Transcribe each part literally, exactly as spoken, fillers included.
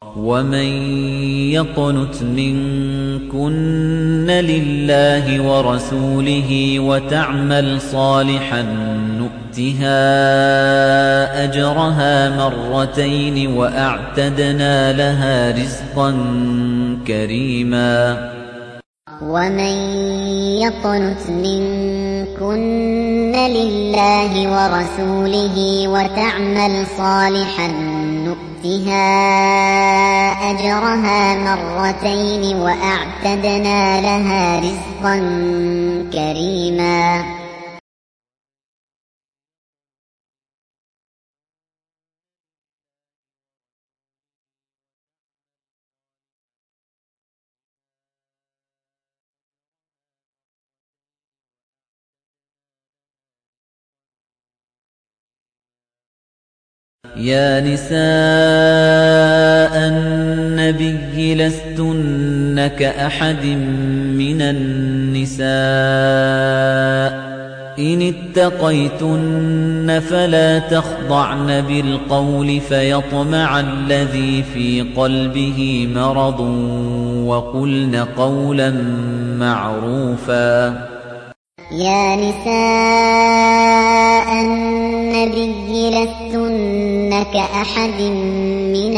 وَمَن يَقْنُتْ مِنكُنَّ لِلَّهِ وَرَسُولِهِ وَتَعْمَلْ صَالِحًا نُؤْتِهَا أَجْرَهَا مَرَّتَيْنِ وَأَعْتَدْنَا لَهَا رِزْقًا كَرِيمًا وَمَن يَقْنُتْ مِنكُنَّ لِلَّهِ وَرَسُولِهِ وَتَعْمَلْ صَالِحًا نُؤْتِهَا أَجْرَهَا مَرَّتَيْنِ وَأَعْتَدْنَا لَهَا رِزْقًا كَرِيمًا يَا نِسَاءَ النَّبِيِّ لَسْتُنَّ كَأَحَدٍ مِّنَ النِّسَاءِ إِنِ اتَّقَيْتُنَّ فَلَا تَخْضَعْنَ بِالْقَوْلِ فَيَطْمَعَ الَّذِي فِي قَلْبِهِ مَرَضٌ وَقُلْنَ قَوْلًا مَّعْرُوفًا يَا نِسَاءَ النَّبِيِّ لَسْتُنَّ كَأَحَدٍ مِّنَ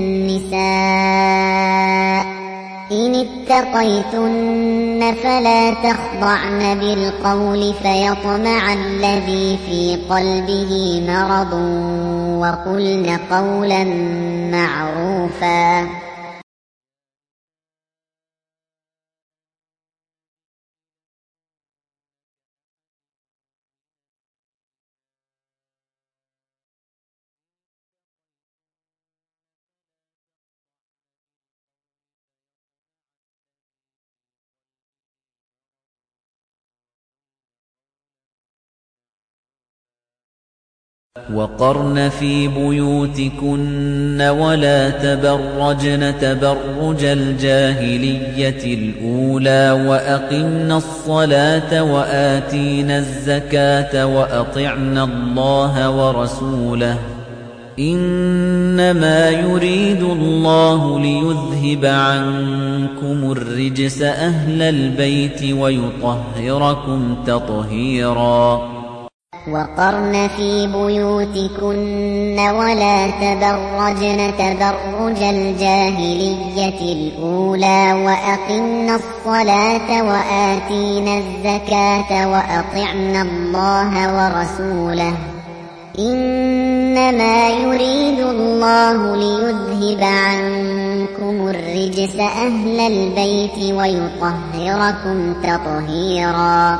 النِّسَاءِ إِنِ اتَّقَيْتُنَّ فَلَا تَخْضَعْنَ بِالْقَوْلِ فَيَطْمَعَ الَّذِي فِي قَلْبِهِ مَرَضٌ وَقُلْنَ قَوْلًا مَّعْرُوفًا وَقَرْنَ فِي بُيُوتِكُنَّ وَلَا تَبَرَّجْنَ تَبَرُّجَ الْجَاهِلِيَّةِ الْأُولَى وَأَقِمْنَ الصَّلَاةَ وَآتِينَ الزَّكَاةَ وَأَطِعْنَ اللَّهَ وَرَسُولَهُ إِنَّمَا يُرِيدُ اللَّهُ لِيُذْهِبَ عَنكُمُ الرِّجْسَ أَهْلَ الْبَيْتِ وَيُطَهِّرَكُمْ تَطْهِيرًا وَقَرْنَ فِي بُيُوتِكُنَّ وَلَا تَبَرَّجْنَ تَبَرُّجَ الْجَاهِلِيَّةِ الْأُولَى وَأَقِمْنَ الصَّلَاةَ وَآتِينَ الزَّكَاةَ وَأَطِعْنَ اللَّهَ وَرَسُولَهُ إِنَّمَا يُرِيدُ اللَّهُ لِيُذْهِبَ عَنكُمُ الرِّجْسَ أَهْلَ الْبَيْتِ وَيُطَهِّرَكُمْ تَطْهِيرًا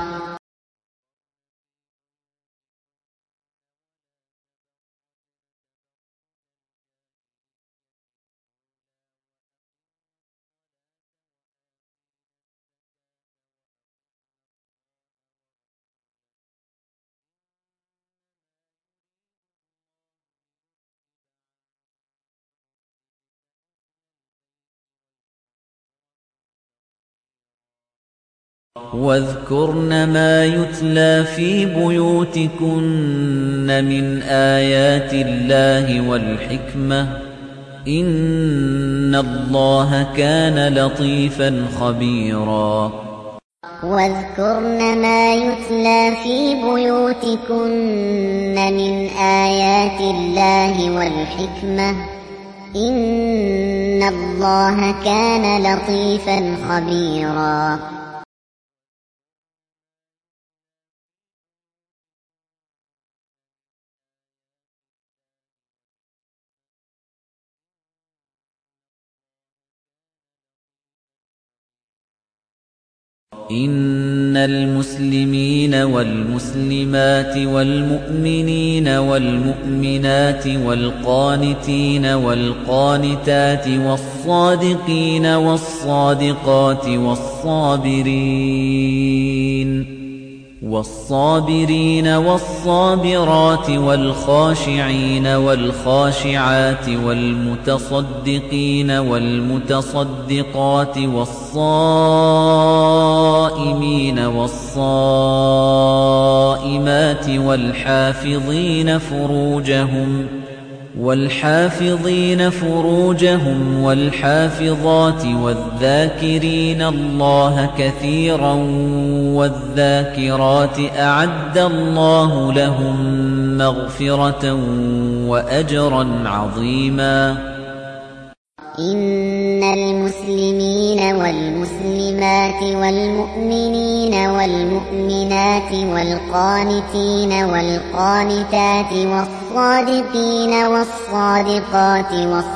وَاذْكُرْنَ مَا يُتْلَىٰ فِي بُيُوتِكُنَّ مِنْ آيَاتِ اللَّهِ وَالْحِكْمَةِ ۚ إِنَّ اللَّهَ كَانَ لَطِيفًا خَبِيرًا وَاذْكُرْنَ مَا يُتْلَىٰ فِي بُيُوتِكُنَّ مِنْ آيَاتِ اللَّهِ وَالْحِكْمَةِ ۚ إِنَّ اللَّهَ كَانَ لَطِيفًا خَبِيرًا إِنَّ الْمُسْلِمِينَ وَالْمُسْلِمَاتِ وَالْمُؤْمِنِينَ وَالْمُؤْمِنَاتِ وَالْقَانِتِينَ وَالْقَانِتَاتِ وَالصَّادِقِينَ وَالصَّادِقَاتِ وَالصَّابِرِينَ وَالصَّابِرِينَ وَالصَّابِرَاتِ وَالْخَاشِعِينَ وَالْخَاشِعَاتِ وَالْمُتَصَدِّقِينَ وَالْمُتَصَدِّقَاتِ وَالصَّائِمِينَ وَالصَّائِمَاتِ وَالْحَافِظِينَ فُرُوجَهُمْ والحافظين فروجهم والحافظات والذاكرين الله كثيرا والذاكرات أعد الله لهم مغفرة وأجرا عظيما إن المسلمين والمسلمات والمؤمنين والمؤمنات والقانتين والقانتات والصادقين والصادقات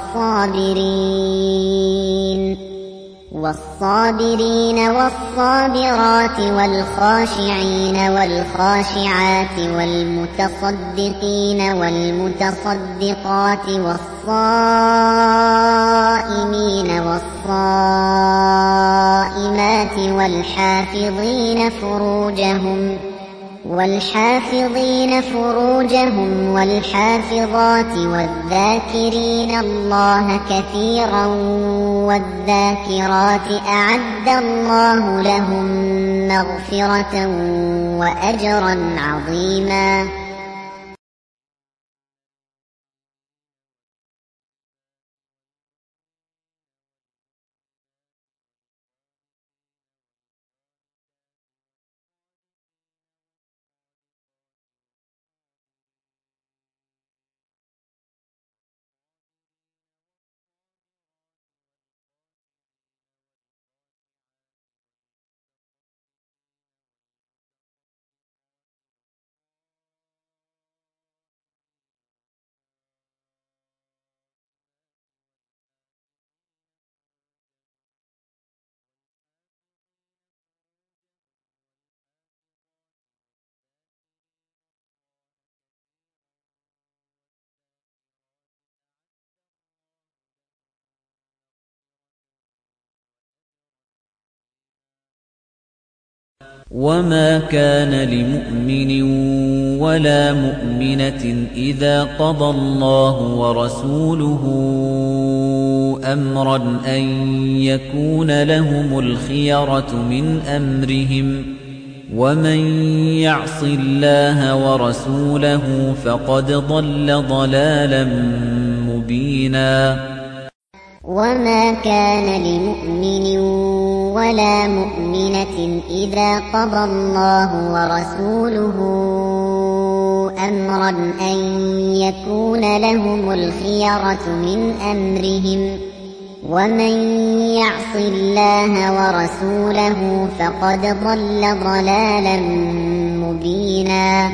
والصابرين والصابرين والصابرات والخاشعين والخاشعات والمتصدقين والمتصدقات والصائمين والصائمات والحافظين فروجهم والحافظين فروجهم والحافظات والذاكرين الله كثيرا والذاكرات أعد الله لهم مغفرة وأجرا عظيما وما كان لمؤمن ولا مؤمنة إذا قضى الله ورسوله أمرا أن يكون لهم الخيرة من أمرهم ومن يعص الله ورسوله فقد ضل ضلالا مبينا وما كان لمؤمن ولا مؤمنة إذا قضى الله ورسوله أمرا أن يكون لهم الخيرة من أمرهم ومن يعص الله ورسوله فقد ضل ضلالا مبينا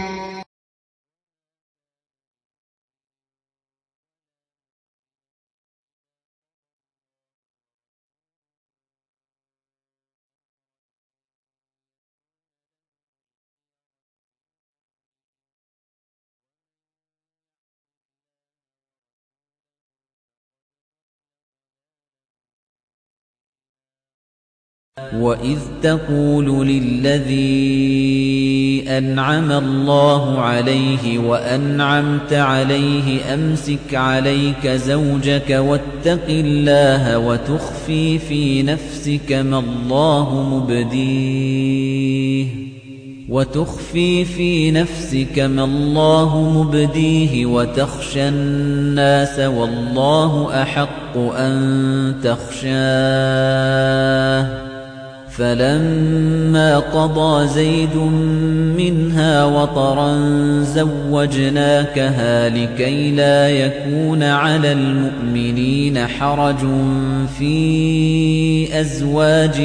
وَإِذْ تَقُولُ لِلَّذِي أَنْعَمَ اللَّهُ عَلَيْهِ وَأَنْعَمْتَ عَلَيْهِ أَمْسِكْ عَلَيْكَ زَوْجَكَ وَاتَّقِ اللَّهَ وَتُخْفِي فِي نَفْسِكَ مَا اللَّهُ مُبْدِيهِ وَتُخْفِي فِي نَفْسِكَ مَا اللَّهُ مُبْدِيهِ وَتَخْشَى النَّاسَ وَاللَّهُ أَحَقُّ أَن تَخْشَاهُ فَلَمَّا قَضَى زَيْدٌ مِنْهَا وَطَرًا زَوَّجْنَاكَهَا لِكَيْ لَا يَكُونَ عَلَى الْمُؤْمِنِينَ حَرَجٌ فِي أَزْوَاجِ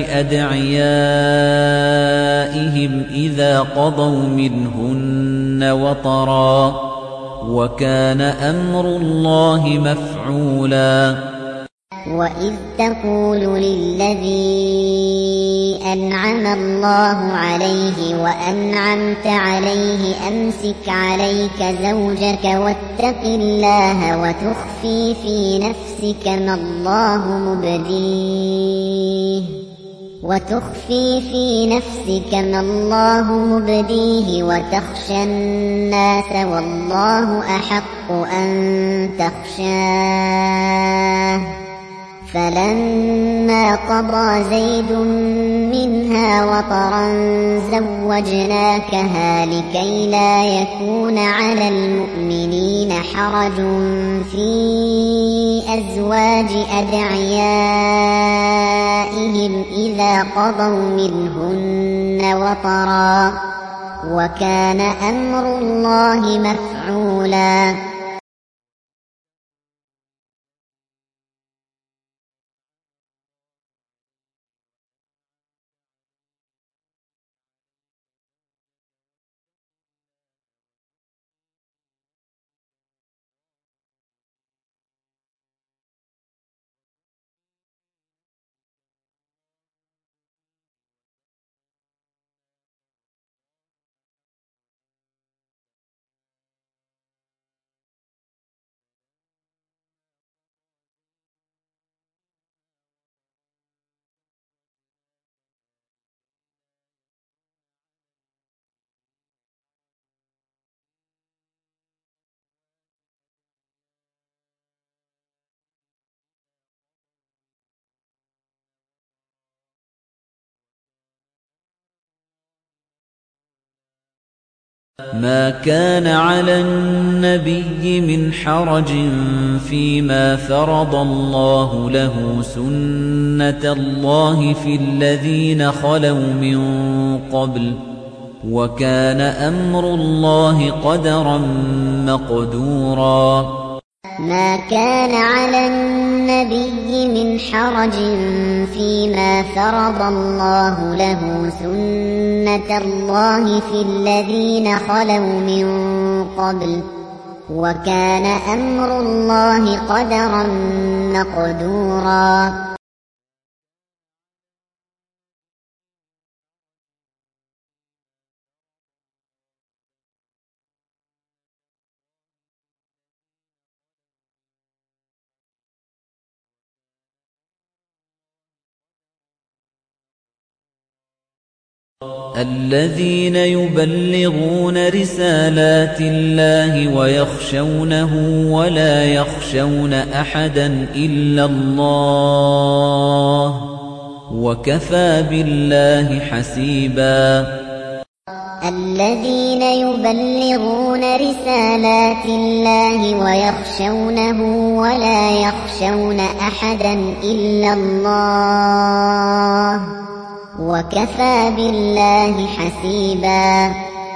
أَدْعِيَائِهِمْ إِذَا قَضَوْا مِنْهُنَّ وَطَرًا وَكَانَ أَمْرُ اللَّهِ مَفْعُولًا وَإِذْ تَقُولُ لِلَّذِي أَنْعَمَ اللَّهُ عَلَيْهِ وَأَنْعَمْتَ عَلَيْهِ أَمْسِكْ عَلَيْكَ زَوْجَكَ وَاتَّقِ اللَّهَ وَتُخْفِي فِي نَفْسِكَ مَا اللَّهُ مُبْدِيهِ وَتُخْفِي فِي نَفْسِكَ مَا اللَّهُ مُبْدِيهِ وَتَخْشَى النَّاسَ وَاللَّهُ أَحَقُّ أَن تَخْشَاهُ فلما قضى زيد منها وطرا زوجناكها لكي لا يكون على المؤمنين حرج في أزواج أدعيائهم إذا قضوا منهن وطرا وكان أمر الله مفعولا. ما كان على النبي من حرج فيما فرض الله له سنة الله في الذين خلوا من قبل وكان أمر الله قدرا مقدورا. ما كان على النبي من حرج فيما فرض الله له سنة الله في الذين خلوا من قبل وكان أمر الله قدرا مقدورا. الذين يبلغون رسالات الله ويخشونه ولا يخشون أحدا إلا الله وكفى بالله حسيبا. الذين يبلغون رسالات الله ويخشونه ولا يخشون أحدا إلا الله وكفى بالله حسيبا.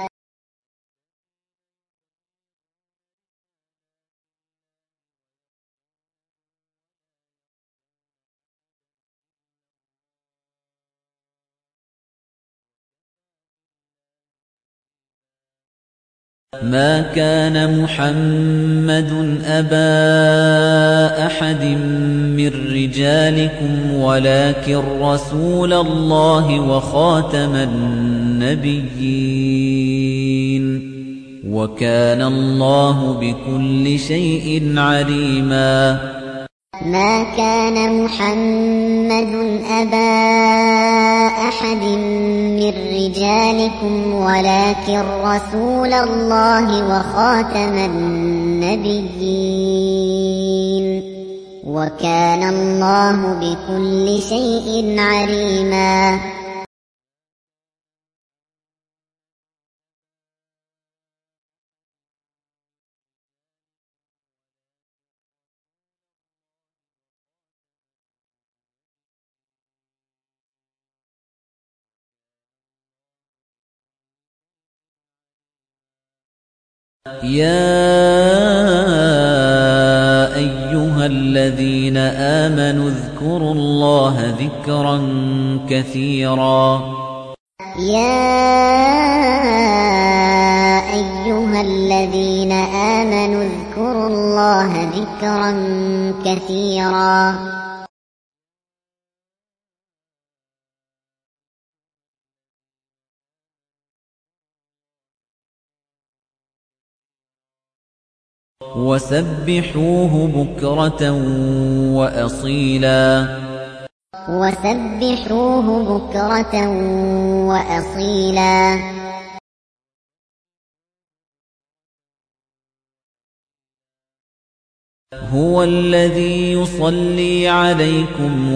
ما كان محمد أبا أحد من رجالكم ولكن رسول الله وخاتم النبيين وكان الله بكل شيء عليما. ما كان محمد أبا أحد من رجالكم ولكن رسول الله وخاتم النبيين وكان الله بكل شيء عليما. يا أيها الذين آمنوا اذكروا الله ذكرا كثيرا. يا أيها الذين آمنوا اذكروا الله ذكرا كثيرا. وسبحوه بكرة وأصيلا. وسبحوه بكرة وأصيلا. هُوَ الَّذِي يُصَلِّي عَلَيْكُمْ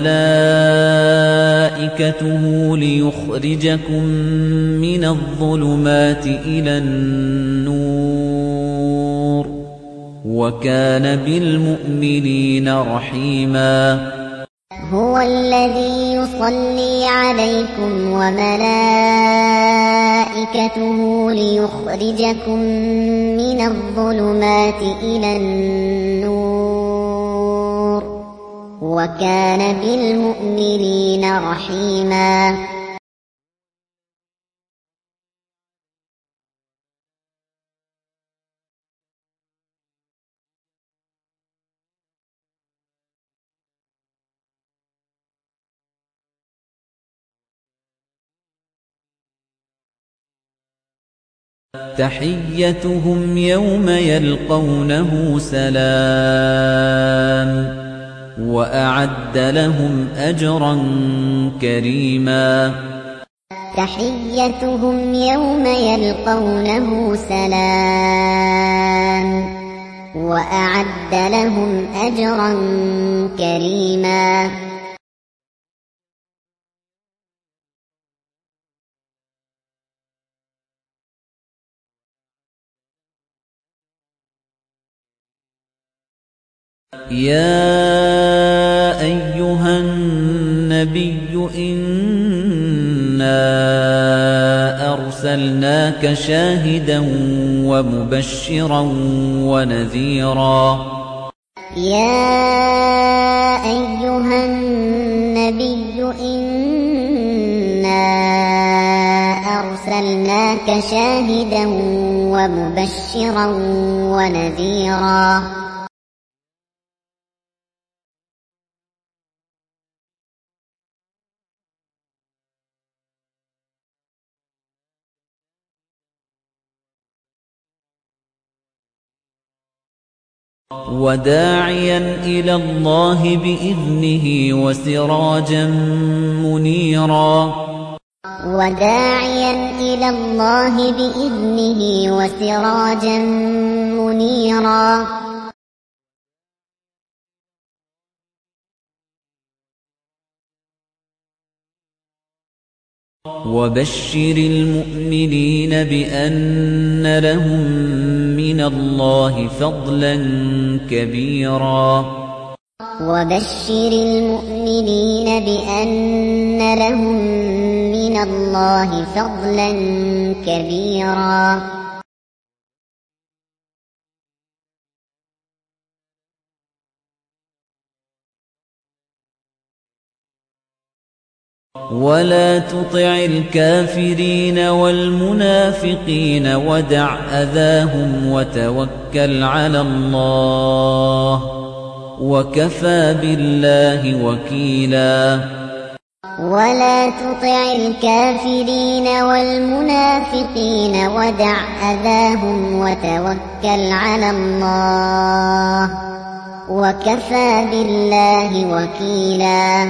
وَمَلَائِكَتُهُ لِيُخْرِجَكُم مِّنَ الظُّلُمَاتِ إِلَى النُّورِ ۚ وَكَانَ بِالْمُؤْمِنِينَ رَحِيمًا هُوَ الَّذِي يُصَلِّي عَلَيْكُمْ وَمَلَائِكَتُهُ لِيُخْرِجَكُم مِّنَ الظُّلُمَاتِ إِلَى النُّورِ ۚ وَكَانَ بِالْمُؤْمِنِينَ رَحِيمًا تَحِيَّتُهُمْ يَوْمَ يَلْقَوْنَهُ سَلَامٌ ۚ وَأَعَدَّ لَهُمْ أَجْرًا كَرِيمًا تَحِيَّتُهُمْ يَوْمَ يَلْقَوْنَهُ سَلَامٌ ۚ وَأَعَدَّ لَهُمْ أَجْرًا كَرِيمًا يَا أَيُّهَا النَّبِيُّ إِنَّا أَرْسَلْنَاكَ شَاهِدًا وَمُبَشِّرًا وَنَذِيرًا يَا أَيُّهَا النَّبِيُّ إِنَّا أَرْسَلْنَاكَ شَاهِدًا وَمُبَشِّرًا وَنَذِيرًا وَدَاعِيًا إِلَى اللَّهِ بِإِذْنِهِ وَسِرَاجًا مُّنِيرًا وَدَاعِيًا إِلَى اللَّهِ بِإِذْنِهِ وَسِرَاجًا مُّنِيرًا وَبَشِّرِ الْمُؤْمِنِينَ بِأَنَّ لَهُم مِّنَ اللَّهِ فَضْلًا كَبِيرًا وَبَشِّرِ الْمُؤْمِنِينَ بِأَنَّ لَهُم مِّنَ اللَّهِ فَضْلًا كَبِيرًا وَلَا تُطِعِ الْكَافِرِينَ وَالْمُنَافِقِينَ وَدَعْ أَذَاهُمْ وَتَوَكَّلْ عَلَى اللَّهِ ۚ وَكَفَىٰ بِاللَّهِ وَكِيلًا وَلَا تُطِعِ الْكَافِرِينَ وَالْمُنَافِقِينَ وَدَعْ أَذَاهُمْ وَتَوَكَّلْ عَلَى اللَّهِ ۚ وَكَفَىٰ بِاللَّهِ وَكِيلًا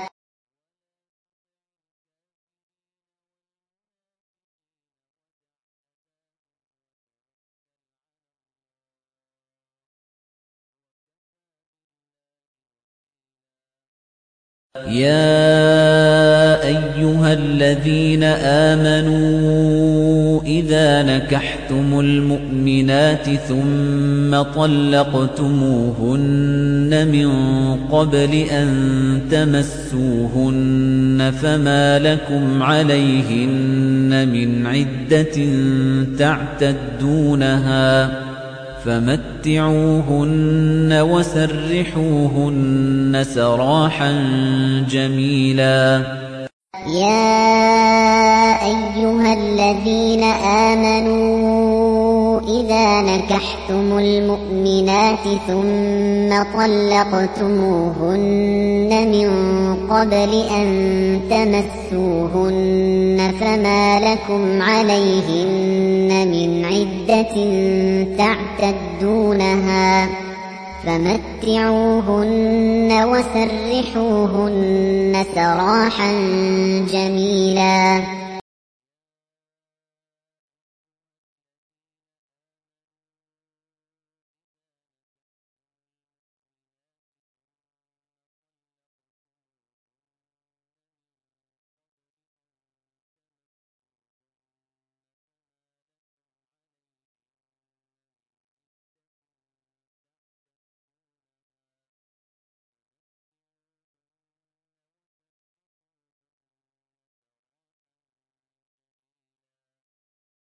يَا أَيُّهَا الَّذِينَ آمَنُوا إِذَا نَكَحْتُمُ الْمُؤْمِنَاتِ ثُمَّ طَلَّقْتُمُوهُنَّ مِن قَبْلِ أَن تَمَسُّوهُنَّ فَمَا لَكُمْ عَلَيْهِنَّ مِنْ عِدَّةٍ تَعْتَدُّونَهَا فَمَتِّعُوهُنَّ وَسَرِّحُوهُنَّ سَرَاحًا جَمِيلًا يَا أَيُّهَا الَّذِينَ آمَنُوا إِذَا نَكَحْتُمُ الْمُؤْمِنَاتِ ثُمَّ طَلَّقْتُمُوهُنَّ مِن قَبْلِ أَن تَمَسُّوهُنَّ فَمَا لَكُمْ عَلَيْهِنَّ مِنْ عِدَّةٍ تَعْتَدُّونَهَا فَمَتِّعُوهُنَّ وَسَرِّحُوهُنَّ سَرَاحًا جَمِيلًا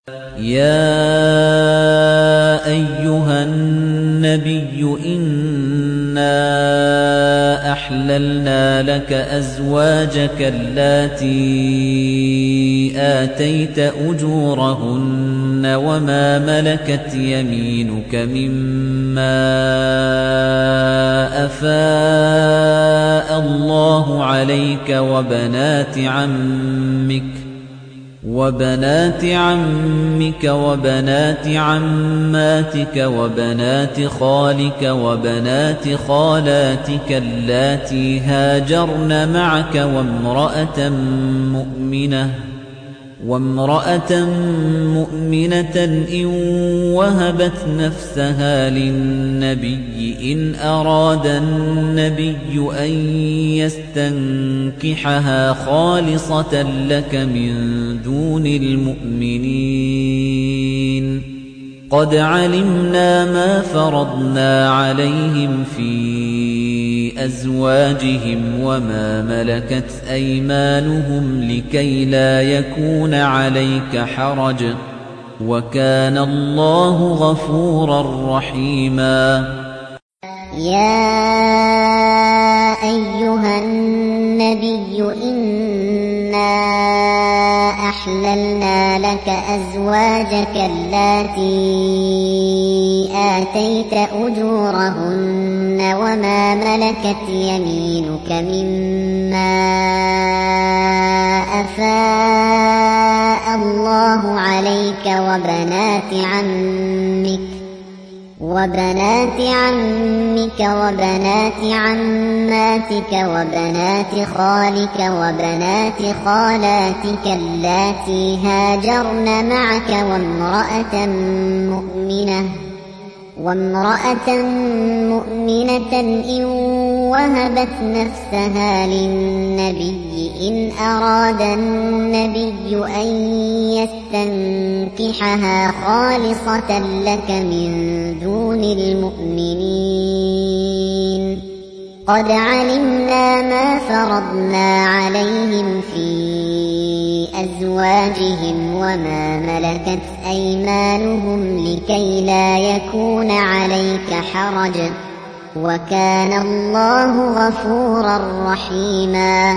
يا أيها النبي إنا أحللنا لك أزواجك اللاتي آتيت أجورهن وما ملكت يمينك مما أفاء الله عليك وبنات عمك وبنات عمك وبنات عماتك وبنات خالك وبنات خالاتك اللاتي هاجرن معك وامرأة مؤمنة وامرأة مؤمنة إن وهبت نفسها للنبي إن أراد النبي أن يستنكحها خالصة لك من دون المؤمنين قد علمنا ما فرضنا عليهم في أزواجهم وما ملكت أيمانهم لكي لا يكون عليك حرج وكان الله غفورا رحيما يا أيها النبي إنا أحللنا لك أزواجك اللاتي آتيت أجورهن وما ملكت يمينك مما أفاء الله عليك وبنات عمك وبنات عمك وبنات عماتك وبنات خالك وبنات خالاتك اللاتي هاجرن معك وامرأة مؤمنة وامرأة مؤمنة إن وهبت نفسها للنبي إن أراد النبي أن يستنكحها خالصة لك من دون المؤمنين قد علمنا ما فرضنا عليهم في أزواجهم وما ملكت أيمانهم لكي لا يكون عليك حرج وكان الله غفورا رحيما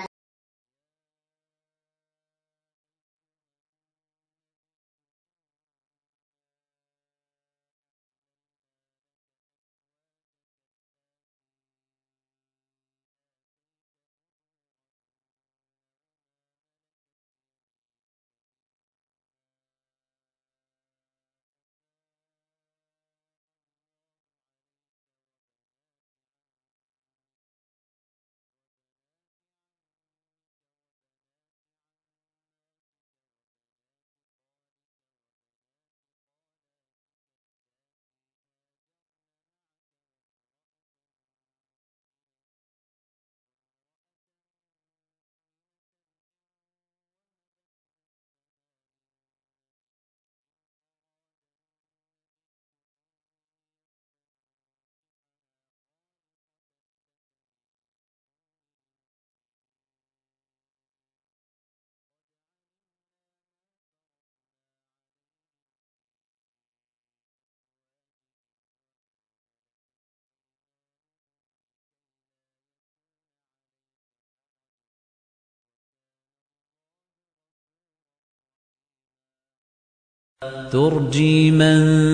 ترجي من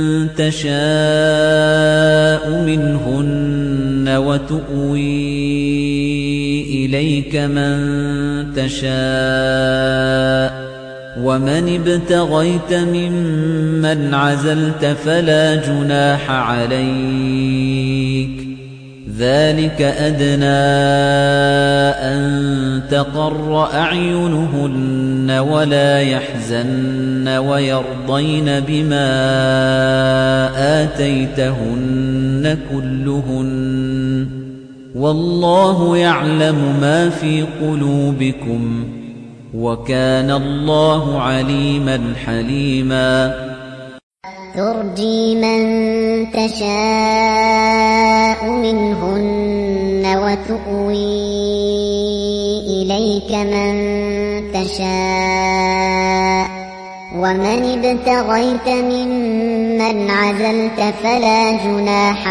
تشاء منهن وتؤوي إليك من تشاء ومن ابتغيت ممن عزلت فلا جناح عليك ذلك أدنى أن تقر أعينهن ولا يحزن ويرضين بما آتيتهن كلهن والله يعلم ما في قلوبكم وكان الله عليما حليما ترجي من تشاء منهن وتؤوي إليك من تشاء ومن ابتغيت ممن عزلت فلا جناح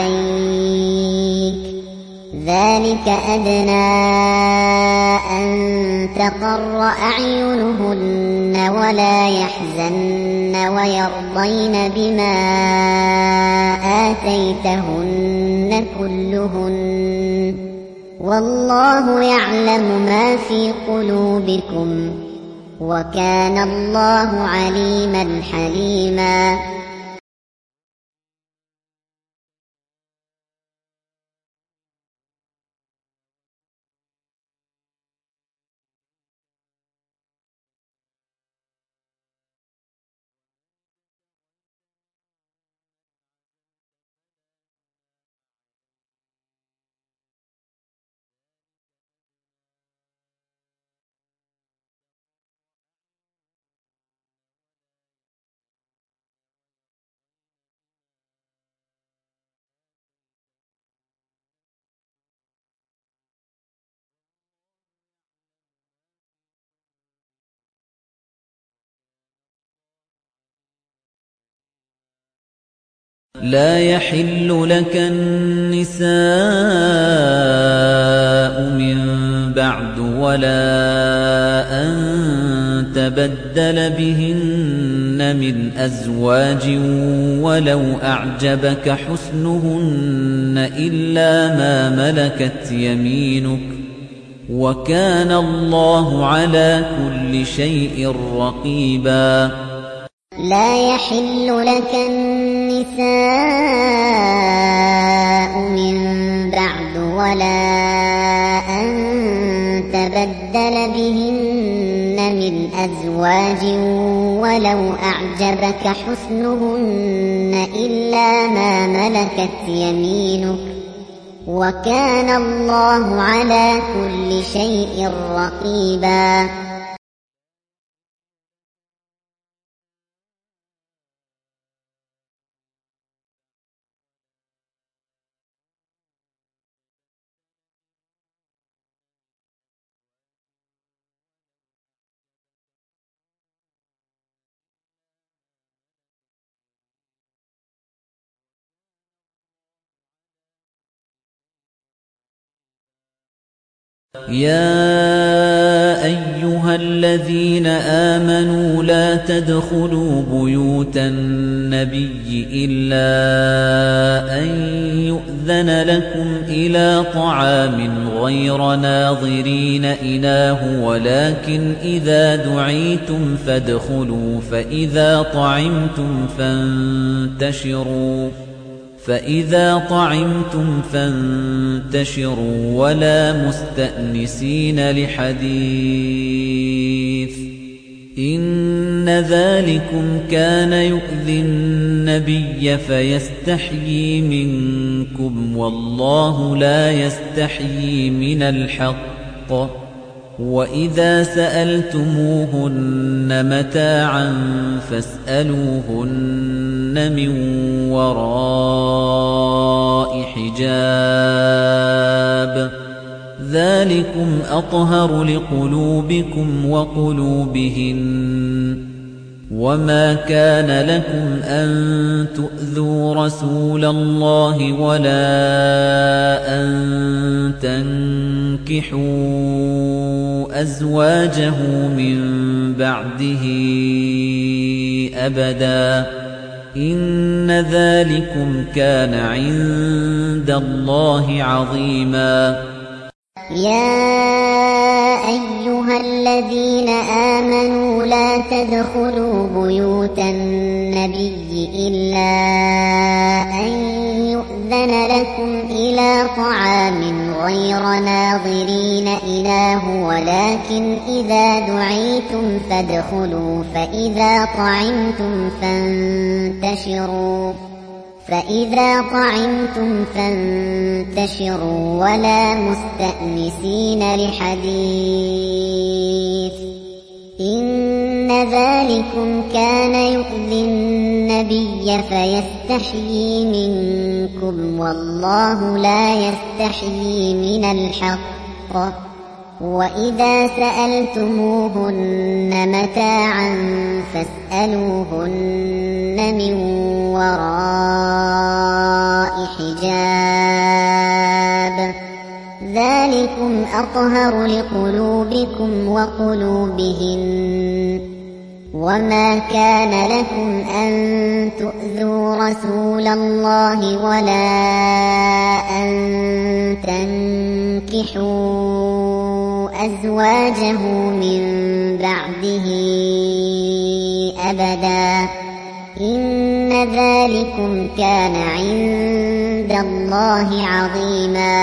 عليك ذلك أدنى أن تقر أعينهن ولا يحزن ويرضين بما آتيتهن كلهن والله يعلم ما في قلوبكم وكان الله عليما حليما. لا يحل لك النساء من بعد ولا أن تبدل بهن من أزواج ولو أعجبك حسنهن إلا ما ملكت يمينك وكان الله على كل شيء رقيبا. لا يحل لك النساء من بعد ولا أن تبدل بهن من أزواج ولو أعجبك حسنهن إلا ما ملكت يمينك وكان الله على كل شيء رقيبا. يا أيها الذين آمنوا لا تدخلوا بيوت النبي إلا أن يؤذن لكم إلى طعام غير ناظرين إناه ولكن إذا دعيتم فادخلوا فإذا طعمتم فانتشروا فإذا طعمتم فانتشروا ولا مستأنسين لحديث إن ذلكم كان يؤذي النبي فيستحيي منكم والله لا يستحيي من الحق وإذا سألتموهن متاعا فاسألوهن من وراء حجاب ذلكم أطهر لقلوبكم وقلوبهن وما كان لكم أن تؤذوا رسول الله ولا أن تنكحوا أزواجه من بعده أبدا إن ذلكم كان عند الله عظيما. يا أيها الذين آمنوا لا تدخلوا بيوت النبي إلا أن يؤذن لكم إلى طعام غير ناظرين إناه ولكن إذا دعيتم فادخلوا فإذا طعمتم فانتشروا فإذا طعمتم فانتشروا ولا مستأنسين لحديث إن ذلكم كان يؤذي النبي فيستحيي منكم والله لا يستحيي من الحق وإذا سألتموهن متاعا فاسألوهن من وراء حجاب ذلكم أطهر لقلوبكم وقلوبهن وما كان لكم أن تؤذوا رسول الله ولا أن تنكحوا أزواجه من بعده أبدا إن ذلكم كان عند الله عظيما.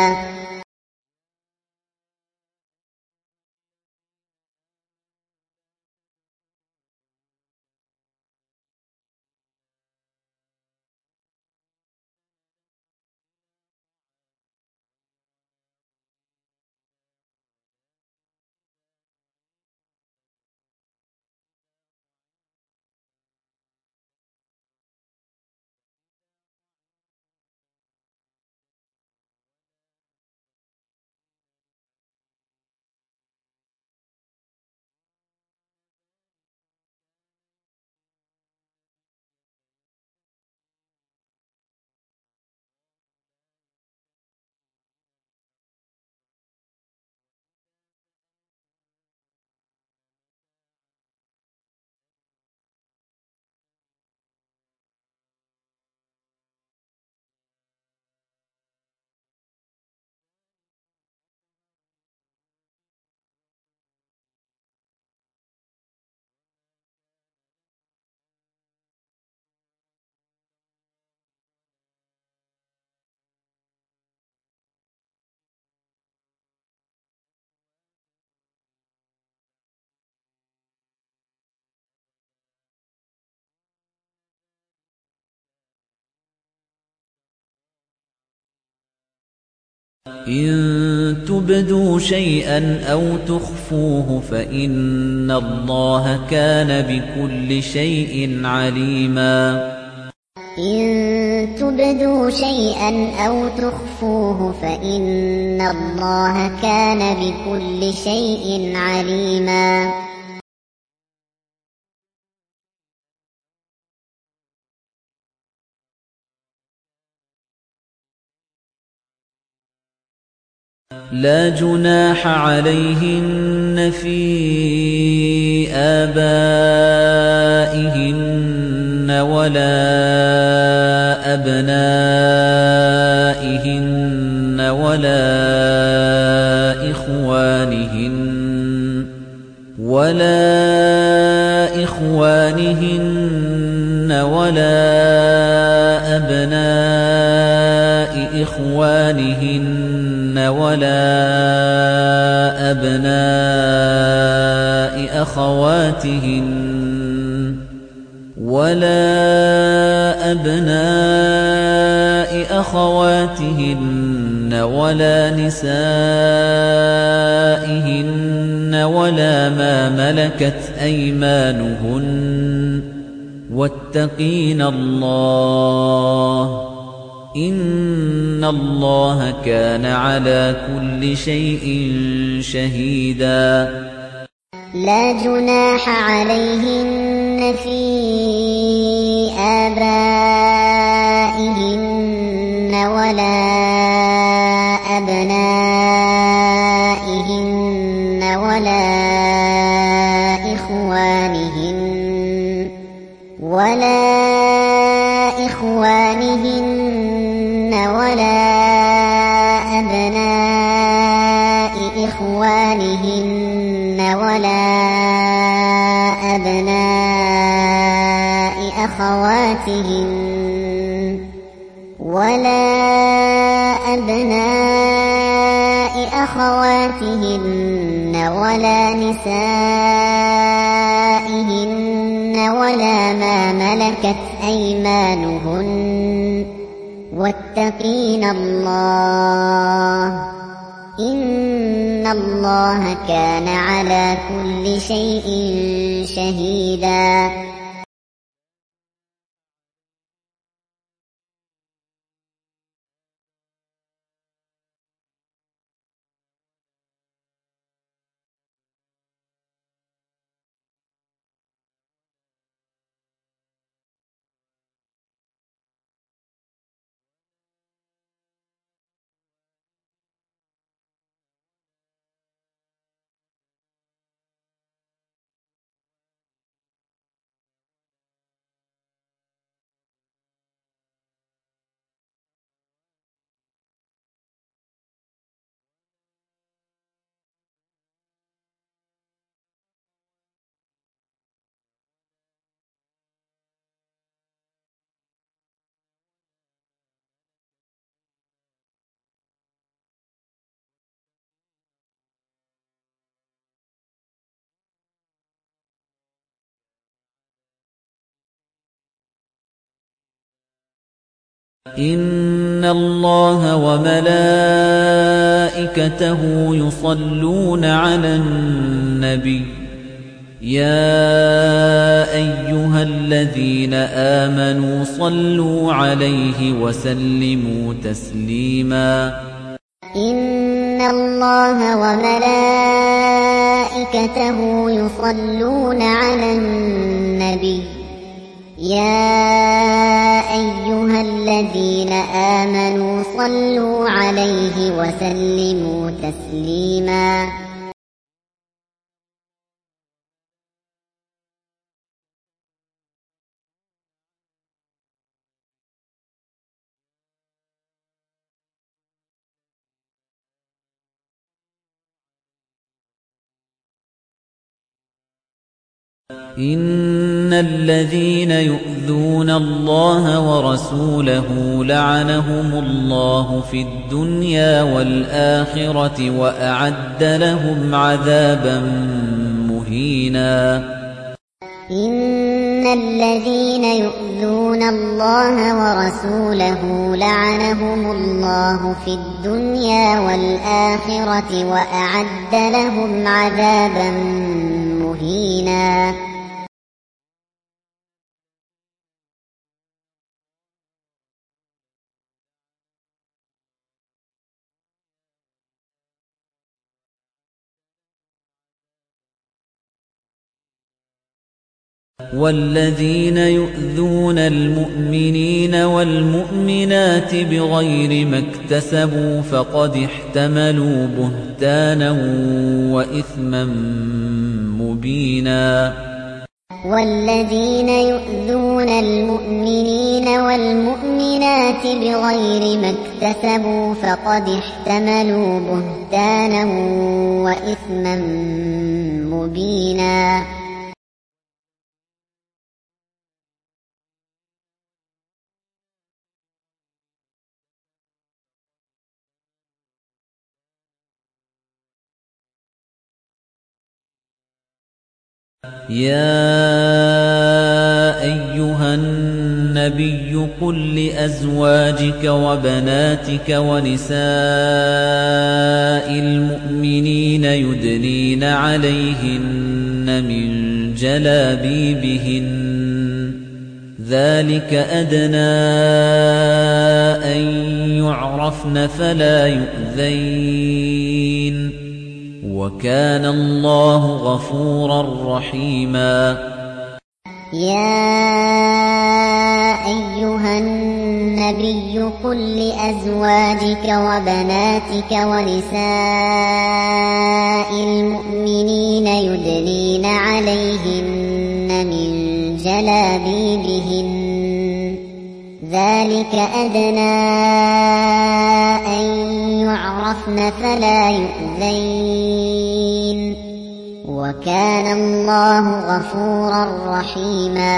إن تبدوا شيئا أو تخفوه فإن الله كان بكل شيء عليما. إن تبدوا شيئا أو تخفوه فإن الله كان بكل شيء عليما. لا جناح عليهن في آبائهن ولا أبنائهن ولا إخوانهن ولا إخوانهن ولا أبناء إخوانهن ولا أبناء أخواتهن ولا أبناء أخواتهن ولا نسائهن ولا ما ملكت أيمانهن واتقين الله إن الله كان على كل شيء شهيدا. لا جناح عليهن في آبائهن ولا أبنائهن ولا إخوانهن ولا إخوانهن ولا أبناء إخوانهن ولا أبناء أخواتهن ولا أبناء أخواتهن ولا نسائهن ولا ما ملكت أيمانهن واتقين الله إن الله كان على كل شيء شهيدا. إِنَّ اللَّهَ وَمَلَائِكَتَهُ يُصَلُّونَ عَلَى النَّبِيِّ يَا أَيُّهَا الَّذِينَ آمَنُوا صَلُّوا عَلَيْهِ وَسَلِّمُوا تَسْلِيمًا إِنَّ اللَّهَ وَمَلَائِكَتَهُ يُصَلُّونَ عَلَى النَّبِيِّ يَا أَيُّهَا الَّذِينَ آمَنُوا صَلُّوا عَلَيْهِ وَسَلِّمُوا تَسْلِيمًا إِنَّ الَّذِينَ يُؤْذُونَ اللَّهَ وَرَسُولَهُ لَعَنَهُمُ اللَّهُ فِي الدُّنْيَا وَالْآخِرَةِ وَأَعَدَّ لَهُمْ عَذَابًا مُهِينًا إِنَّ الَّذِينَ يُؤْذُونَ اللَّهَ وَرَسُولَهُ لَعَنَهُمُ اللَّهُ فِي الدُّنْيَا وَالْآخِرَةِ وَأَعَدَّ لَهُمْ عَذَابًا مُهِينًا وَالَّذِينَ يُؤْذُونَ الْمُؤْمِنِينَ وَالْمُؤْمِنَاتِ بِغَيْرِ مَا اكْتَسَبُوا فَقَدِ احْتَمَلُوا بُهْتَانًا وَإِثْمًا مُّبِينًا وَالَّذِينَ يُؤْذُونَ الْمُؤْمِنِينَ وَالْمُؤْمِنَاتِ بِغَيْرِ مَا اكْتَسَبُوا فَقَدِ احْتَمَلُوا بُهْتَانًا وَإِثْمًا مُّبِينًا يَا أَيُّهَا النَّبِيُّ قُل لِّأَزْوَاجِكَ وَبَنَاتِكَ وَنِسَاءِ الْمُؤْمِنِينَ يُدْنِينَ عَلَيْهِنَّ مِن جَلَابِيبِهِنَّ ذَلِكَ أَدْنَىٰ أَن يُعْرَفْنَ فَلَا يُؤْذَيْنَ وَكَانَ اللَّهُ غَفُورًا رَّحِيمًا يَا أَيُّهَا النَّبِيُّ قُل لِّأَزْوَاجِكَ وَبَنَاتِكَ وَنِسَاءِ الْمُؤْمِنِينَ يُدْنِينَ عَلَيْهِنَّ مِن جَلَابِيبِهِنَّ ذَلِكَ أَدْنَىٰ أَن يُعْرَفْنَ فَلَا يُؤْذَيْنَ وَكَانَ اللَّهُ غَفُورًا رَّحِيمًا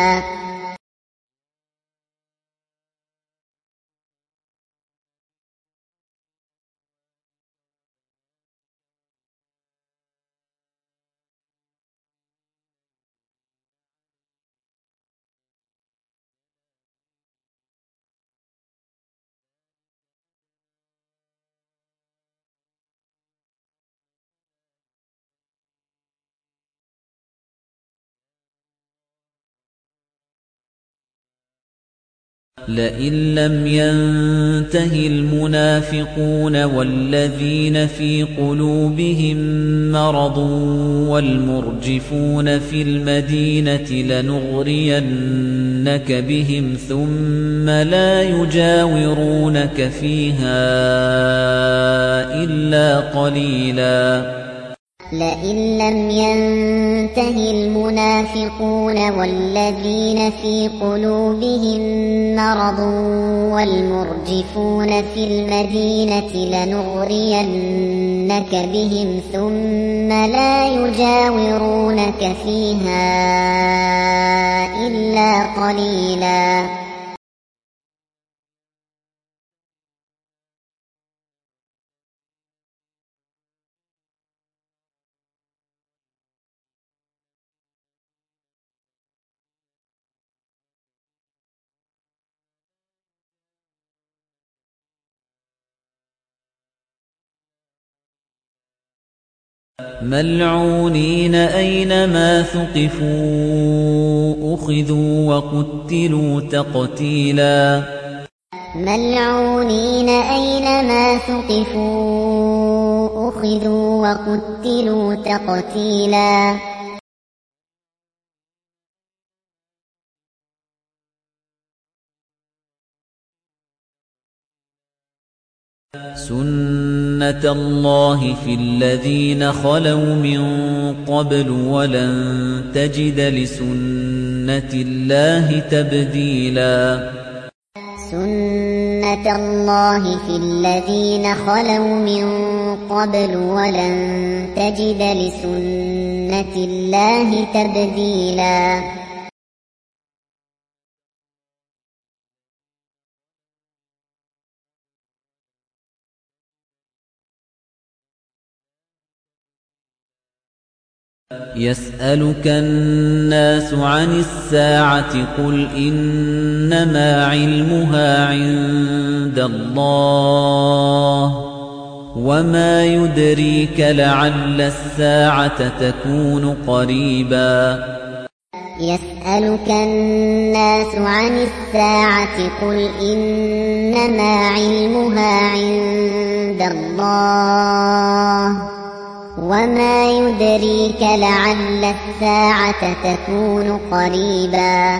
لئن لم ينته المنافقون والذين في قلوبهم مرض والمرجفون في المدينة لنغرينك بهم ثم لا يجاورونك فيها إلا قليلاً لئن لم ينته المنافقون والذين في قلوبهم مرض والمرجفون في المدينة لنغرينك بهم ثم لا يجاورونك فيها إلا قليلاً مَّلْعُونِينَ أَيْنَمَا ثُقِفُوا أُخِذُوا وَقُتِّلُوا تَقْتِيلًا مَّلْعُونِينَ أَيْنَمَا ثُقِفُوا أُخِذُوا وَقُتِّلُوا تَقْتِيلًا سُنَّةَ اللَّهِ فِي الَّذِينَ خَلَوْا مِن قَبْلُ وَلَن تَجِدَ لِسُنَّةِ اللَّهِ تَبْدِيلًا سُنَّةَ اللَّهِ فِي الَّذِينَ خَلَوْا مِن قَبْلُ وَلَن تَجِدَ لِسُنَّةِ اللَّهِ تَبْدِيلًا يَسْأَلُكَ النَّاسُ عَنِ السَّاعَةِ قُلْ إِنَّمَا عِلْمُهَا عِندَ اللَّهِ وَمَا يُدْرِيكَ لَعَلَّ السَّاعَةَ تَكُونُ قَرِيبًا يَسْأَلُكَ النَّاسُ عَنِ السَّاعَةِ قُلْ إِنَّمَا عِلْمُهَا عِندَ اللَّهِ وَمَا يُدْرِيكَ لَعَلَّ السَّاعَةَ تَكُونُ قَرِيبًا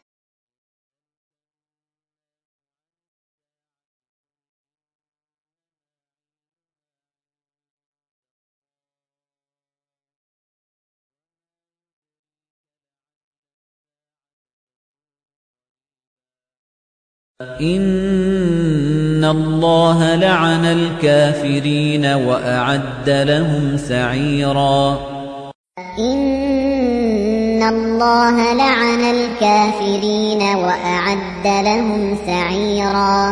إِنَّ اللَّهَ لَعَنَ الْكَافِرِينَ وَأَعَدَّ لَهُمْ سَعِيرًا إِنَّ اللَّهَ لَعَنَ الْكَافِرِينَ وَأَعَدَّ لَهُمْ سَعِيرًا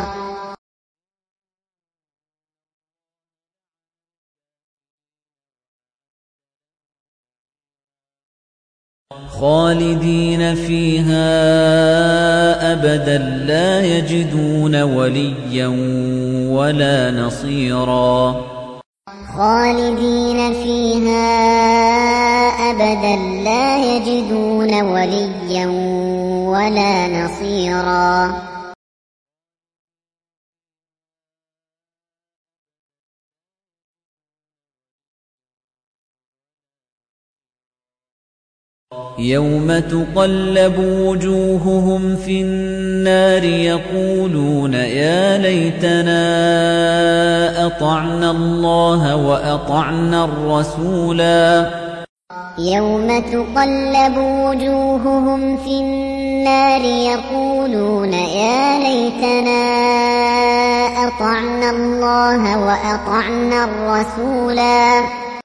خَالِدِينَ فِيهَا أَبَدًا لَّا يَجِدُونَ وَلِيًّا وَلَا نَصِيرًا خَالِدِينَ فِيهَا أَبَدًا لَّا يَجِدُونَ وَلِيًّا وَلَا نَصِيرًا يَوْمَ تُقَلَّبُ وُجُوهُهُمْ فِي النَّارِ يَقُولُونَ يَا لَيْتَنَا أَطَعْنَا اللَّهَ وَأَطَعْنَا الرَّسُولَا يَوْمَ تُقَلَّبُ وُجُوهُهُمْ فِي النَّارِ يَقُولُونَ يَا لَيْتَنَا أَطَعْنَا اللَّهَ وَأَطَعْنَا الرَّسُولَا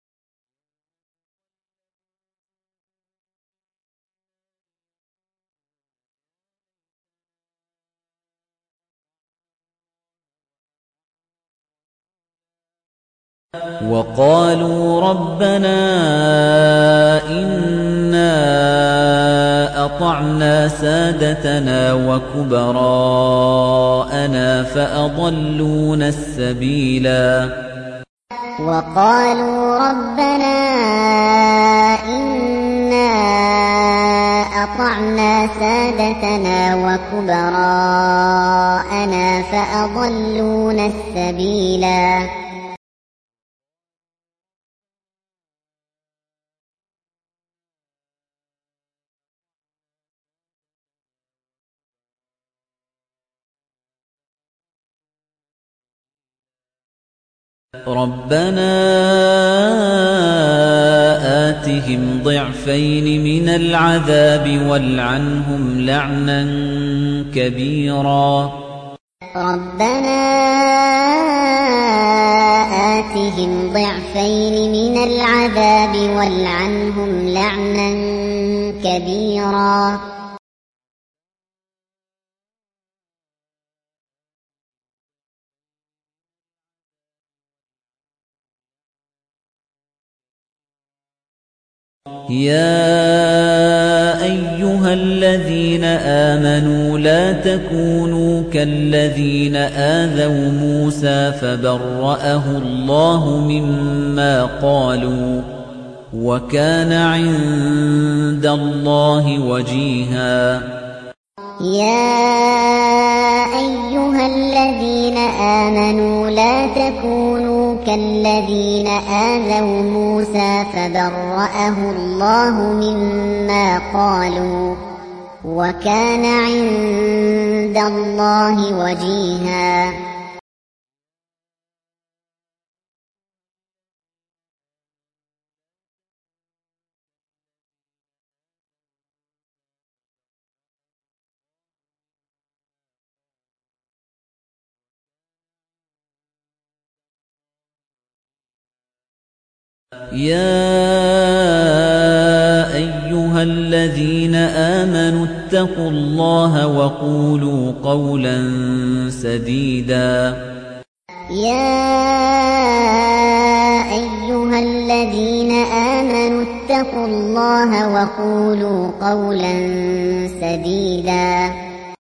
وَقَالُوا رَبَّنَا إِنَّا أَطَعْنَا سَادَتَنَا وَكُبَرَاءَنَا فَأَضَلُّونَا السَّبِيلَا وَقَالُوا رَبَّنَا إِنَّا أَطَعْنَا سَادَتَنَا وَكُبَرَاءَنَا فَأَضَلُّونَا السَّبِيلَا رَبَّنَا آتِهِمْ ضِعْفَيْنِ مِنَ الْعَذَابِ وَالْعَنْهُمْ لَعْنًا كَبِيرًا رَبَّنَا آتِهِمْ ضِعْفَيْنِ مِنَ الْعَذَابِ وَالْعَنْهُمْ لَعْنًا كَبِيرًا يَا أَيُّهَا الَّذِينَ آمنوا لا تكونوا كالذين آذوا موسى فبرأه الله مما قالوا وكان عند الله وجيها يا أيها الذين آمنوا لا تكونوا كالذين آذوا موسى فبرأه الله مما قالوا وكان عند الله وجيها يا أيها الذين آمنوا اتقوا الله وقولوا قولا سديدا يا أيها الذين آمنوا اتقوا الله وقولوا قولا سديدا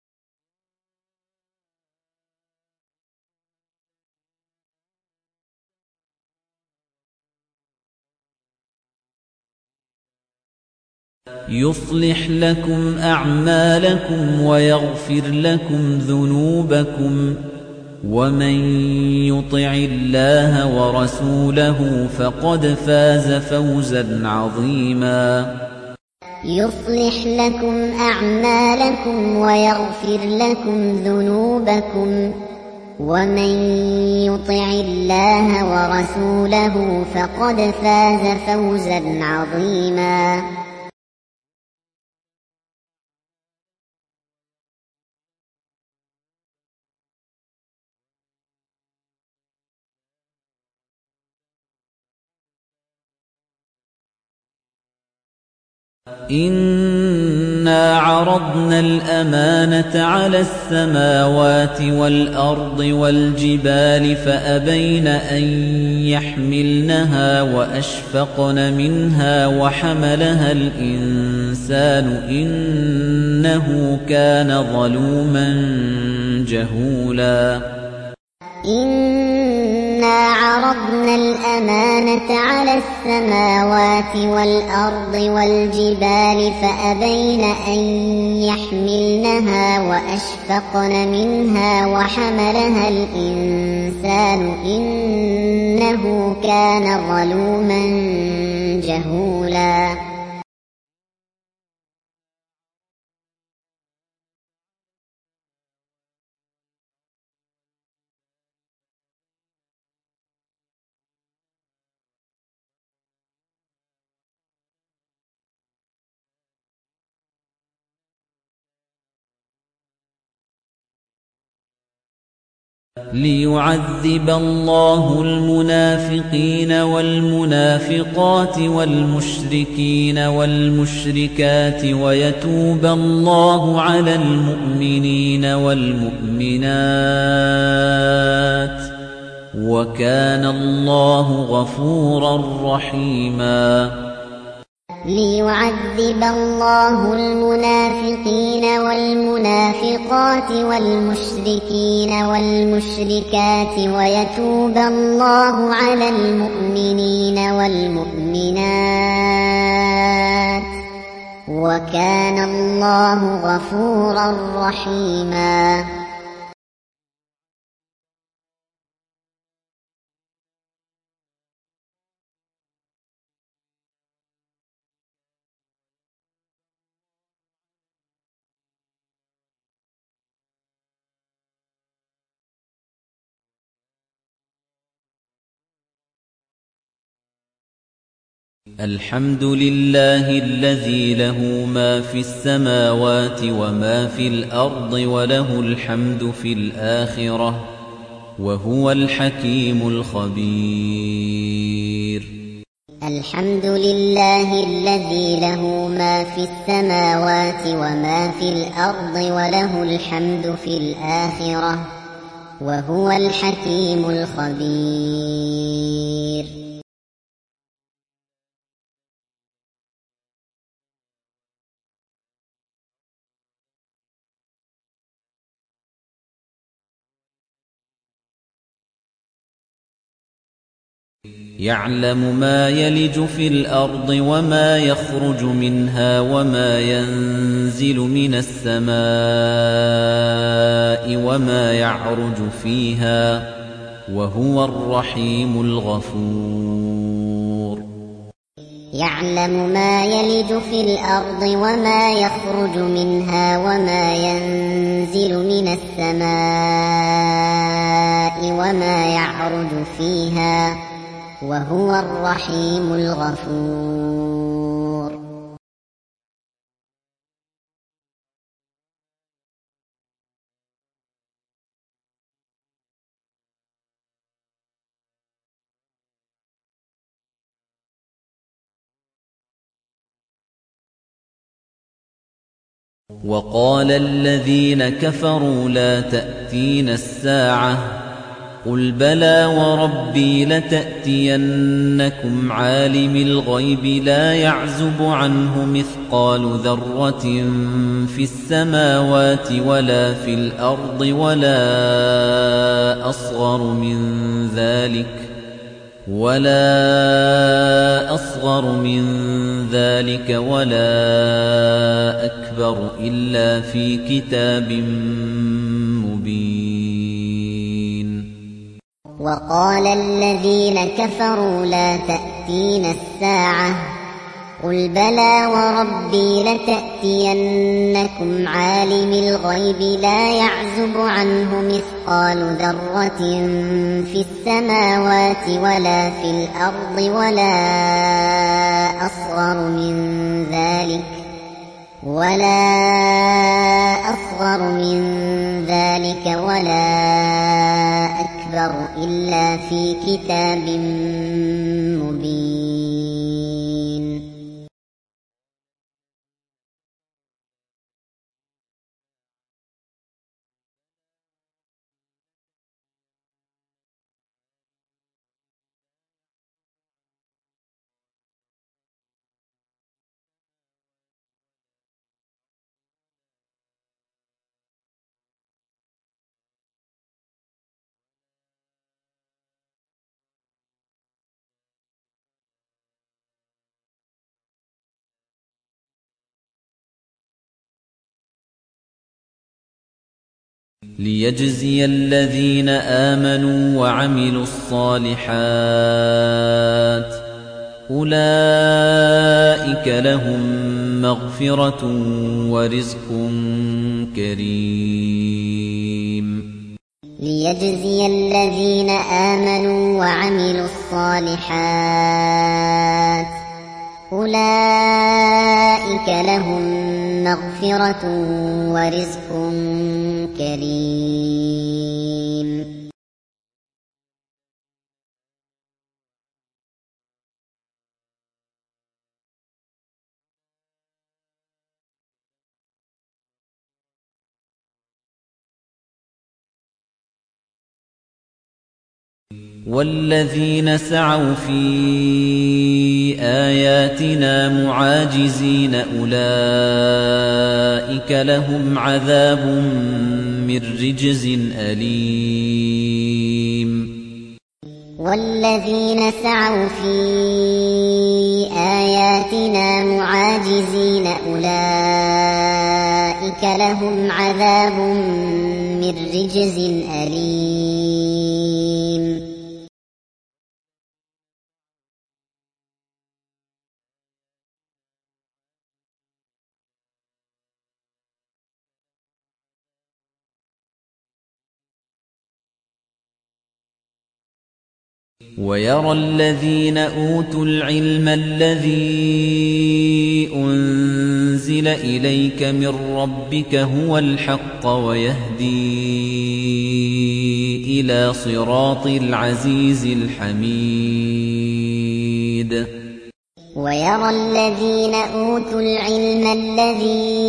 يصلح لكم أعمالكم ويغفر لكم ذنوبكم ومن يطع الله ورسوله فقد فاز فوزا عظيما يصلح لكم أعمالكم ويغفر لكم ذنوبكم ومن يطع الله ورسوله فقد فاز فوزا عظيما إنا عرضنا الأمانة على السماوات والأرض والجبال فأبين أن يحملنها وأشفقن منها وحملها الإنسان إنه كان ظلوما جهولا إنا عرضنا الأمانة على السماوات والأرض والجبال فأبين أن يحملنها وأشفقن منها وحملها الإنسان إنه كان ظلوما جهولا ليعذب الله المنافقين والمنافقات والمشركين والمشركات ويتوب الله على المؤمنين والمؤمنات وكان الله غفورا رحيما ليعذب الله المنافقين والمنافقات والمشركين والمشركات ويتوب الله على المؤمنين والمؤمنات وكان الله غفورا رحيما الحمد لله الذي له ما في السماوات وما في الأرض وله الحمد في الآخرة وهو الحكيم الخبير الحمد لله الذي له ما في السماوات وما في الأرض وله الحمد في الآخرة وهو الحكيم الخبير يَعْلَمُ مَا يَلِجُ فِي الْأَرْضِ وَمَا يَخْرُجُ مِنْهَا وَمَا يَنزِلُ مِنَ السَّمَاءِ وَمَا يَعْرُجُ فِيهَا وَهُوَ الرَّحِيمُ الْغَفُورُ يَعْلَمُ مَا يَلِجُ فِي الْأَرْضِ وَمَا يَخْرُجُ مِنْهَا وَمَا يَنزِلُ مِنَ السَّمَاءِ وَمَا يَعْرُجُ فِيهَا وَهُوَ الرَّحِيمُ الْغَفُورُ وَقَالَ الَّذِينَ كَفَرُوا لَا تَأْتِينَا السَّاعَةُ قُلْ بَلَىٰ وَرَبِّي لَتَأْتِيَنَّكُمْ عَالِمِ الْغَيْبِ لَا يَعْزُبُ عَنْهُ مِثْقَالُ ذَرَّةٍ فِي السَّمَاوَاتِ وَلَا فِي الْأَرْضِ وَلَا أَصْغَرُ مِنْ ذَلِكَ وَلَا أَصْغَرُ مِنْ ذَلِكَ وَلَا أَكْبَرُ إِلَّا فِي كِتَابٍ مُبِينٍ وَقَالَ الَّذِينَ كَفَرُوا لَا تَأْتِينَا السَّاعَةُ قُلْ بَلَىٰ وَرَبِّي لَتَأْتِيَنَّكُمْ عَالِمِ الْغَيْبِ لَا يَعْزُبُ عَنْهُ مِثْقَالُ ذَرَّةٍ فِي السَّمَاوَاتِ وَلَا فِي الْأَرْضِ وَلَا أَصْغَرُ مِنْ ذَلِكَ وَلَا أَصْغَرُ مِنْ ذَلِكَ وَلَا أَكْبَرُ إِلَّا فِي كِتَابٍ مُبِينٍ لِيَجْزِيَ الَّذِينَ آمَنُوا وَعَمِلُوا الصَّالِحَاتِ أُولَئِكَ لَهُم مَّغْفِرَةٌ وَرِزْقٌ كَرِيمٌ لِيَجْزِيَ الَّذِينَ آمَنُوا وَعَمِلُوا الصَّالِحَاتِ أُولَئِكَ لَهُم مَّغْفِرَةٌ وَرِزْقٌ كَرِيمٌ وَالَّذِينَ سَعَوْا فِي آيَاتِنَا مُعَاجِزِينَ أُولَئِكَ لَهُمْ عَذَابٌ مِّن رِّجْزٍ أَلِيمٌ وَالَّذِينَ سَعَوْا فِي آيَاتِنَا مُعَاجِزِينَ أُولَئِكَ لَهُمْ عَذَابٌ مِّن رِّجْزٍ أَلِيمٌ وَيَرَى الَّذِينَ أُوتُوا الْعِلْمَ الَّذِي أُنزِلَ إِلَيْكَ مِن رَّبِّكَ هُوَ الْحَقَّ وَيَهْدِي إِلَىٰ صِرَاطِ الْعَزِيزِ الْحَمِيدِ وَيَرَى الَّذِينَ أُوتُوا الْعِلْمَ الَّذِي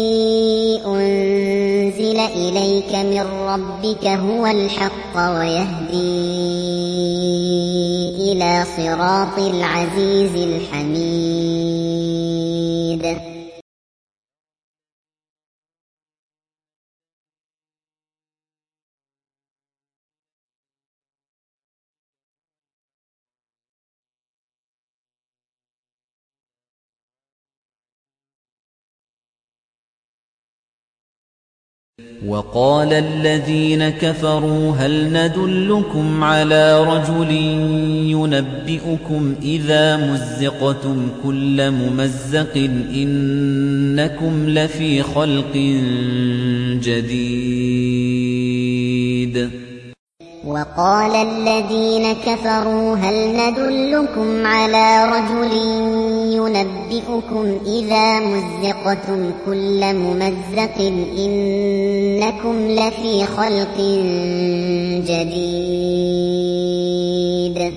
أُنزِلَ إِلَيْكَ مِن رَّبِّكَ هُوَ الْحَقَّ وَيَهْدِي إِلَىٰ صِرَاطِ الْعَزِيزِ الْحَمِيدِ وقال الذين كفروا هل ندلكم على رجل ينبئكم إذا مزقتم كل ممزق إنكم لفي خلق جديد. وقال الذين كفروا هل ندلكم على رجل ينبئكم إذا مزقتم كل ممزق إنكم لفي خلق جديد.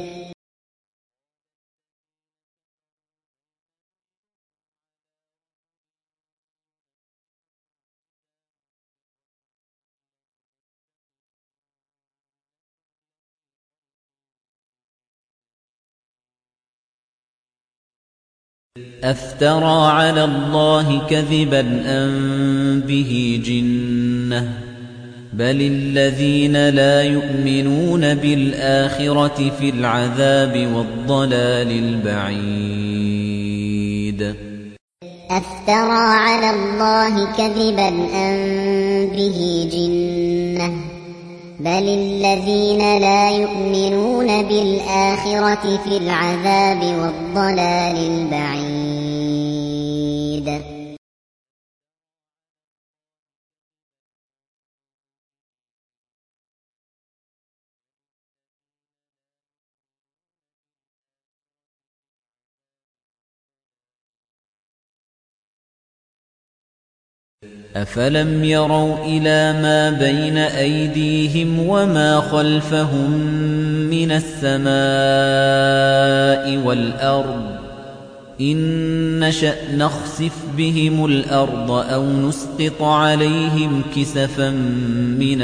أفترى على الله كذبا أم به جنة بل الذين لا يؤمنون بالآخرة في العذاب والضلال البعيد. أفترى على الله كذبا أم به جنة بل الذين لا يؤمنون بالآخرة في العذاب والضلال البعيد. أفلم يروا إلى ما بين أيديهم وما خلفهم من السماء والأرض إن نشأ نخسف بهم الأرض أو نسقط عليهم كسفا من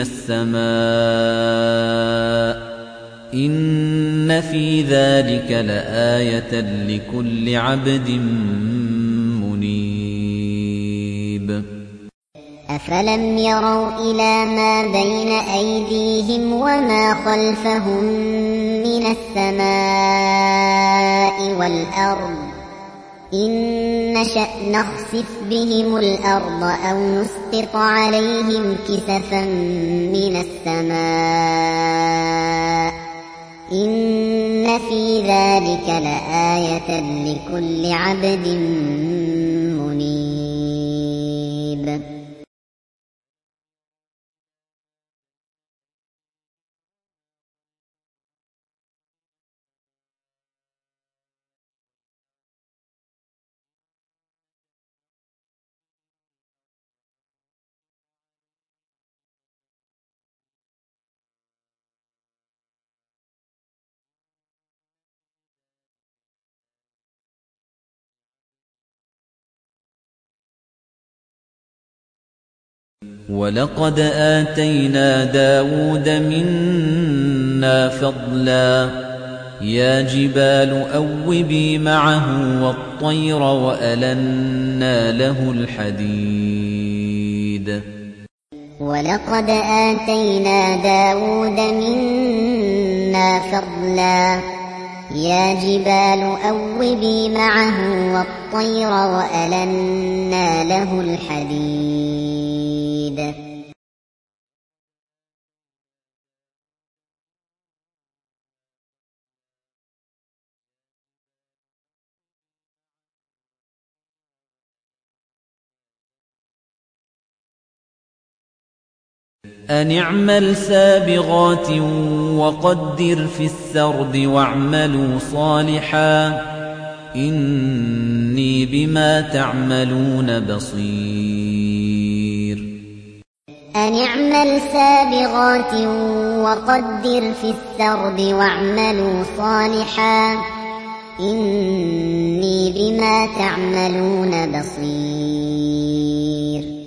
السماء إن في ذلك لآية لكل عبد منيب. أفلم يروا إلى ما بين أيديهم وما خلفهم من السماء والأرض إن نشأ نخسف بهم الأرض أو نسقط عليهم كسفا من السماء إن في ذلك لآية لكل عبد منيب. ولقد آتينا داود منا فضلا يا جبال أوبي معه والطير وألنا له الحديد. ولقد آتينا داود منا فضلا يا جبال أوبي معه والطير وألنا له الحديد. أن اعمل سابغات وقدر في السرد واعملوا صالحا إني بما تعملون بصير. أن اعمل سابغات وقدر في السرد واعملوا صالحا إني بما تعملون بصير.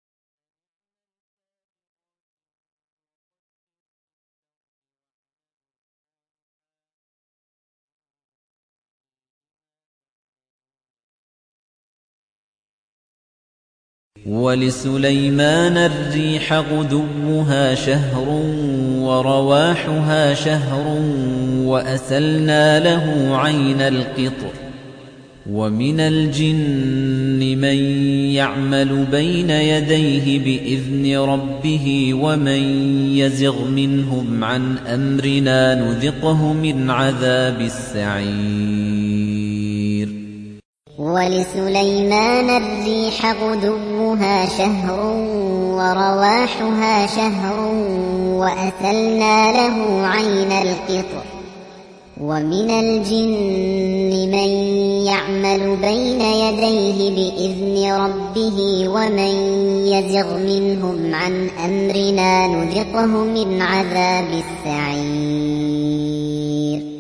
ولسليمان الريح غدوها شهر ورواحها شهر وأسلنا له عين القطر وَمِنَ الْجِنِّ مَن يَعْمَلُ بَيْنَ يَدَيْهِ بِإِذْنِ رَبِّهِ وَمَن يَزِغْ مِنْهُمْ عَنْ أَمْرِنَا نُذِقْهُ مِنْ عَذَابِ السَّعِيرِ وَلِسُلَيْمَانَ الرِّيحَ غُدُوُّهَا شَهْرٌ وَرَوَاحُهَا شَهْرٌ وَأَسَلْنَا لَهُ عَيْنَ الْقِطْرِ وَمِنَ الْجِنِّ مَن يَعْمَلُ بَيْنَ يَدَيْهِ بِإِذْنِ رَبِّهِ وَمَن يَزِغْ مِنْهُمْ عَنْ أَمْرِنَا نُذِقْهُ مِنْ عَذَابِ السَّعِيرِ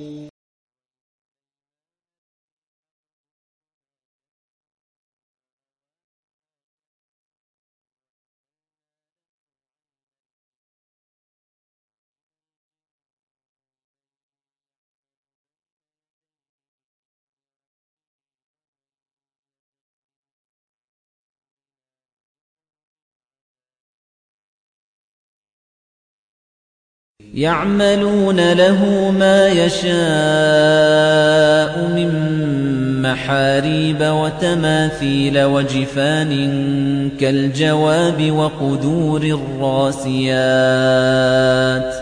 يَعْمَلُونَ لَهُ مَا يَشَاءُ مِن مَّحَارِيبَ وَتَمَاثِيلَ وَجِفَانٍ كَالْجَوَابِ وَقُدُورٍ رَّاسِيَاتٍ ۚ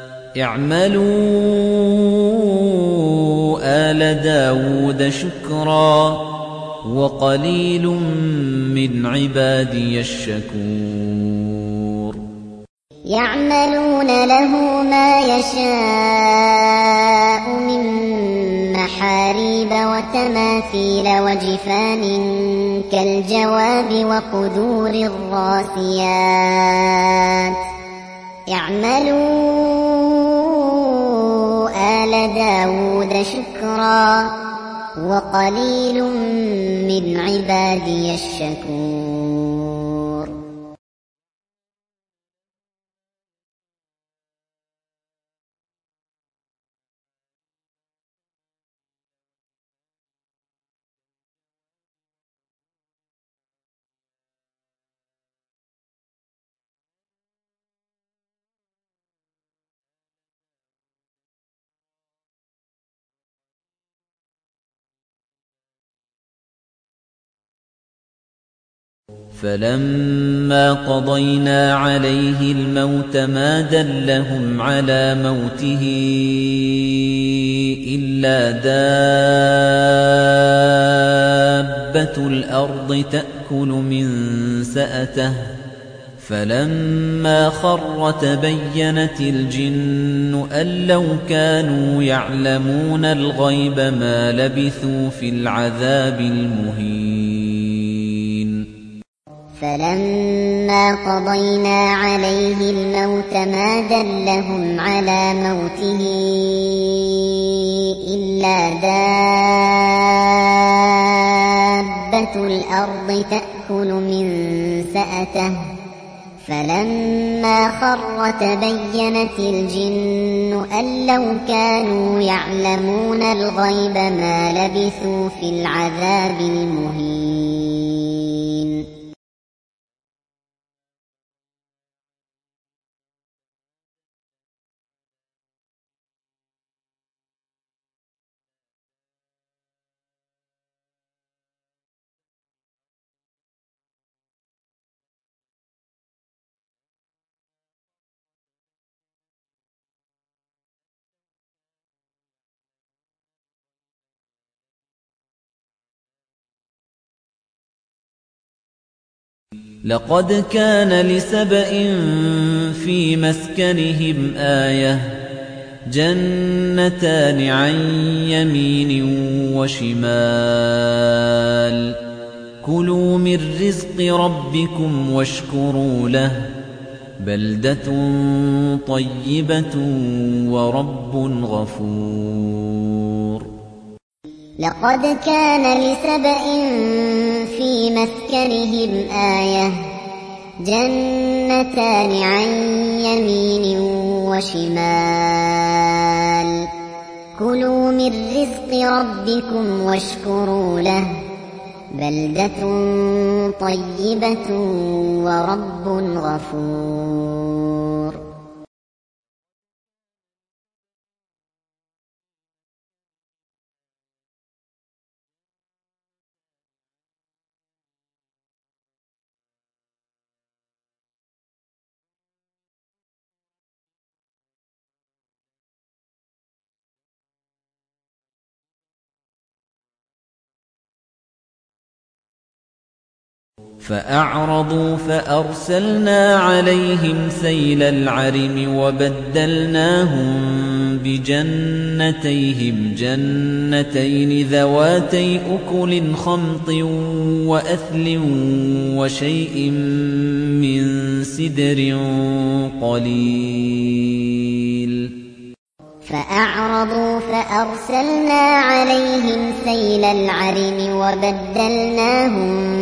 اعْمَلُوا آلَ دَاوُودَ شُكْرًا ۚ وَقَلِيلٌ مِّنْ عِبَادِيَ الشَّكُورُ يَعْمَلُونَ لَهُ مَا يَشَاءُ مِن مَّحَارِيبَ وَتَمَاثِيلَ وَجِفَانٍ كَالْجَوَابِ وَقُدُورٍ رَّاسِيَاتٍ ۚ اعْمَلُوا آلَ دَاوُودَ شُكْرًا ۚ وَقَلِيلٌ مِّنْ عِبَادِيَ الشَّكُورُ فَلَمَّا قَضَيْنَا عَلَيْهِ الْمَوْتَ مَا دَلَّهُمْ عَلَىٰ مَوْتِهِ إِلَّا دَابَّةُ الْأَرْضِ تَأْكُلُ مِن سَأَتَهُ ۖ فَلَمَّا خَرَّ تَبَيَّنَتِ الْجِنُّ أَن لَّوْ كَانُوا يَعْلَمُونَ الْغَيْبَ مَا لَبِثُوا فِي الْعَذَابِ الْمُهِينِ فَلَمَّا قَضَيْنَا عَلَيْهِ الْمَوْتَ مَا دَلَّهُمْ عَلَىٰ مَوْتِهِ إِلَّا دَابَّةُ الْأَرْضِ تَأْكُلُ مِن سَأَتَهُ ۖ فَلَمَّا خَرَّ تَبَيَّنَتِ الْجِنُّ أَن لَّوْ كَانُوا يَعْلَمُونَ الْغَيْبَ مَا لَبِثُوا فِي الْعَذَابِ الْمُهِينِ لَقَدْ كَانَ لِسَبَإٍ فِي مَسْكَنِهِمْ آيَةٌ ۖ جَنَّتَانِ عَن يَمِينٍ وَشِمَالٍ ۖ كُلُوا مِن رِّزْقِ رَبِّكُمْ وَاشْكُرُوا لَهُ ۚ بَلْدَةٌ طَيِّبَةٌ وَرَبٌّ غَفُورٌ لَقَدْ كَانَ لِسَبَإٍ فِي مَسْكَنِهِمْ آيَةٌ ۖ جَنَّتَانِ عَن يَمِينٍ وَشِمَالٍ ۖ كُلُوا مِن رِّزْقِ رَبِّكُمْ وَاشْكُرُوا لَهُ ۚ بَلْدَةٌ طَيِّبَةٌ وَرَبٌّ غَفُورٌ فأعرضوا فأرسلنا عليهم سيل العرم وبدلناهم بجنتيهم جنتين ذواتي أكل خمط وأثل وشيء من سدر قليل فأعرضوا فأرسلنا عليهم سيل العرم وبدلناهم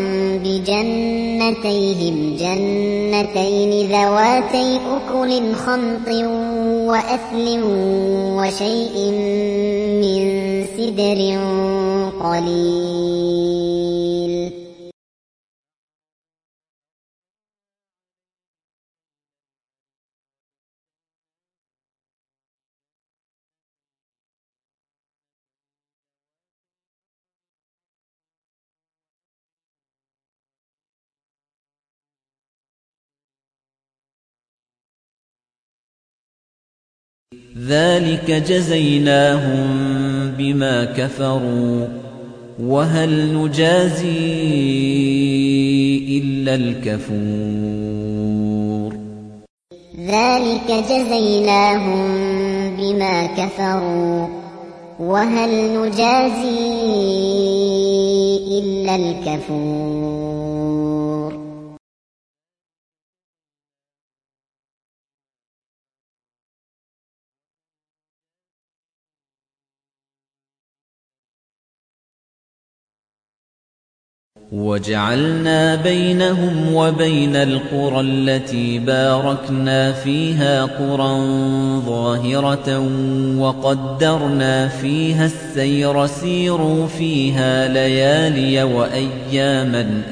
بجنتيهم جنتين ذواتي أكل خمط وأثل وشيء من سدر قليل ذلك جزيناهم بما كفروا وهل نجازي إلا الكفور ذلك جزيناهم بما كفروا وهل نجازي إلا الكفور وجعلنا بينهم وبين القرى التي باركنا فيها قرى ظاهرة وقدرنا فيها السير سيروا فيها ليالي وأياما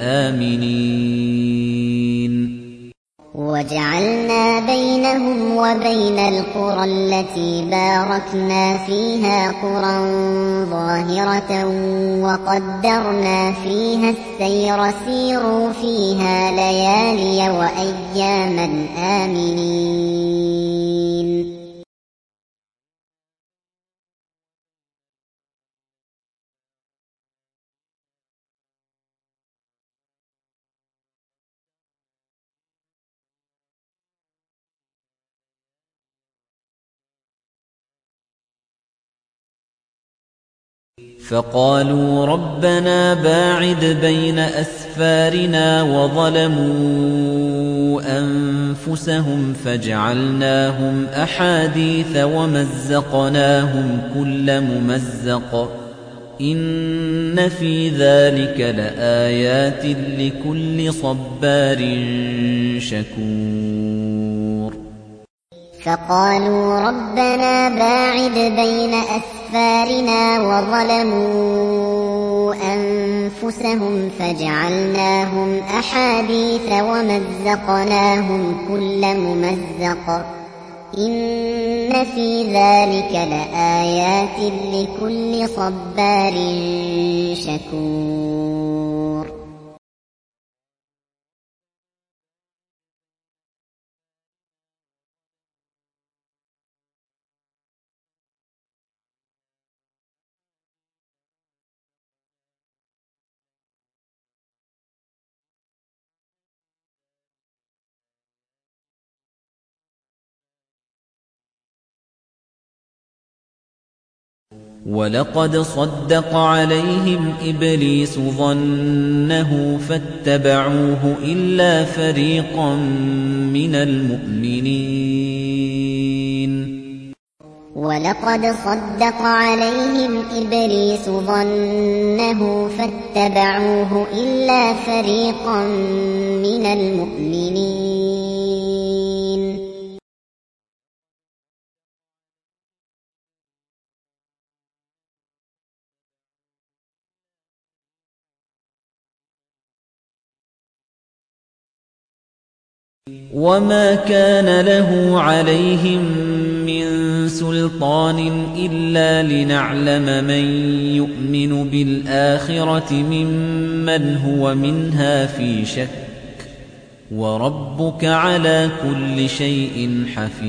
آمنين وجعلنا بينهم وبين القرى التي باركنا فيها قرى ظاهرة وقدرنا فيها السير سيروا فيها ليالي وأياما آمنين فقالوا ربنا باعد بين أسفارنا وظلموا أنفسهم فجعلناهم أحاديث ومزقناهم كل ممزق إن في ذلك لآيات لكل صبار شكور فقالوا ربنا باعد بين أسفارنا وظلموا أنفسهم فجعلناهم أحاديث ومزقناهم كل ممزق إن في ذلك لآيات لكل صبار شكور ولقد صدق عليهم إبليس ظنه فاتبعوه إلا فريقا من المؤمنين ولقد صدق عليهم إبليس ظنه فاتبعوه إلا فريقا من المؤمنين وما كان له عليهم من سلطان إلا لنعلم من يؤمن بالآخرة ممن هو منها في شك وربك على كل شيء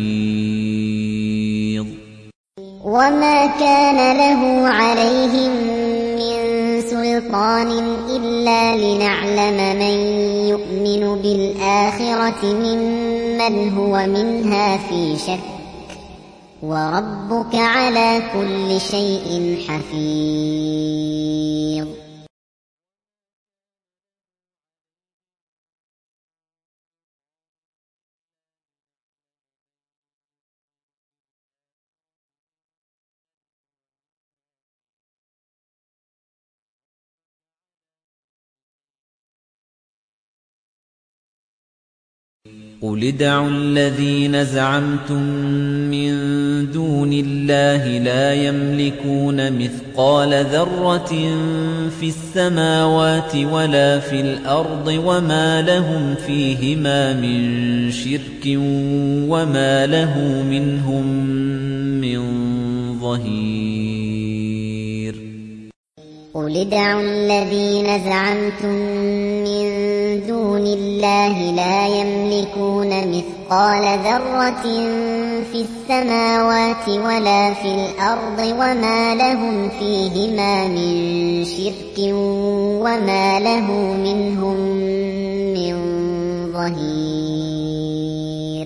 حفيظ وما كان له عليهم من سلطان سُلْطَانٍ إِلَّا لِنَعْلَمَ مَن يُؤْمِنُ بِالْآخِرَةِ مِمَّنْ هُوَ مِنْهَا فِي شَكٍّ وَرَبُّكَ عَلَىٰ كُلِّ شَيْءٍ حَفِيظٌ قُلِ ادْعُوا الَّذِينَ زَعَمْتُم مِّن دُونِ اللَّهِ لَا يَمْلِكُونَ مِثْقَالَ ذَرَّةٍ فِي السَّمَاوَاتِ وَلَا فِي الْأَرْضِ وَمَا لَهُمْ فِيهِمَا مِن شِرْكٍ وَمَا لَهُ مِنْهُم مِّن ظَهِيرٍ قُلِ ادْعُوا الَّذِينَ زَعَمْتُم مِّن دُونِ اللَّهِ لَا يَمْلِكُونَ مِثْقَالَ ذَرَّةٍ فِي السَّمَاوَاتِ وَلَا فِي الْأَرْضِ وَمَا لَهُمْ فِيهِمَا مِن شِرْكٍ وَمَا لَهُ مِنْهُم مِّن ظَهِيرٍ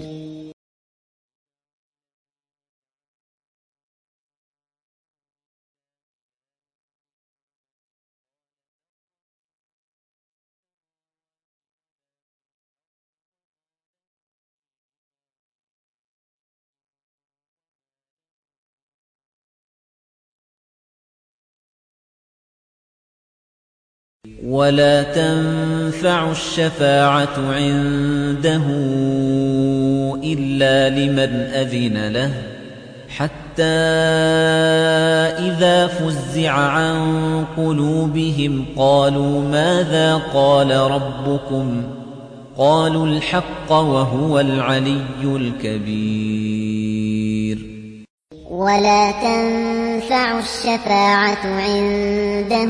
وَلَا تَنفَعُ الشَّفَاعَةُ عِندَهُ إِلَّا لِمَنْ أَذِنَ لَهُ حَتَّى إِذَا فُزِّعَ عَن قُلُوبِهِمْ قَالُوا مَاذَا قَالَ رَبُّكُمْ قَالُوا الْحَقَّ وَهُوَ الْعَلِيُّ الْكَبِيرُ وَلَا تَنفَعُ الشَّفَاعَةُ عِندَهُ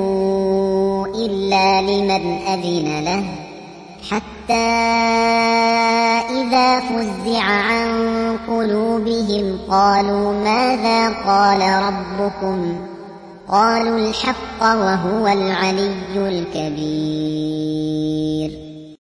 إِلَّا لِمَنْ أَذِنَ لَهُ حَتَّى إِذَا فُزِّعَ عَن قُلُوبِهِمْ قَالُوا مَاذَا قَالَ رَبُّكُمْ قَالُوا الْحَقَّ وَهُوَ الْعَلِيُّ الْكَبِيرُ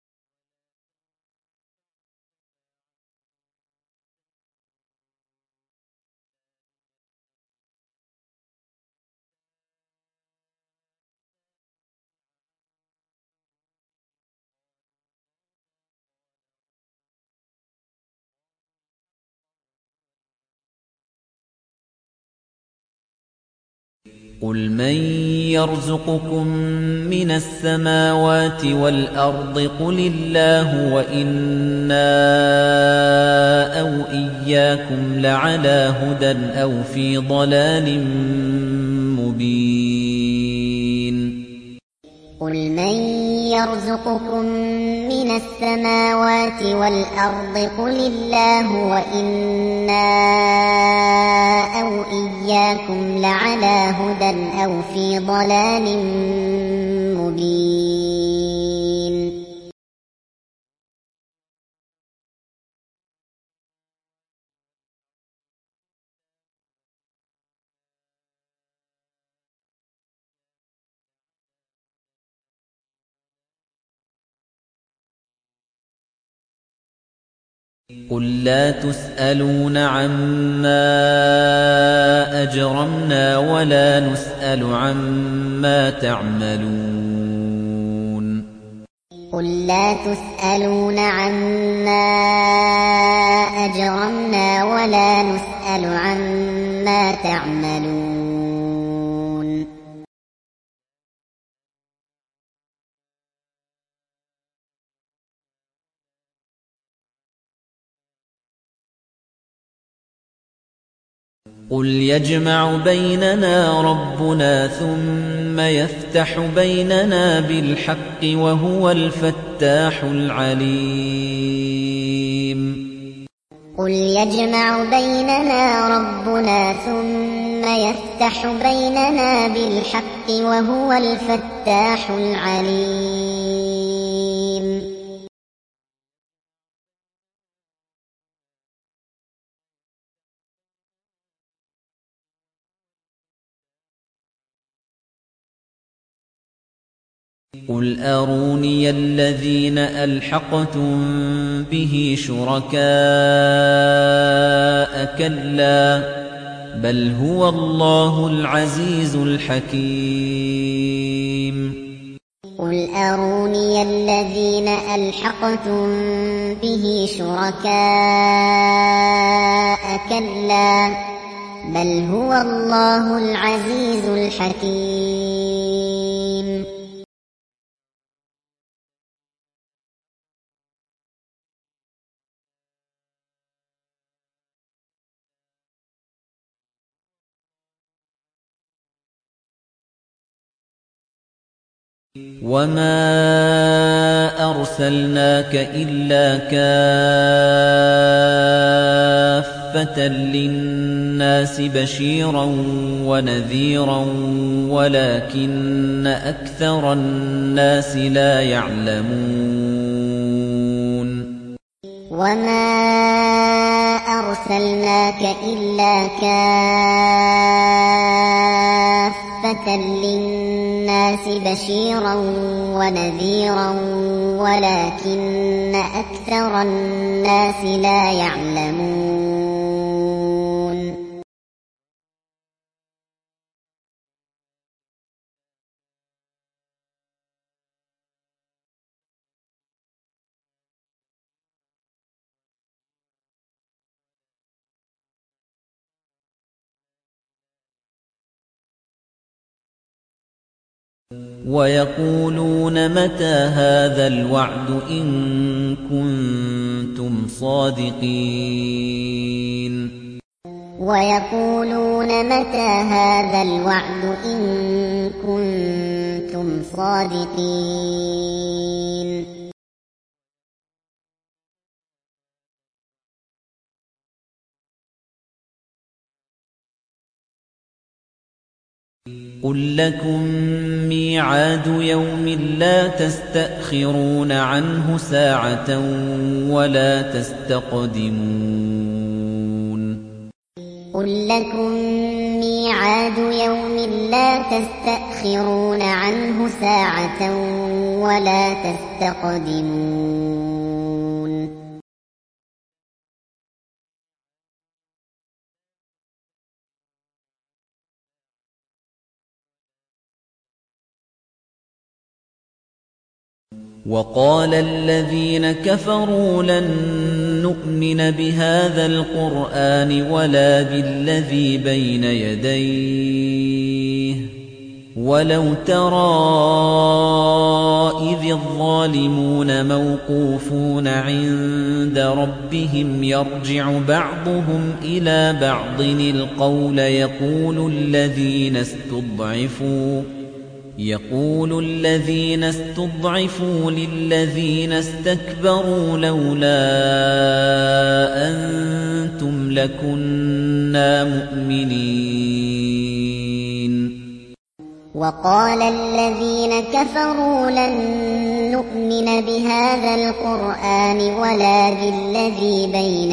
قُلْ مَن يَرْزُقُكُم مِّنَ السَّمَاوَاتِ وَالْأَرْضِ قُلِ اللَّهُ وَإِنَّا أَوْ إِيَّاكُمْ لَعَلَىٰ هُدًى أَوْ فِي ضَلَالٍ مُّبِينٍ قُلْ مَن يَرْزُقُكُم مِّنَ السَّمَاوَاتِ وَالْأَرْضِ قُلِ اللَّهُ وَإِنَّا أَوْ إِيَّاكُمْ لَعَلَىٰ هُدًى أَوْ فِي ضَلَالٍ مُّبِينٍ قُل لَّا تُسْأَلُونَ عَمَّا أَجْرَمْنَا وَلَا نُسْأَلُ عَمَّا تَعْمَلُونَ قُل لَّا تُسْأَلُونَ عَمَّا أَجْرَمْنَا وَلَا نُسْأَلُ عَمَّا تَعْمَلُونَ قُلْ يَجْمَعُ بَيْنَنَا رَبُّنَا ثُمَّ يَفْتَحُ بَيْنَنَا بِالْحَقِّ وَهُوَ الْفَتَّاحُ الْعَلِيمُ قُلْ يَجْمَعُ بَيْنَنَا رَبُّنَا ثُمَّ يَفْتَحُ بَيْنَنَا بِالْحَقِّ وَهُوَ الْفَتَّاحُ الْعَلِيمُ قُلْ أَرُونِيَ الَّذِينَ أَلْحَقْتُم بِهِ شُرَكَاءَ ۖ كَلَّا بَلْ هُوَ اللَّهُ الْعَزِيزُ الْحَكِيمُ قُلْ أَرُونِيَ الَّذِينَ أَلْحَقْتُم بِهِ شُرَكَاءَ ۖ كَلَّا بَلْ هُوَ اللَّهُ الْعَزِيزُ الْحَكِيمُ وَمَا أَرْسَلْنَاكَ إِلَّا كَافَّةً لِّلنَّاسِ بَشِيرًا وَنَذِيرًا وَلَٰكِنَّ أَكْثَرَ النَّاسِ لَا يَعْلَمُونَ وَمَا أَرْسَلْنَاكَ إِلَّا كَافَّةً لِّلنَّاسِ بَشِيرًا وَنَذِيرًا وَلَٰكِنَّ أَكْثَرَ النَّاسِ لَا يَعْلَمُونَ وَيَقُولُونَ مَتَىٰ هَٰذَا الْوَعْدُ إِن كُنتُمْ صَادِقِينَ وَيَقُولُونَ مَتَىٰ هَٰذَا الْوَعْدُ إِن كُنتُمْ صَادِقِينَ قُل لَّكُم مِّيعَادُ يَوْمٍ لَّا تَسْتَأْخِرُونَ عَنْهُ سَاعَةً وَلَا تَسْتَقْدِمُونَ قُل لَّكُم مِّيعَادُ يَوْمٍ لَّا تَسْتَأْخِرُونَ عَنْهُ سَاعَةً وَلَا تَسْتَقْدِمُونَ وَقَالَ الَّذِينَ كَفَرُوا لَن نُّؤْمِنَ بِهَٰذَا الْقُرْآنِ وَلَا بِالَّذِي بَيْنَ يَدَيْهِ وَلَوْ تَرَىٰ إِذِ الظَّالِمُونَ موقوفون عِندَ رَبِّهِمْ يَرْجِعُ بَعْضُهُمْ إِلَىٰ بَعْضٍ الْقَوْلَ يَقُولُ الَّذِينَ اسْتُضْعِفُوا يقول الذين استضعفوا للذين استكبروا لولا أنتم لكنا مؤمنين وقال الذين كفروا لن نؤمن بهذا القرآن ولا بالذي بين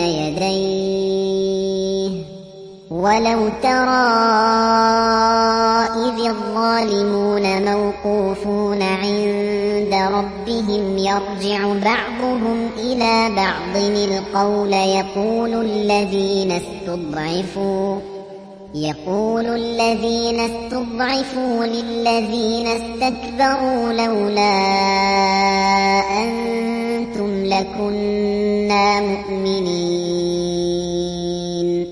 يديه ولو ترى إذ الظالمون موقوفون عند ربهم يرجع بعضهم إلى بعض القول يقول الذين استضعفوا يقول الذين استضعفوا للذين استكبروا لولا أنتم لكنا مؤمنين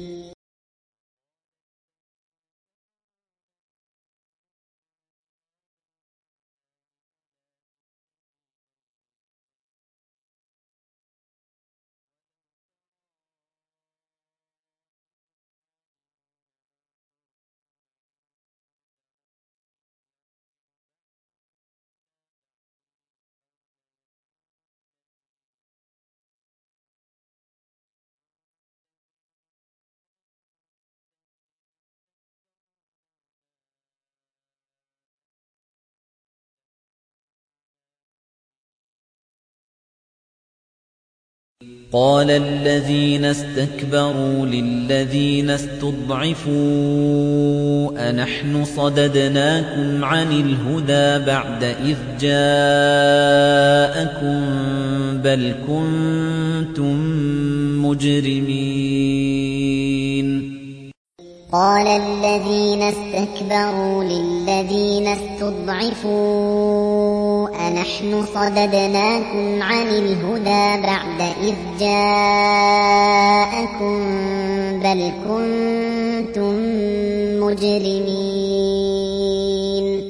قال الذين استكبروا للذين استضعفوا أنحن صددناكم عن الهدى بعد إذ جاءكم بل كنتم مجرمين قال الذين استكبروا للذين استضعفوا أنحن صددناكم عن الهدى بعد إذ جاءكم بل كنتم مجرمين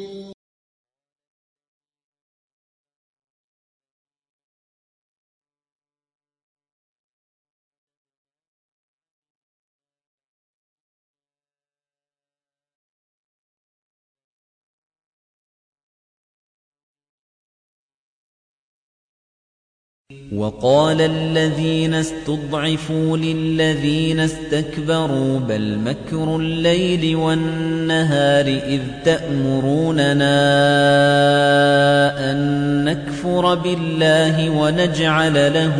وقال الذين استضعفوا للذين استكبروا بل مكر الليل والنهار إذ تأمروننا أن نكفر بالله ونجعل له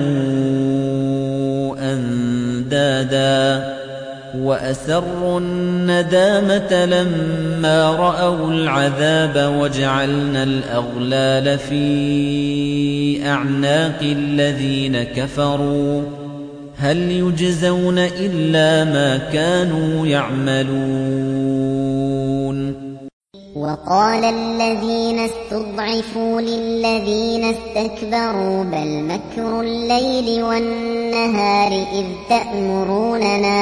أندادا وأسروا الندامة لما رأوا العذاب وجعلنا الأغلال في أعناق الذين كفروا هل يجزون إلا ما كانوا يعملون وقال الذين استضعفوا للذين استكبروا بل مكر الليل والنهار إذ تأمروننا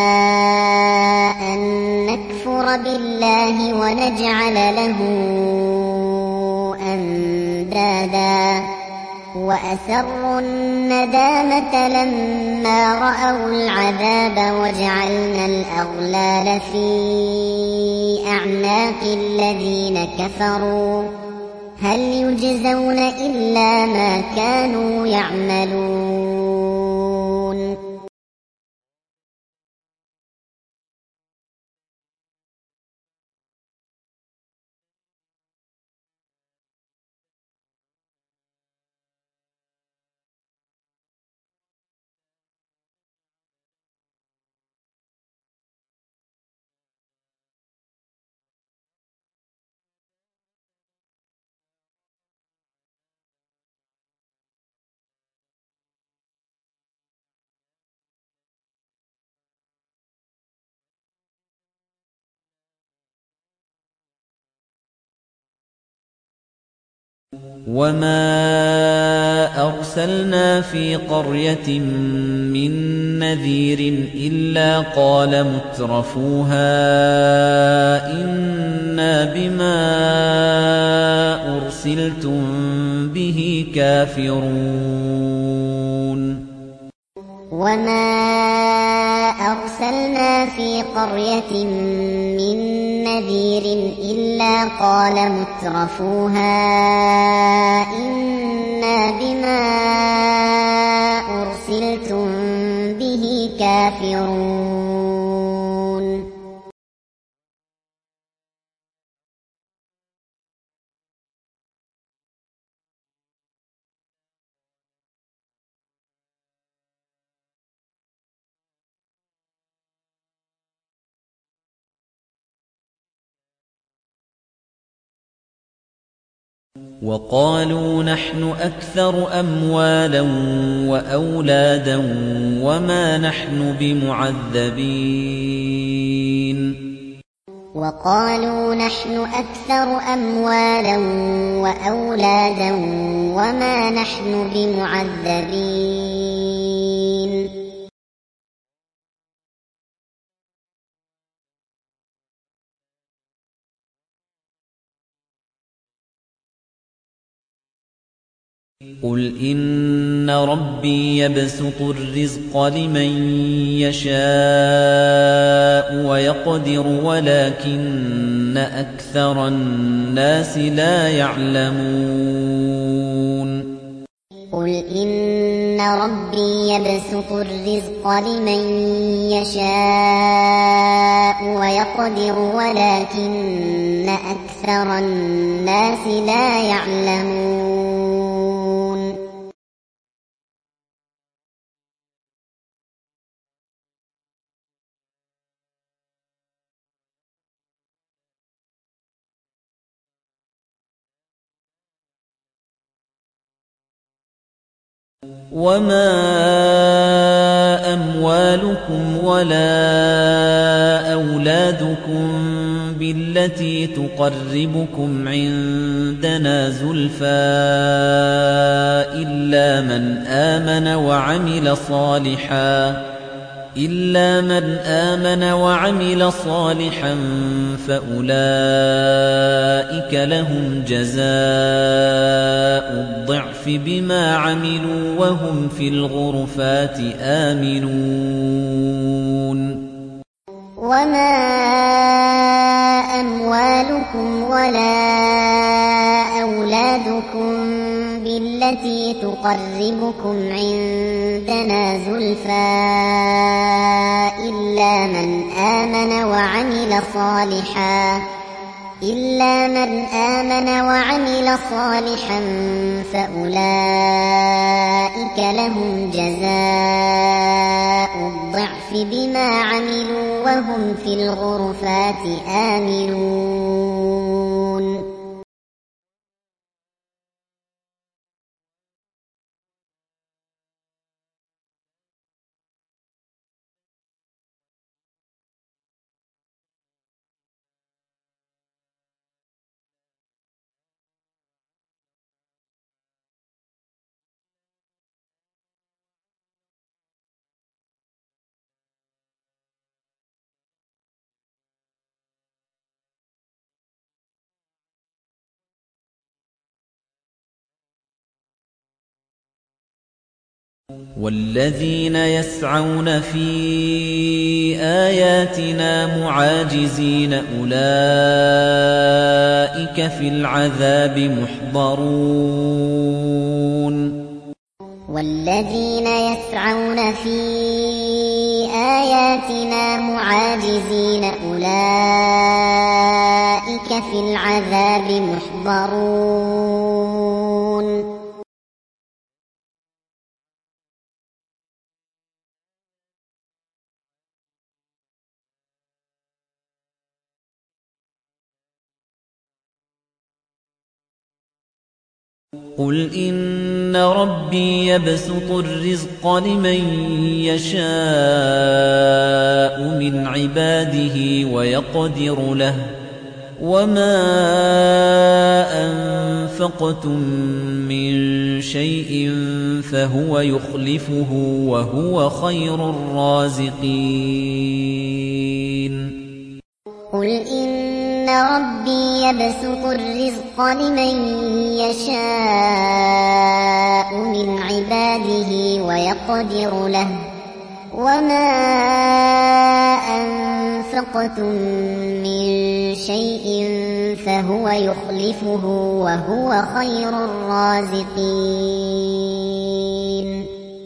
أن نكفر بالله ونجعل له أندادا وأسروا الندامة لما رأوا العذاب وجعلنا الأغلال في أعناق الذين كفروا هل يجزون إلا ما كانوا يعملون وما أرسلنا في قرية من نذير إلا قال مترفوها إنا بما أرسلتم به كافرون وما أرسلنا في قرية من نذير إلا قال مترفوها إنا بما أرسلتم به كافرون وقالوا نحن أكثر أموالا وأولادا وما نحن بمعذبين وقالوا نحن أكثر أموالا وأولادا وما نحن بمعذبين قل إن ربي يبسط الرزق لمن يشاء ويقدر ولكن أكثر الناس لا يعلمون قل إن ربي يبسط الرزق لمن يشاء ويقدر ولكن أكثر الناس لا يعلمون وَمَا أَمْوَالُكُمْ وَلَا أَوْلَادُكُمْ بِالَّتِي تُقَرِّبُكُمْ عِندَنَا زُلْفَىٰ إِلَّا مَنْ آمَنَ وَعَمِلَ صَالِحًا إِلَّا مَنْ آمَنَ وَعَمِلَ صَالِحًا فَأُولَئِكَ لَهُمْ جَزَاءُ الضِّعْفِ بِمَا عَمِلُوا وَهُمْ فِي الْغُرُفَاتِ آمِنُونَ وَمَا أَمْوَالُكُمْ وَلَا أَوْلَادُكُمْ بِالَّتِي تُقَرِّبُكُمْ عِندَنَا زُلْفَىٰ إِلَّا مَنْ آمَنَ وَعَمِلَ صَالِحًا إِلَّا مَنْ آمَنَ وَعَمِلَ صَالِحًا فَأُولَئِكَ لَهُمْ جَزَاءُ الضِّعْفِ بِمَا عَمِلُوا وَهُمْ فِي الْغُرُفَاتِ آمِنُونَ وَالَّذِينَ يَسْعَوْنَ فِي آيَاتِنَا مُعَاجِزِينَ أُولَئِكَ فِي الْعَذَابِ مُحْضَرُونَ وَالَّذِينَ يَسْعَوْنَ فِي آيَاتِنَا مُعَاجِزِينَ أُولَئِكَ فِي الْعَذَابِ مُحْضَرُونَ قُلْ إِنَّ رَبِّي يَبْسُطُ الرِّزْقَ لِمَن يَشَاءُ مِنْ عِبَادِهِ وَيَقْدِرُ لَهُ وَمَا أَنفَقْتُم مِّن شَيْءٍ فَهُوَ يُخْلِفُهُ وَهُوَ خَيْرُ الرَّازِقِينَ قُلْ إِنَّ رَبِّي يَبْسُطُ الرِّزْقَ لِمَن يَشَاءُ مِنْ عِبَادِهِ وَيَقْدِرُ لَهُ وَمَا أَنفَقْتُم مِّن شَيْءٍ فَهُوَ يُخْلِفُهُ وَهُوَ خَيْرُ الرَّازِقِينَ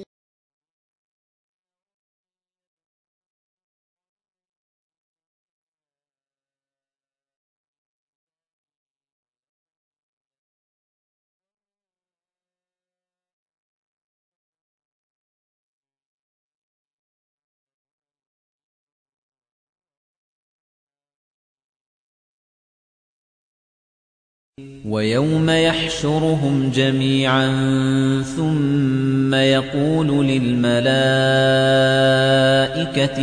وَيَوْمَ يَحْشُرُهُمْ جَمِيعًا ثُمَّ يَقُولُ لِلْمَلَائِكَةِ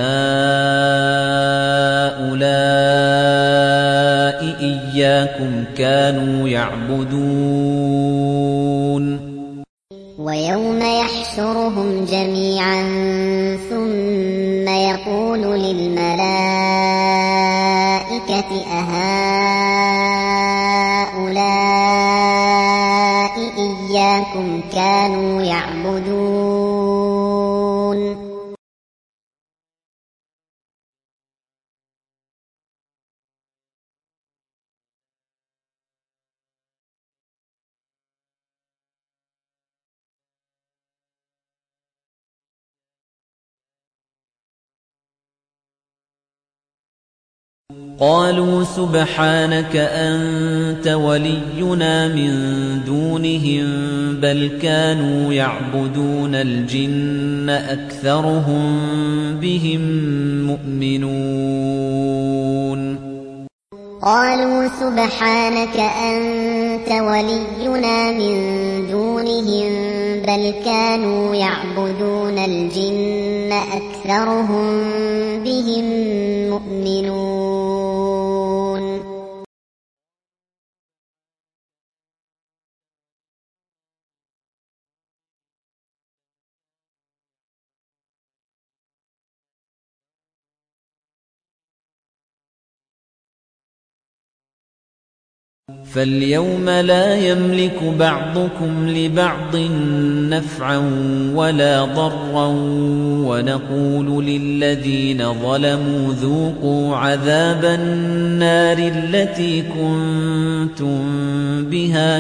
أَهَٰؤُلَاءِ إِيَّاكُمْ كَانُوا يَعْبُدُونَ وَيَوْمَ يَحْشُرُهُمْ جَمِيعًا ثُمَّ يَقُولُ لِلْمَلَائِكَةِ أَهَٰؤُلَاءِ إِيَّاكُمْ كَانُوا يَعْبُدُونَ قَالُوا سُبْحَانَكَ أَنتَ وَلِيُّنَا مِن دُونِهِم بَلْ كَانُوا يَعْبُدُونَ الْجِنَّ أَكْثَرُهُم بِهِم مُّؤْمِنُونَ قالوا سبحانك أنت ولينا من دونهم بل كانوا يعبدون الجن أكثرهم بهم مؤمنون فاليوم لا يملك بعضكم لبعض نفعا ولا ضرا ونقول للذين ظلموا ذوقوا عذاب النار التي كنتم بها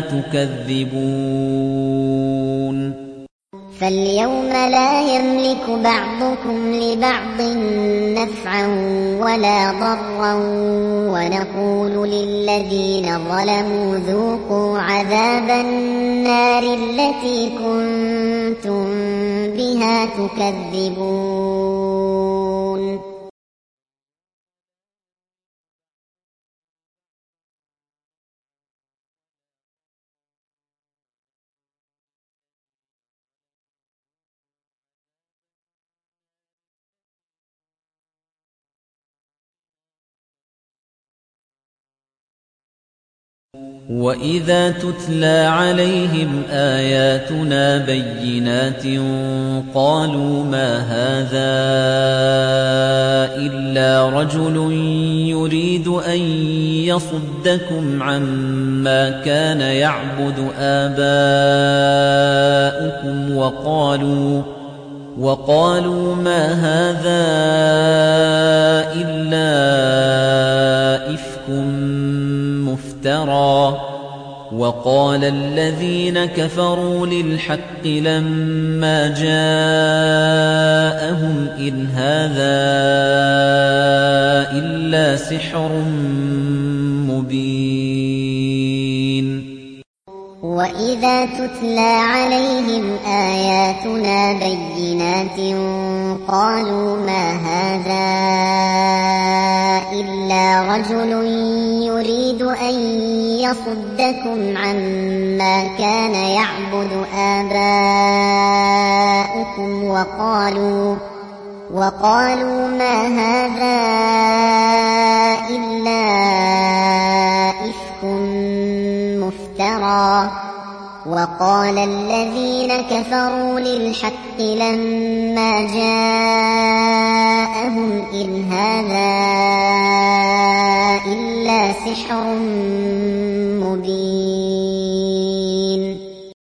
تكذبون فاليوم لا يملك بعضكم لبعض نفعا ولا ضرا ونقول للذين ظلموا ذوقوا عذاب النار التي كنتم بها تكذبون وَإِذَا تُتْلَىٰ عَلَيْهِمْ آيَاتُنَا بَيِّنَاتٍ قَالُوا مَا هَٰذَا إِلَّا رَجُلٌ يُرِيدُ أَن يَصُدَّكُمْ عَمَّا كَانَ يَعْبُدُ آبَاؤُكُمْ وَقَالُوا وَقَالُوا مَا هَٰذَا إِلَّا إِفْكٌ مُفْتَرًى وَقَالَ الَّذِينَ كَفَرُوا لِلْحَقِّ لَمَّا جَاءَهُمْ إِنْ هَٰذَا إِلَّا سِحْرٌ مُبِينٌ وَإِذَا تُتْلَىٰ عَلَيْهِمْ آيَاتُنَا بَيِّنَاتٍ قَالُوا مَا هَٰذَا إِلَّا رَجُلٌ يُرِيدُ أَن يَصُدَّكُمْ عَمَّا كَانَ يَعْبُدُ آبَاؤُكُمْ وَقَالُوا وَقَالُوا مَا هَٰذَا إِلَّا إِفْكٌ مُفْتَرًى وَقَالَ الَّذِينَ كَفَرُوا لِلْحَقِّ لَمَّا جَاءَهُمْ إِنْ هَٰذَا إِلَّا سِحْرٌ مُبِينٌ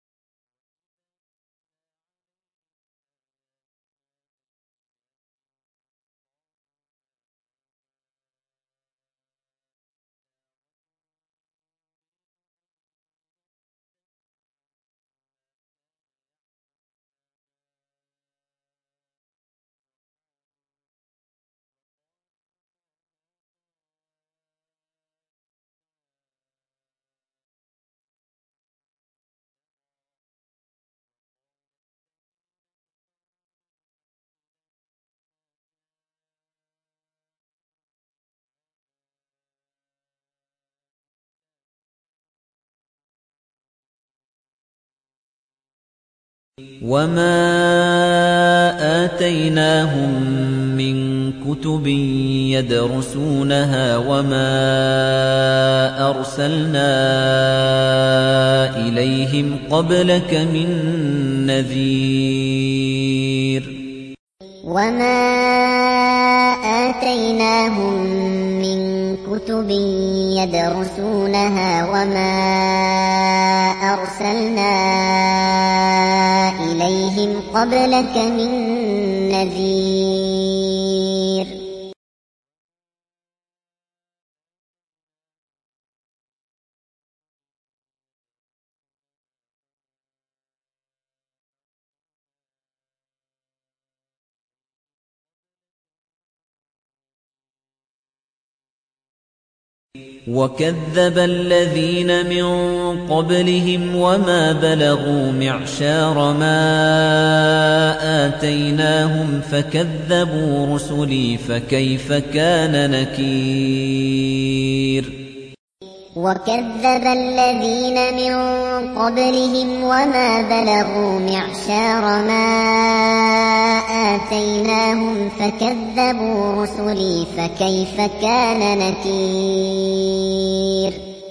وَمَا آتَيْنَاهُم مِّن كُتُبٍ يَدْرُسُونَهَا وَمَا أَرْسَلْنَا إِلَيْهِمْ قَبْلَكَ مِن نَّذِيرٍ وَمَا آتَيْنَاهُم مِّن كُتُبٍ يَدْرُسُونَهَا وَمَا أَرْسَلْنَا إِلَيْهِمْ قَبْلَكَ مِن نَّذِيرٍ وَكَذَّبَ الَّذِينَ مِن قَبْلِهِمْ وَمَا بَلَغُوا مِعْشَارَ مَا آتَيْنَاهُمْ فَكَذَّبُوا رُسُلِي فَكَيْفَ كَانَ نَكِيرِ وكذب الذين من قبلهم وما بلغوا معشار ما آتيناهم فكذبوا رسلي فكيف كان نكير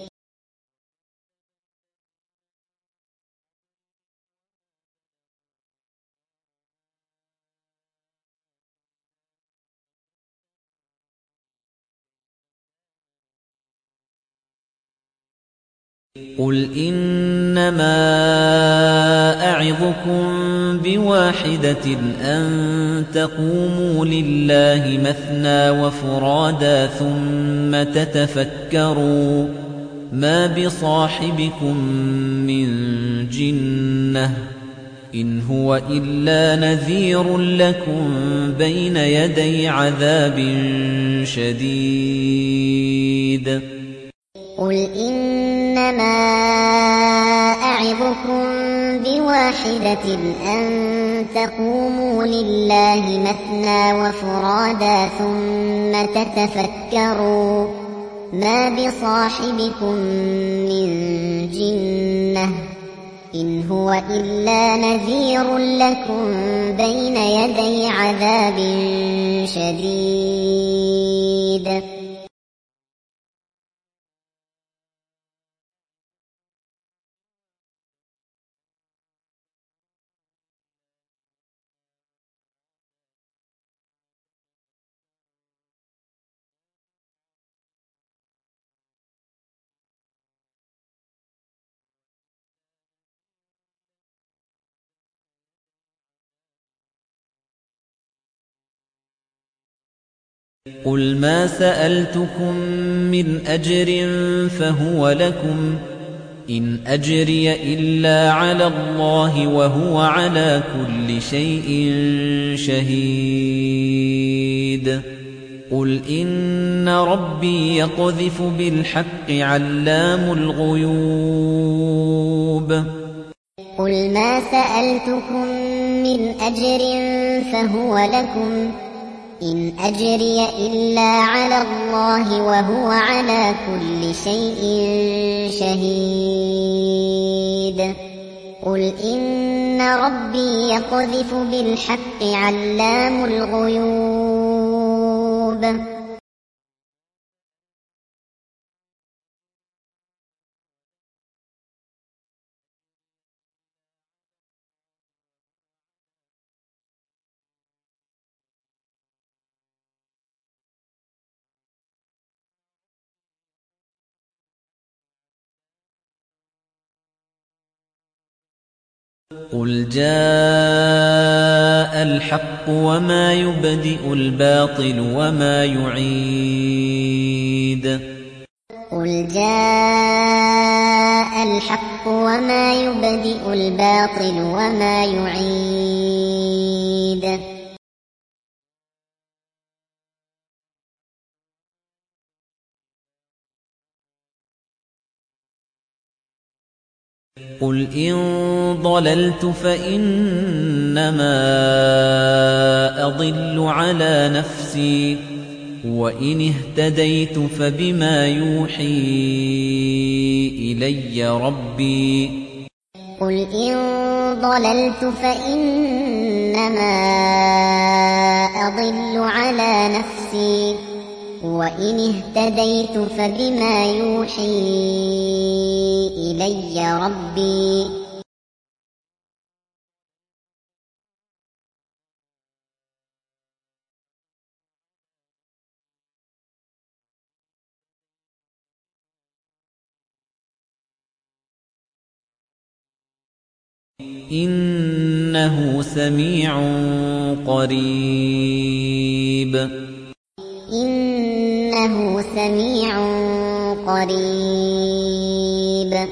قل إنما أعظكم بواحدة أن تقوموا لله مثنى وفرادا ثم تتفكروا ما بصاحبكم من جنة إن هو إلا نذير لكم بين يدي عذاب شديد قل إنما أعظكم بواحدة أن تقوموا لله مثنى وفرادا ثم تتفكروا ما بصاحبكم من جنة إن هو إلا نذير لكم بين يدي عذاب شديد قل ما سألتكم من أجر فهو لكم إن أجري إلا على الله وهو على كل شيء شهيد قل إن ربي يقذف بالحق علام الغيوب قل ما سألتكم من أجر فهو لكم إن أجري إلا على الله وهو على كل شيء شهيد قل إن ربي يقذف بالحق علام الغيوب قل جاء الحق وما يبدئ الباطل وما يعيد قل جاء الحق وما يبدئ الباطل وما يعيد قل إن ضللت فإنما أضل على نفسي وإن اهتديت فبما يوحي إلي ربي قل إن ضللت فإنما أضل على نفسي وإن اهتديت فبما يوحي إلي ربي إنه سميع قريب إنه سميع قريب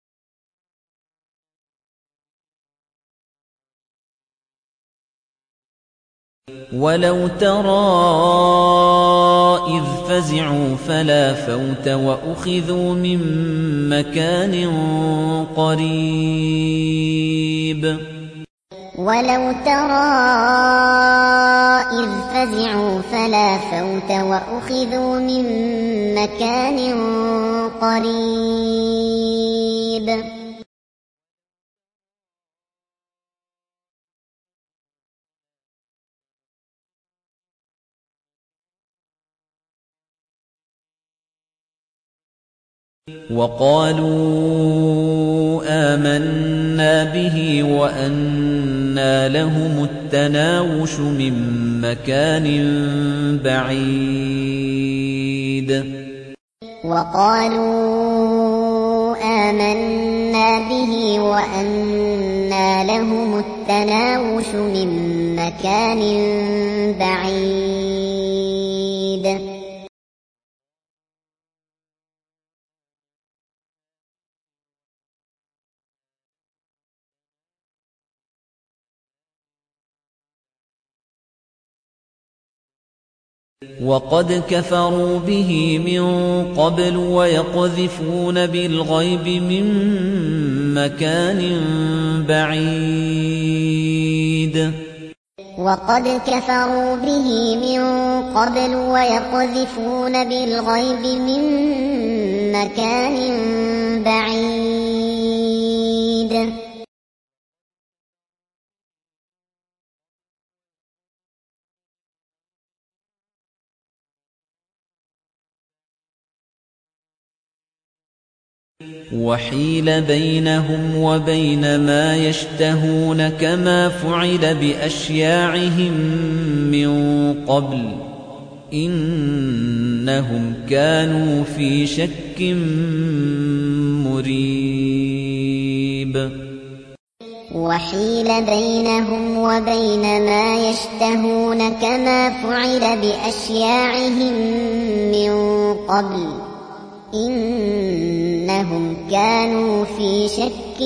ولو ترى إذ فزعوا فلا فوت وأخذوا من مكان قريب ولو ترى إذ فزعوا فلا فوت وأخذوا من مكان قريب وقالوا آمنا به وأنى لهم التناوش من مكان بعيد وقالوا آمنا به وأنى لهم التناوش من مكان بعيد وقد كفروا به من قبل ويقذفون بالغيب من مكان بعيد وقد كفروا به من قبل ويقذفون بالغيب من مكان بعيد وحيل بينهم وبين ما يشتهون كما فعل بأشياعهم من قبل إنهم كانوا في شك مريب وحيل بينهم وبين ما يشتهون كما فعل بأشياعهم من قبل إنهم كانوا في شك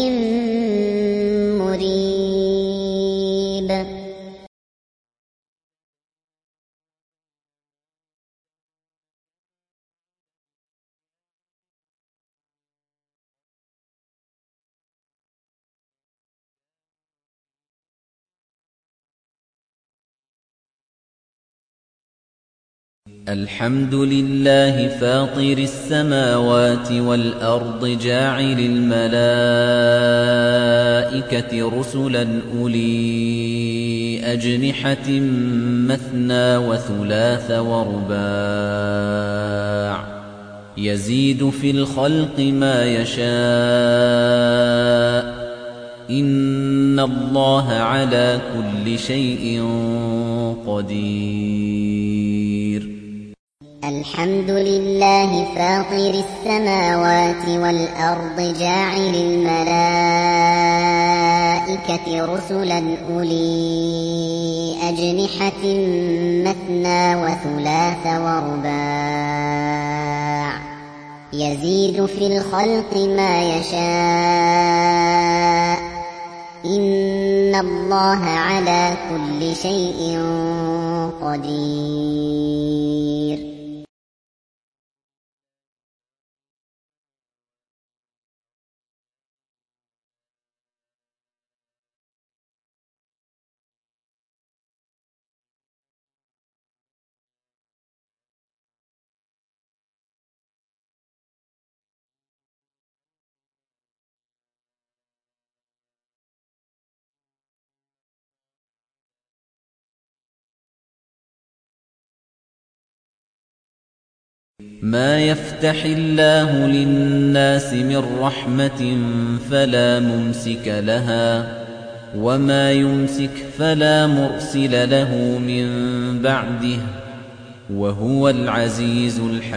مريب الحمد لله فاطر السماوات والأرض جاعل الملائكة رسلا أولي أجنحة مثنى وثلاث ورباع يزيد في الخلق ما يشاء إن الله على كل شيء قدير الحمد لله فاطر السماوات والأرض جاعل الملائكة رسلا أولي أجنحة مثنى وثلاث ورباع يزيد في الخلق ما يشاء إن الله على كل شيء قدير ما يفتح الله للناس من رحمة فلا ممسك لها وما يمسك فلا مرسل له من بعده وهو العزيز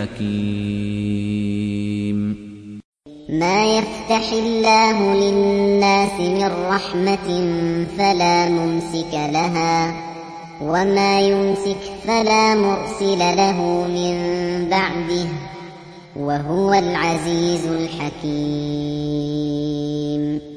الحكيم ما يفتح الله للناس من رحمة فلا ممسك لها وما يمسك فلا مرسل له من بعده وهو العزيز الحكيم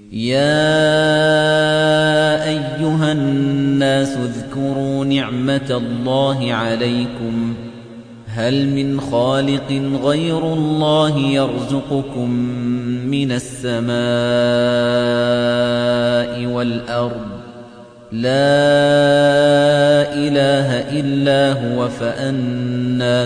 يَا أَيُّهَا النَّاسُ اذْكُرُوا نِعْمَةَ اللَّهِ عَلَيْكُمْ هَلْ مِنْ خَالِقٍ غَيْرُ اللَّهِ يَرْزُقُكُم مِّنَ السَّمَاءِ وَالْأَرْضِ لَا إِلَٰهَ إِلَّا هُوَ فَأَنَّىٰ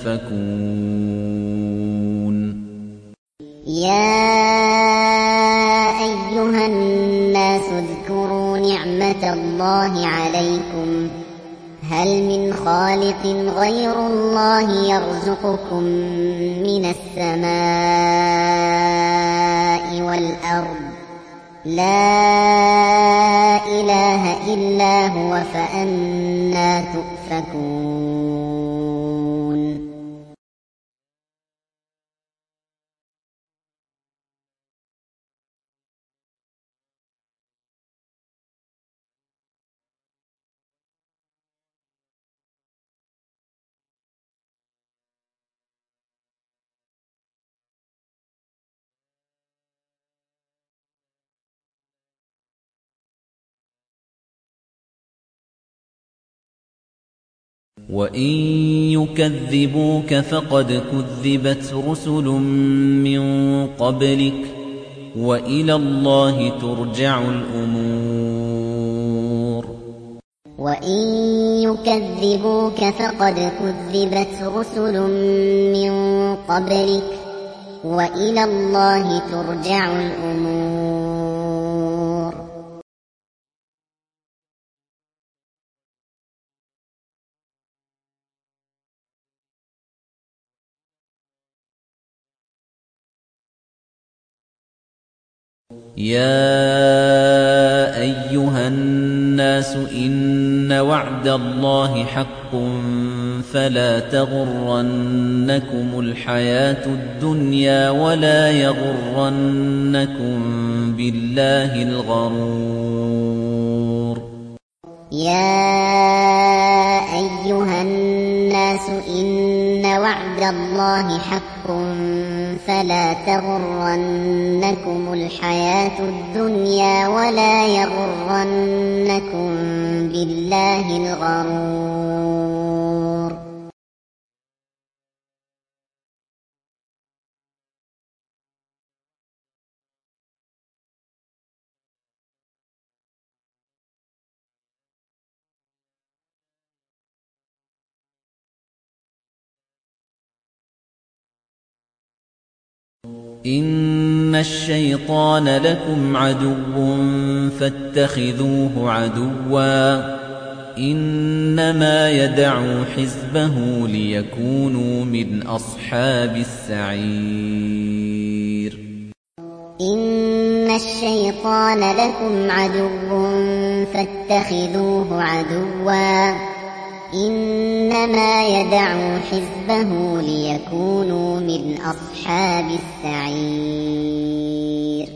تُؤْفَكُونَ يَا أَيُّهَا النَّاسُ اذْكُرُوا نِعْمَةَ اللَّهِ عَلَيْكُمْ هَلْ مِنْ خَالِقٍ غَيْرُ اللَّهِ يَرْزُقُكُم مِّنَ السَّمَاءِ وَالْأَرْضِ لَا إِلَٰهَ إِلَّا هُوَ فَأَنَّىٰ تُؤْفَكُونَ وَإِن يُكَذِّبُوكَ فَقَدْ كُذِّبَتْ رُسُلٌ مِّن قَبْلِكَ وَإِلَى اللَّهِ تُرْجَعُ الْأُمُورُ وَإِن يُكَذِّبُوكَ فَقَدْ كُذِّبَتْ رُسُلٌ مِّن قَبْلِكَ وَإِلَى اللَّهِ تُرْجَعُ الْأُمُورُ يَا أَيُّهَا النَّاسُ إِنَّ وَعْدَ اللَّهِ حَقٌّ فَلَا تَغُرَّنَّكُمُ الْحَيَاةُ الدُّنْيَا وَلَا يَغُرَّنَّكُم بِاللَّهِ الْغَرُورُ يَا أَيُّهَا النَّاسُ إِنَّ وَعْدَ اللَّهِ حَقٌّ فَلَا تَغُرَّنَّكُمُ الْحَيَاةُ الدُّنْيَا وَلَا يَغُرَّنَّكُم بِاللَّهِ الْغَرُورُ إِنَّ الشَّيْطَانَ لَكُمْ عَدُوٌّ فَاتَّخِذُوهُ عَدُوًّا ۚ إِنَّمَا يَدْعُو حِزْبَهُ لِيَكُونُوا مِنْ أَصْحَابِ السَّعِيرِ إِنَّ الشَّيْطَانَ لَكُمْ عَدُوٌّ فَاتَّخِذُوهُ عَدُوًّا ۚ إِنَّمَا يَدْعُو حِزْبَهُ لِيَكُونُوا مِنْ أَصْحَابِ السَّعِيرِ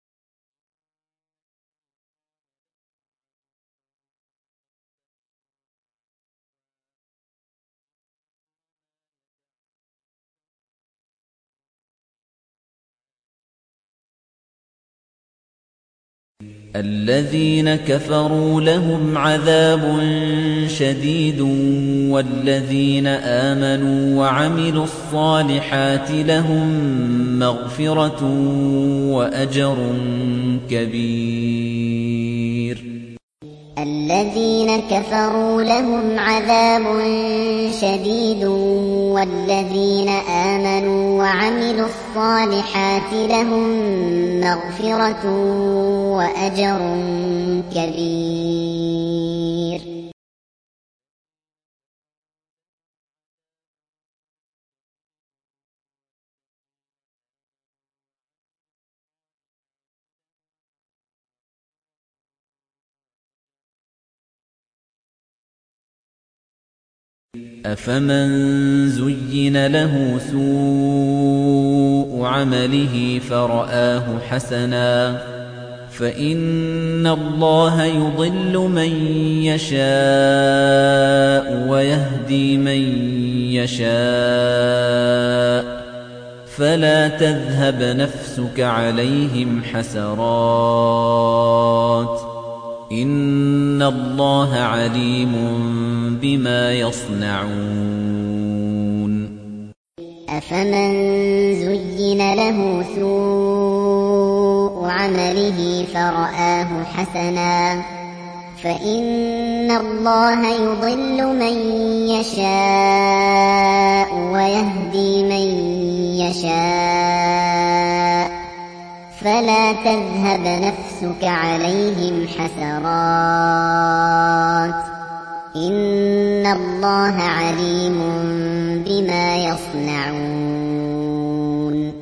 الَّذِينَ كَفَرُوا لَهُمْ عَذَابٌ شَدِيدٌ وَالَّذِينَ آمَنُوا وَعَمِلُوا الصَّالِحَاتِ لَهُم مَّغْفِرَةٌ وَأَجْرٌ كَبِيرٌ الَّذِينَ كَفَرُوا لَهُمْ عَذَابٌ شَدِيدٌ وَالَّذِينَ آمَنُوا وَعَمِلُوا الصَّالِحَاتِ لَهُم مَّغْفِرَةٌ وَأَجْرٌ كَبِيرٌ أَفَمَن زُيِّنَ لَهُ سُوءُ عَمَلِهِ فَرَآهُ حَسَنًا فَإِنَّ اللَّهَ يُضِلُّ مَن يَشَاءُ وَيَهْدِي مَن يَشَاءُ فلا تذهب نفسك عليهم حسرات إن الله عليم بما يصنعون أفمن زين له سوء عمله فرآه حسنا فإن الله يضل من يشاء ويهدي من يشاء فلا تذهب نفسك عليهم حسرات إن الله عليم بما يصنعون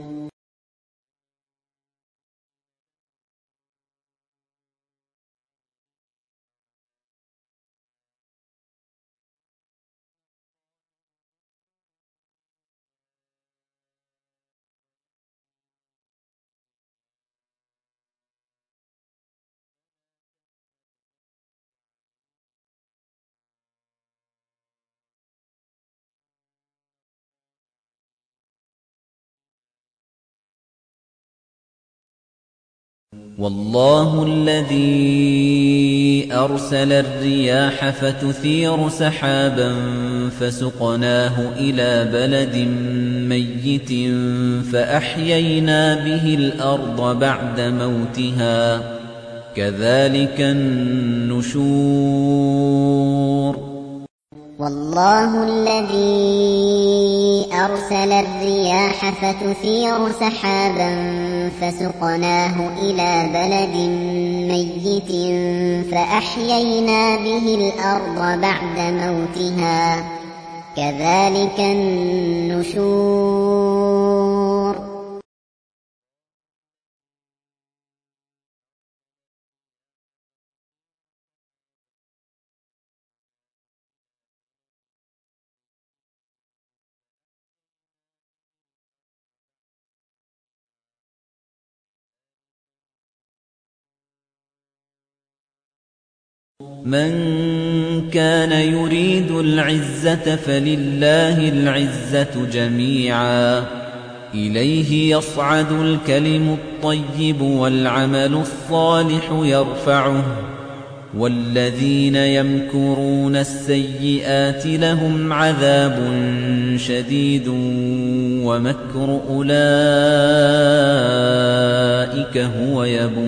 والله الذي أرسل الرياح فتثير سحابا فسقناه إلى بلد ميت فأحيينا به الأرض بعد موتها كذلك النشور والله الذي أرسل الرياح فتثير سحابا فسقناه إلى بلد ميت فأحيينا به الأرض بعد موتها كذلك النشور من كان يريد العزة فلله العزة جميعا إليه يصعد الكلم الطيب والعمل الصالح يرفعه والذين يمكرون السيئات لهم عذاب شديد ومكر أولئك هو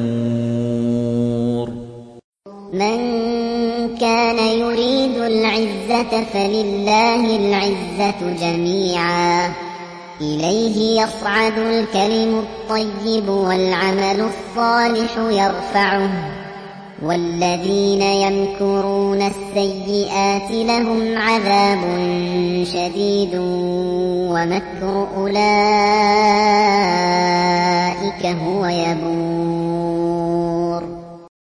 يبور من كان يريد العزة فلله العزة جميعا إليه يصعد الكلم الطيب والعمل الصالح يرفعه والذين يمكرون السيئات لهم عذاب شديد ومكر أولئك هو يبور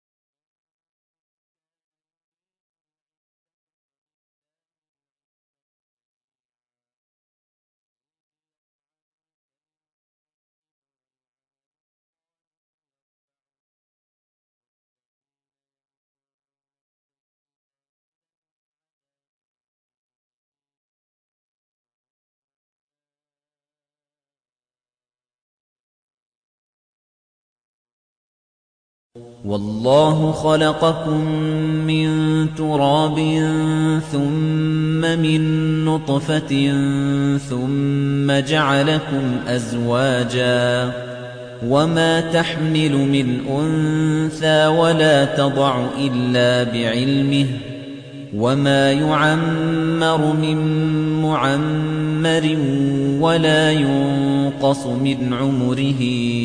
والله خلقكم من تراب ثم من نطفة ثم جعلكم أزواجا وما تحمل من أنثى ولا تضع إلا بعلمه وما يعمر من معمر ولا ينقص من عمره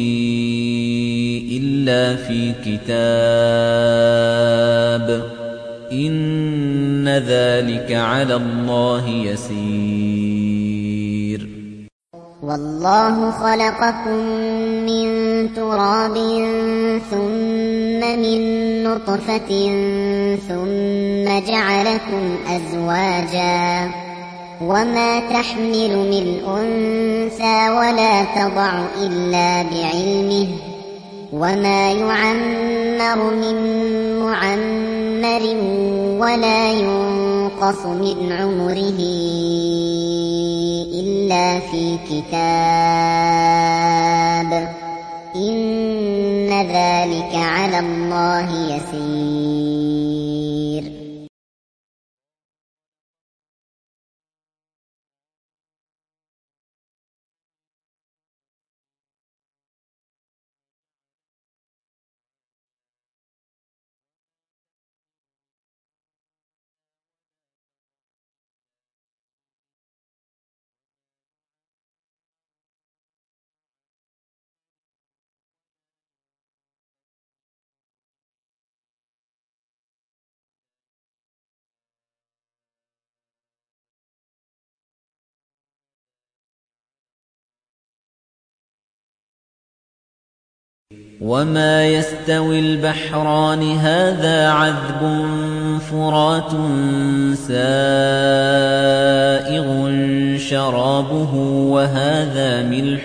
إلا في كتاب إن ذلك على الله يسير والله خلقكم من تراب ثم من نطفة ثم جعلكم أزواجا وما تحمل من أنثى ولا تضع إلا بعلمه وما يعمر من معمر ولا ينقص من عمره إلا في كتاب إن ذلك على الله يسير. وما يستوي البحران هذا عذب فرات سائغ شرابه وهذا ملح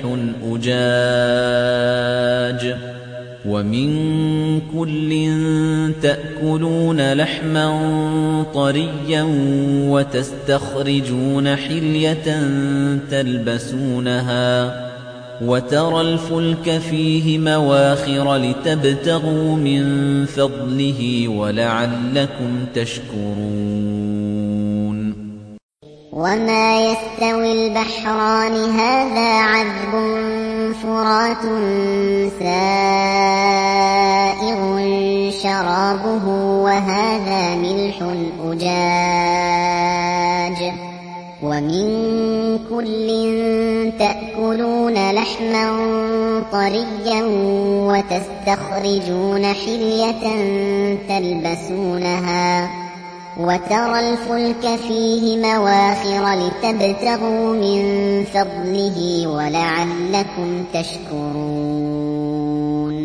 أجاج ومن كل تأكلون لحما طريا وتستخرجون حلية تلبسونها وترى الفلك فيه مواخر لتبتغوا من فضله ولعلكم تشكرون. وما يستوي البحران هذا عذب فرات سائغ شرابه وهذا ملح أجاج ومن كل تأكلون لحما طريا وتستخرجون حلية تلبسونها وترى الفلك فيه مواخر لتبتغوا من فضله ولعلكم تشكرون.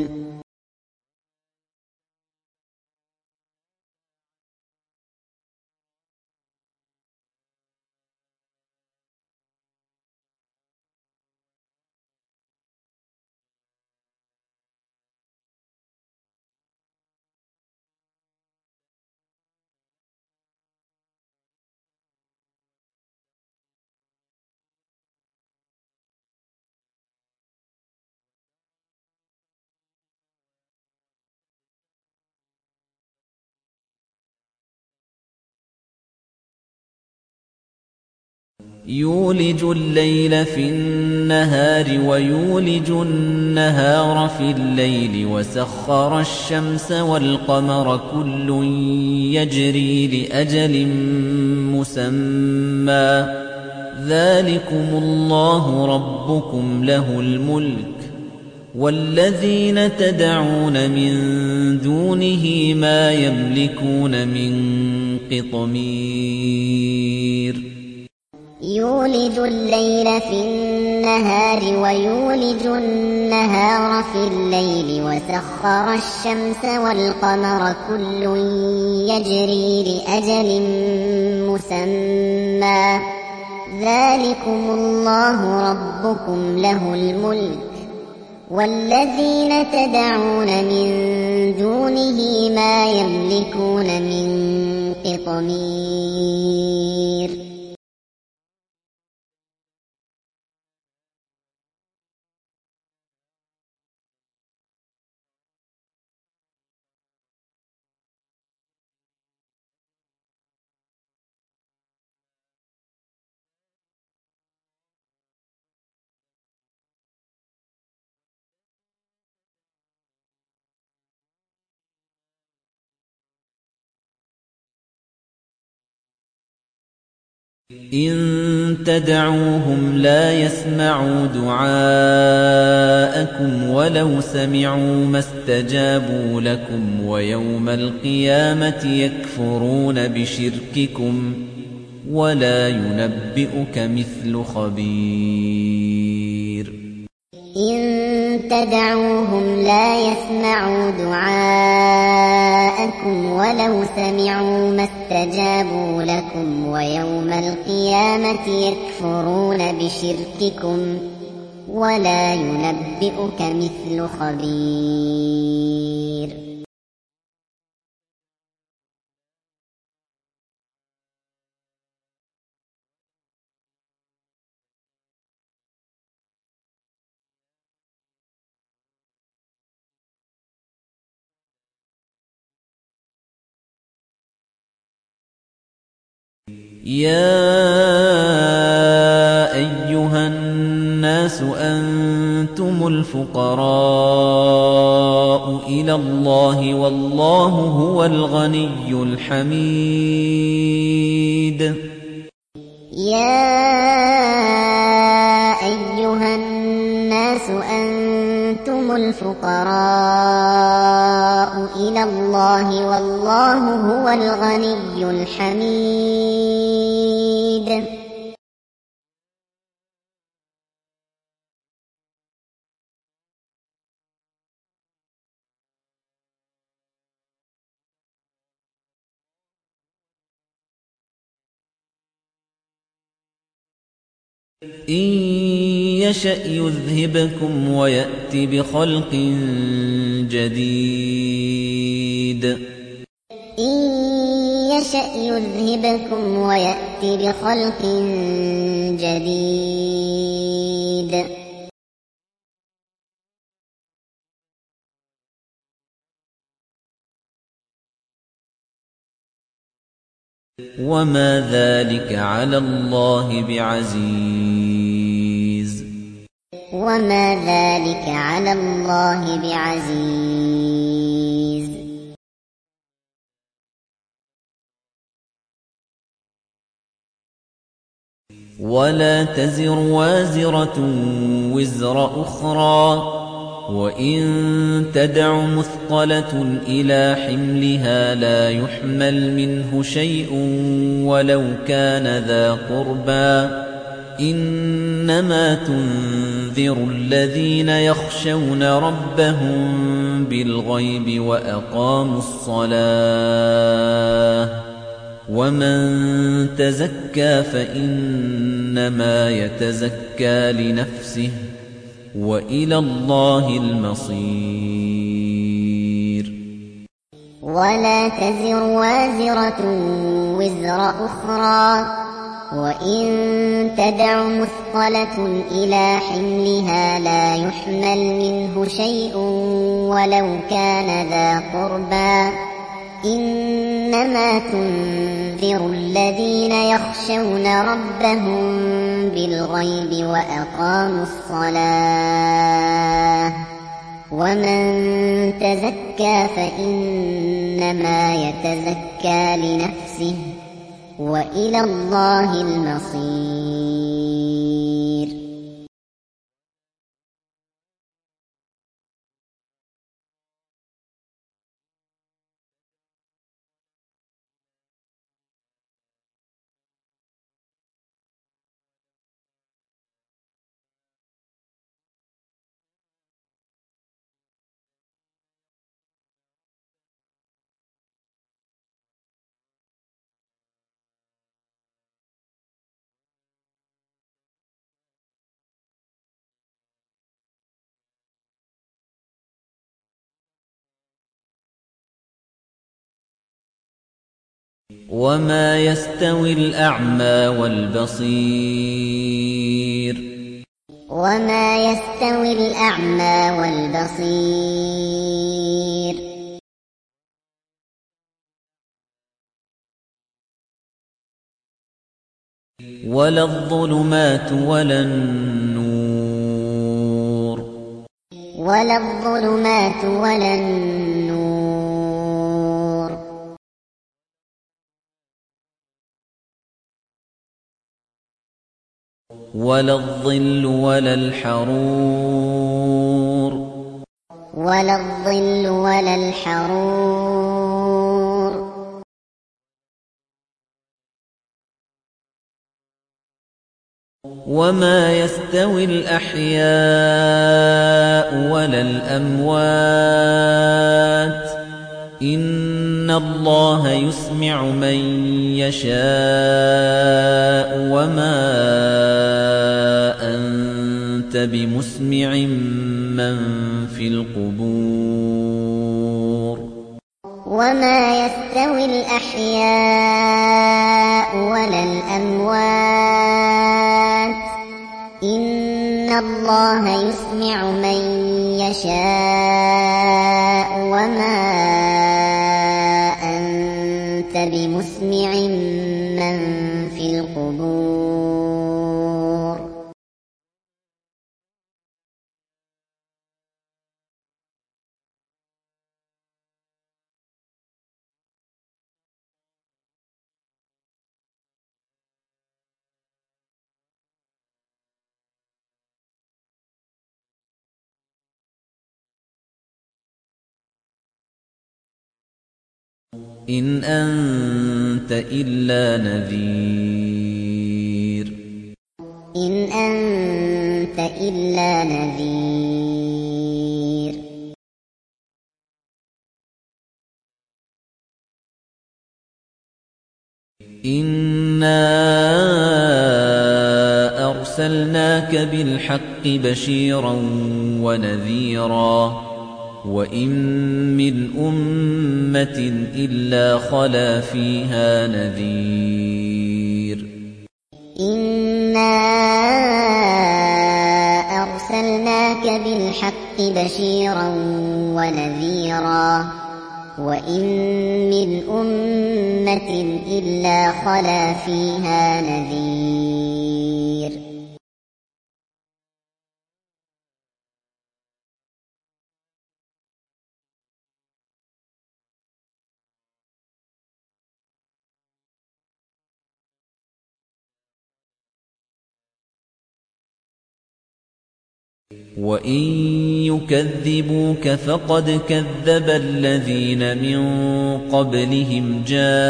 يولج الليل في النهار ويولج النهار في الليل وسخر الشمس والقمر كل يجري لأجل مسمى ذلكم الله ربكم له الملك والذين تدعون من دونه ما يملكون من قطمير. يولج الليل في النهار ويولج النهار في الليل وسخر الشمس والقمر كل يجري لأجل مسمى ذلكم الله ربكم له الملك والذين تدعون من دونه ما يملكون من قطمير. إن تدعوهم لا يسمعوا دعاءكم ولو سمعوا ما استجابوا لكم ويوم القيامة يكفرون بشرككم ولا ينبئك مثل خبير. إن تدعوهم لا يسمعوا دعاءكم ولو سمعوا ما استجابوا لكم ويوم القيامة يكفرون بشرككم ولا ينبئك مثل خبير. يَا أَيُّهَا النَّاسُ أَنتُمُ الْفُقَرَاءُ إِلَى اللَّهِ وَاللَّهُ هُوَ الْغَنِيُّ الْحَمِيدُ يَا أَيُّهَا النَّاسُ أَنتُمُ الْفُقَرَاءُ إِلَى اللَّهِ وَاللَّهُ هُوَ الْغَنِيُّ الْحَمِيدُ إِن يَشَأْ يُذْهِبْكُمْ وَيَأْتِ بِخَلْقٍ جَدِيدٍ إِن يَشَأْ يُذْهِبْكُمْ وَيَأْتِ بِخَلْقٍ جَدِيدٍ وَمَا ذَلِكَ عَلَى اللَّهِ بِعَزِيزٍ وَمَا ذَلِكَ عَلَى اللَّهِ بِعَزِيزٍ وَلَا تَزِرُ وَازِرَةٌ وِزْرَ أُخْرَى وَإِن تَدْعُ مُثْقَلَةٌ إِلَى حِمْلِهَا لَا يُحْمَلْ مِنْهُ شَيْءٌ وَلَوْ كَانَ ذَا قُرْبَى إِنَّمَا تُنذِرُ الَّذِينَ يَخْشَوْنَ رَبَّهُم بِالْغَيْبِ وَأَقَامُوا الصَّلَاةَ وَمَن تَزَكَّىٰ فَإِنَّمَا يَتَزَكَّىٰ لِنَفْسِهِ وَإِلَى اللَّهِ الْمَصِيرُ وَلَا تَزِرُ وَازِرَةٌ وِزْرَ أُخْرَى وَإِن تَدْعُ مُثْقَلَةٌ إِلَى حِمْلِهَا لَا يُحْمَلْ مِنْهُ شَيْءٌ وَلَوْ كَانَ ذَا قُرْبَى إِنَّمَا تُنذِرُ الَّذِينَ يَخْشَوْنَ رَبَّهُم بِالْغَيْبِ وَأَقَامُوا الصَّلَاةَ وَمَن تَزَكَّىٰ فَإِنَّمَا يَتَزَكَّىٰ لِنَفْسِهِ وَإِلَى اللَّهِ الْمَصِيرُ وَمَا يَسْتَوِي الْأَعْمَى وَالْبَصِيرُ وَمَا يَسْتَوِي الْأَعْمَى وَالْبَصِيرُ وَلَا الظُّلُمَاتُ وَلَا النُّورُ وَلَا الظُّلُمَاتُ وَلَا النُّورُ وَلَا الظِّلُّ وَلَا الْحَرُورُ وَلَا الظِّلُّ وَلَا الْحَرُورُ وَمَا يَسْتَوِي الْأَحْيَاءُ وَلَا الْأَمْوَاتُ إِنَّ اللَّهَ يُسْمِعُ مَن يَشَاءُ وَمَا أَنتَ بِمُسْمِعٍ مَّن فِي الْقُبُورِ وَمَا يَسْتَوِي الْأَحْيَاءُ وَلَا الْأَمْوَاتُ إِنَّ اللَّهَ يُسْمِعُ مَن يَشَاءُ وَمَا أَنتَ بمسمع من في القبور إن أنت إلا نذير إن أنت إلا نذير إنا أرسلناك بالحق بشيرا ونذيرا وإن من أمة إلا خلا فيها نذير إنا أرسلناك بالحق بشيرا ونذيرا وإن من أمة إلا خلا فيها نذير وإن يكذبوك فقد كذب الذين من قبلهم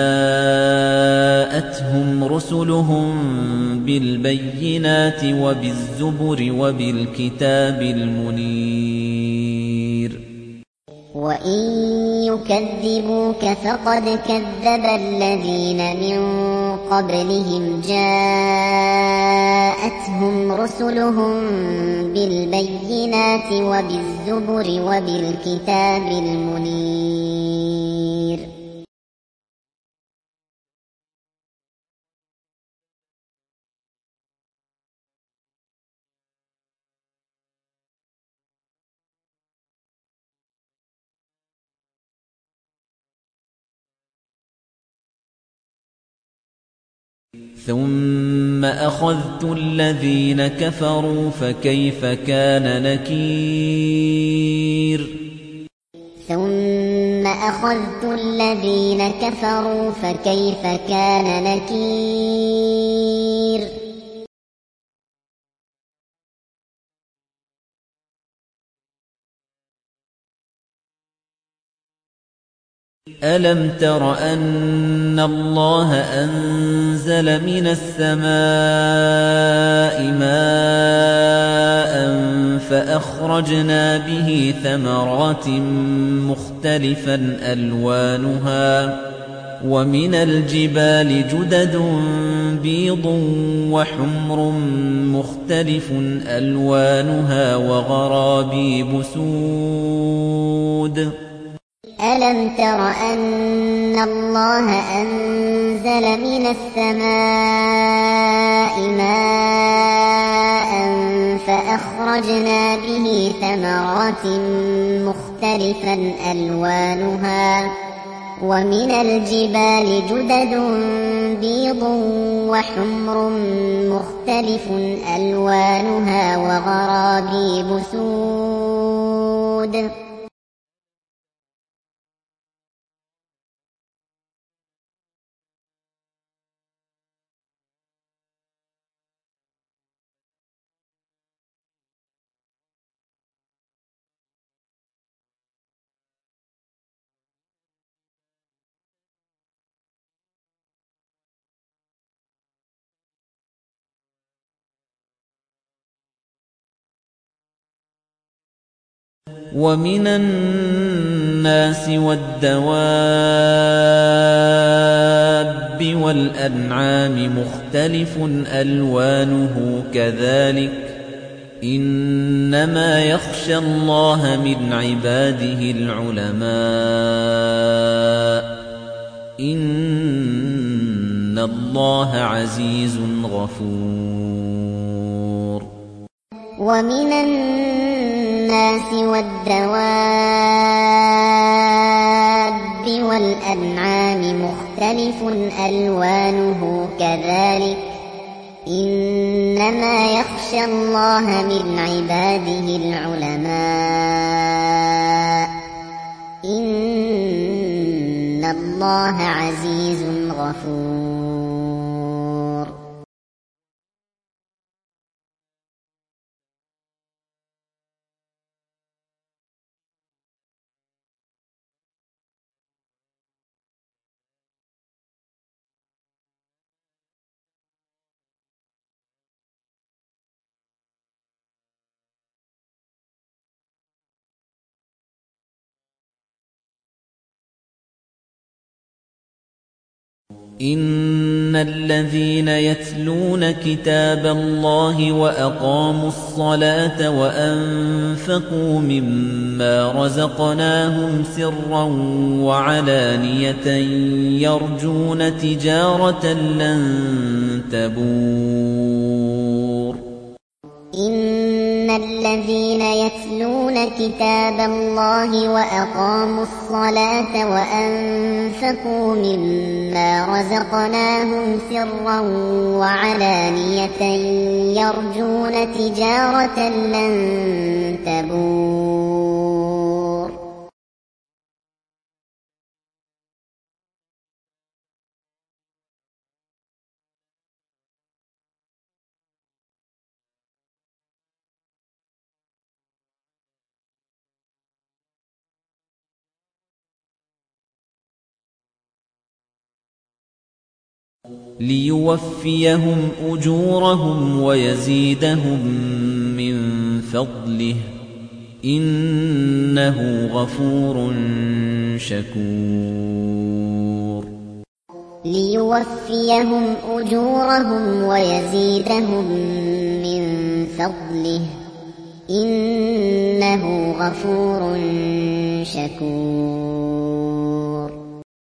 جاءتهم رسلهم بالبينات وبالزبر وبالكتاب المنير وإن يكذبوك فقد كذب الذين من قبلهم جاءتهم رسلهم بالبينات وبالزبر وبالكتاب المنير ثم أخذت الذين كفروا فكيف كان نكير ثم أخذت الذين كفروا فكيف كان نكير ألم تر أن الله أنزل من السماء ماء فأخرجنا به ثمرات مختلفا ألوانها ومن الجبال جدد بيض وحمر مختلف ألوانها وغرابيب سود ألم تر أن الله أنزل من السماء ماء فأخرجنا به ثمرات مختلفا ألوانها ومن الجبال جدد بيض وحمر مختلف ألوانها وغرابيب سود ومن الناس والدواب والأنعام مختلف ألوانه كذلك إنما يخشى الله من عباده العلماء إن الله عزيز غفور ومن الناس والدواب والأنعام مختلف مختلف ألوانه كذلك إنما يخشى الله من عباده العلماء إن الله عزيز غفور. إن الذين يتلون كتاب الله وأقاموا الصلاة وأنفقوا مما رزقناهم سرا وعلانية يرجون تجارة لن تبور. إن الذين يتلون كتاب الله وأقاموا الصلاة وأنفقوا مما رزقناهم سرا وعلانية يرجون تجارة لن تبور. ليوفيهم أجورهم ويزيدهم من فضله إنه غفور شكور. ليوفيهم أجورهم ويزيدهم من فضله إنه غفور شكور.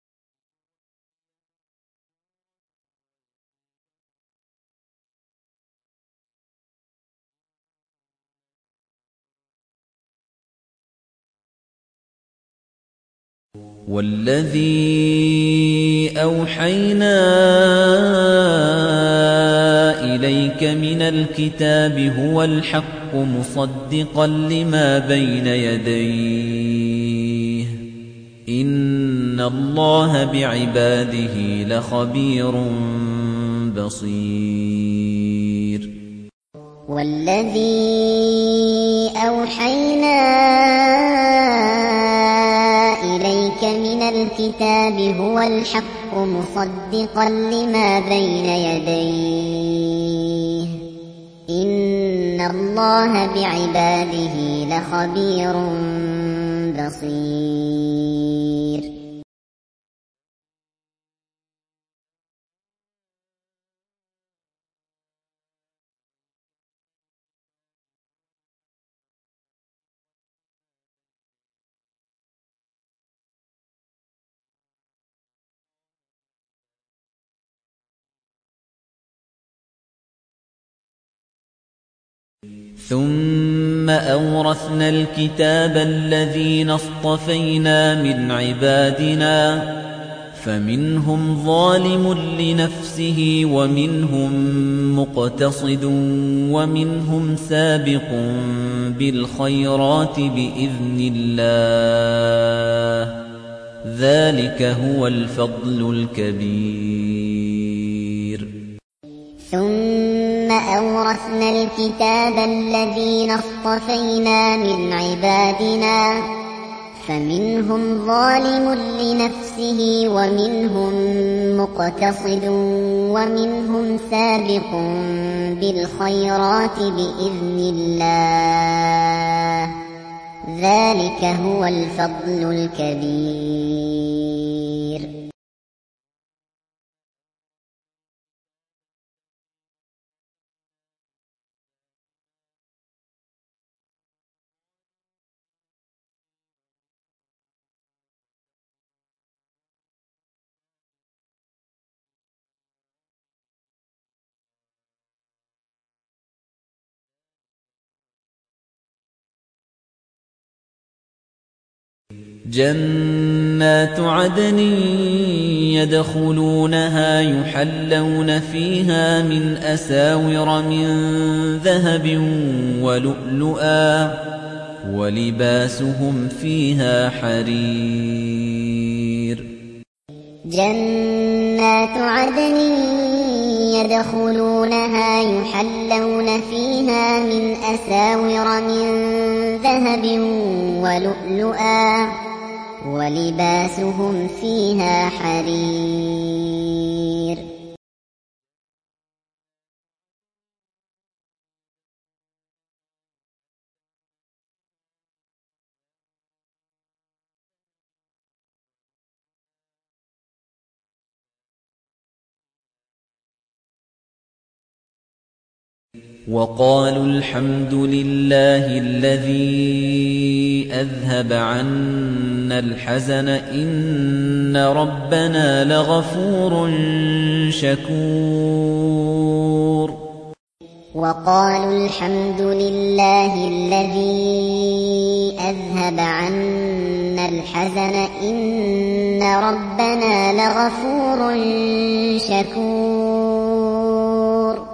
والذي أوحينا إليك من الكتاب هو الحق مصدقا لما بين يديه إن الله بعباده لخبير بصير. والذي أوحينا إليك من الكتاب هو الحق مصدقا لما بين يديه إن الله بعباده لخبير بصير. ثم أورثنا الكتاب الذين اصطفينا من عبادنا فمنهم ظالم لنفسه ومنهم مقتصد ومنهم سابق بالخيرات بإذن الله ذلك هو الفضل الكبير. ثم أورثنا الكتاب الذين اصطفينا من عبادنا فمنهم ظالم لنفسه ومنهم مقتصد ومنهم سابق بالخيرات بإذن الله ذلك هو الفضل الكبير. جَنَّاتُ عَدْنٍ يَدْخُلُونَهَا يُحَلَّوْنَ فِيهَا مِنْ أَسَاوِرَ مِنْ ذَهَبٍ وَلُؤْلُؤًا وَلِبَاسُهُمْ فِيهَا حَرِيرٌ جَنَّاتُ عَدْنٍ يَدْخُلُونَهَا يُحَلَّوْنَ فِيهَا مِنْ أَسَاوِرَ مِنْ ذَهَبٍ وَلُؤْلُؤًا وَلِبَاسُهُمْ فِيهَا حَرِيرٌ وَقَالُوا الْحَمْدُ لِلَّهِ الَّذِي أَذْهَبَ عَنَّا الْحَزَنَ إِنَّ رَبَّنَا لَغَفُورٌ شَكُورٌ وَقَالُوا الْحَمْدُ لِلَّهِ الَّذِي أَذْهَبَ عَنَّا الْحَزَنَ إِنَّ رَبَّنَا لَغَفُورٌ شَكُورٌ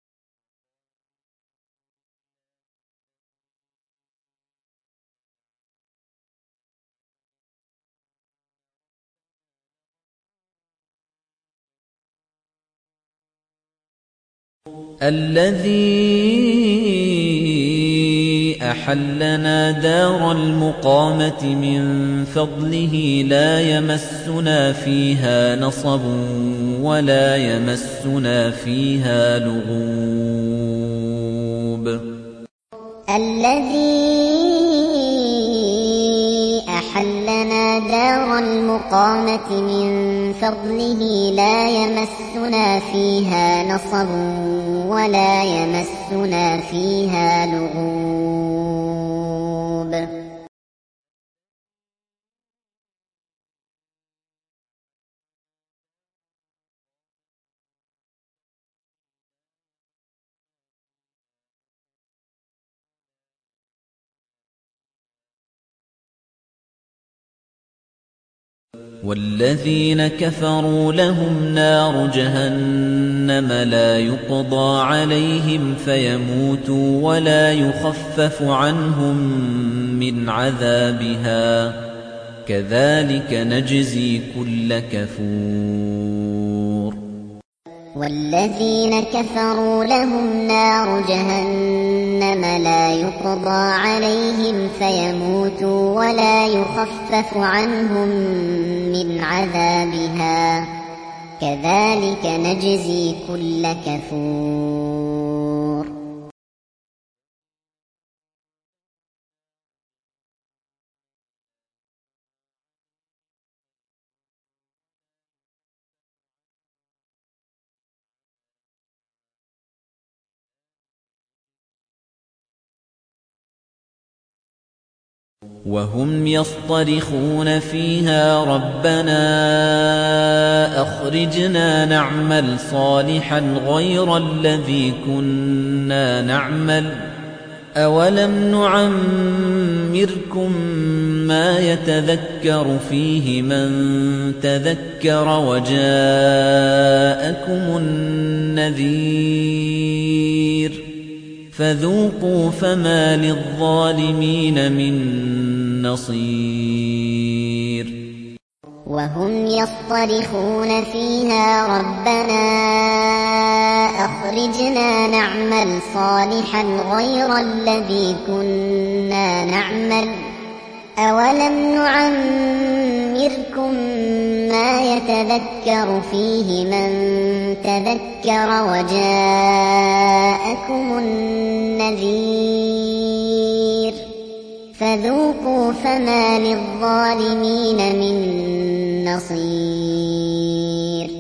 الَّذِي أَحَلَّنَا دَارَ الْمُقَامَةِ مِنْ فَضْلِهِ لَا يَمَسُّنَا فِيهَا نَصَبٌ وَلَا يَمَسُّنَا فِيهَا لُغُوبٌ الَّذِي أَحَلَّنَا دَارَ الْمُقَامَةِ مِنْ فَضْلِهِ لَا يَمَسُّنَا فِيهَا نَصَبٌ وَلَا يَمَسُّنَا فِيهَا لُغُوبٌ وَالَّذِينَ كَفَرُوا لَهُمْ نَارُ جَهَنَّمَ لَا يُقْضَىٰ عَلَيْهِمْ فَيَمُوتُوا وَلَا يُخَفَّفُ عَنْهُم مِّنْ عَذَابِهَا ۚ كَذَٰلِكَ نَجْزِي كُلَّ كَفُورٍ وَالَّذِينَ كَفَرُوا لَهُمْ نَارُ جَهَنَّمَ لَا يُقْضَىٰ عَلَيْهِمْ فَيَمُوتُوا وَلَا يُخَفَّفُ عَنْهُم مِّنْ عَذَابِهَا ۚ كَذَٰلِكَ نَجْزِي كُلَّ كَفُورٍ وَهُمْ يَصْطَرِخُونَ فِيهَا رَبَّنَا أَخْرِجْنَا نَعْمَلْ صَالِحًا غَيْرَ الَّذِي كُنَّا نَعْمَلُ ۚ أَوَلَمْ نُعَمِّرْكُم مَّا يَتَذَكَّرُ فِيهِ مَن تَذَكَّرَ وَجَاءَكُمُ النَّذِيرُ ۖ فَذُوقُوا فَمَا لِلظَّالِمِينَ مِن نَّصِيرٍ وَهُمْ يَصْطَرِخُونَ فِيهَا رَبَّنَا أَخْرِجْنَا نَعْمَلْ صَالِحًا غَيْرَ الَّذِي كُنَّا نَعْمَلُ ۚ أَوَلَمْ نُعَمِّرْكُم مَّا يَتَذَكَّرُ فِيهِ مَن تَذَكَّرَ وَجَاءَكُمُ النَّذِيرُ ۖ فَذُوقُوا فَمَا لِلظَّالِمِينَ مِن نَّصِيرٍ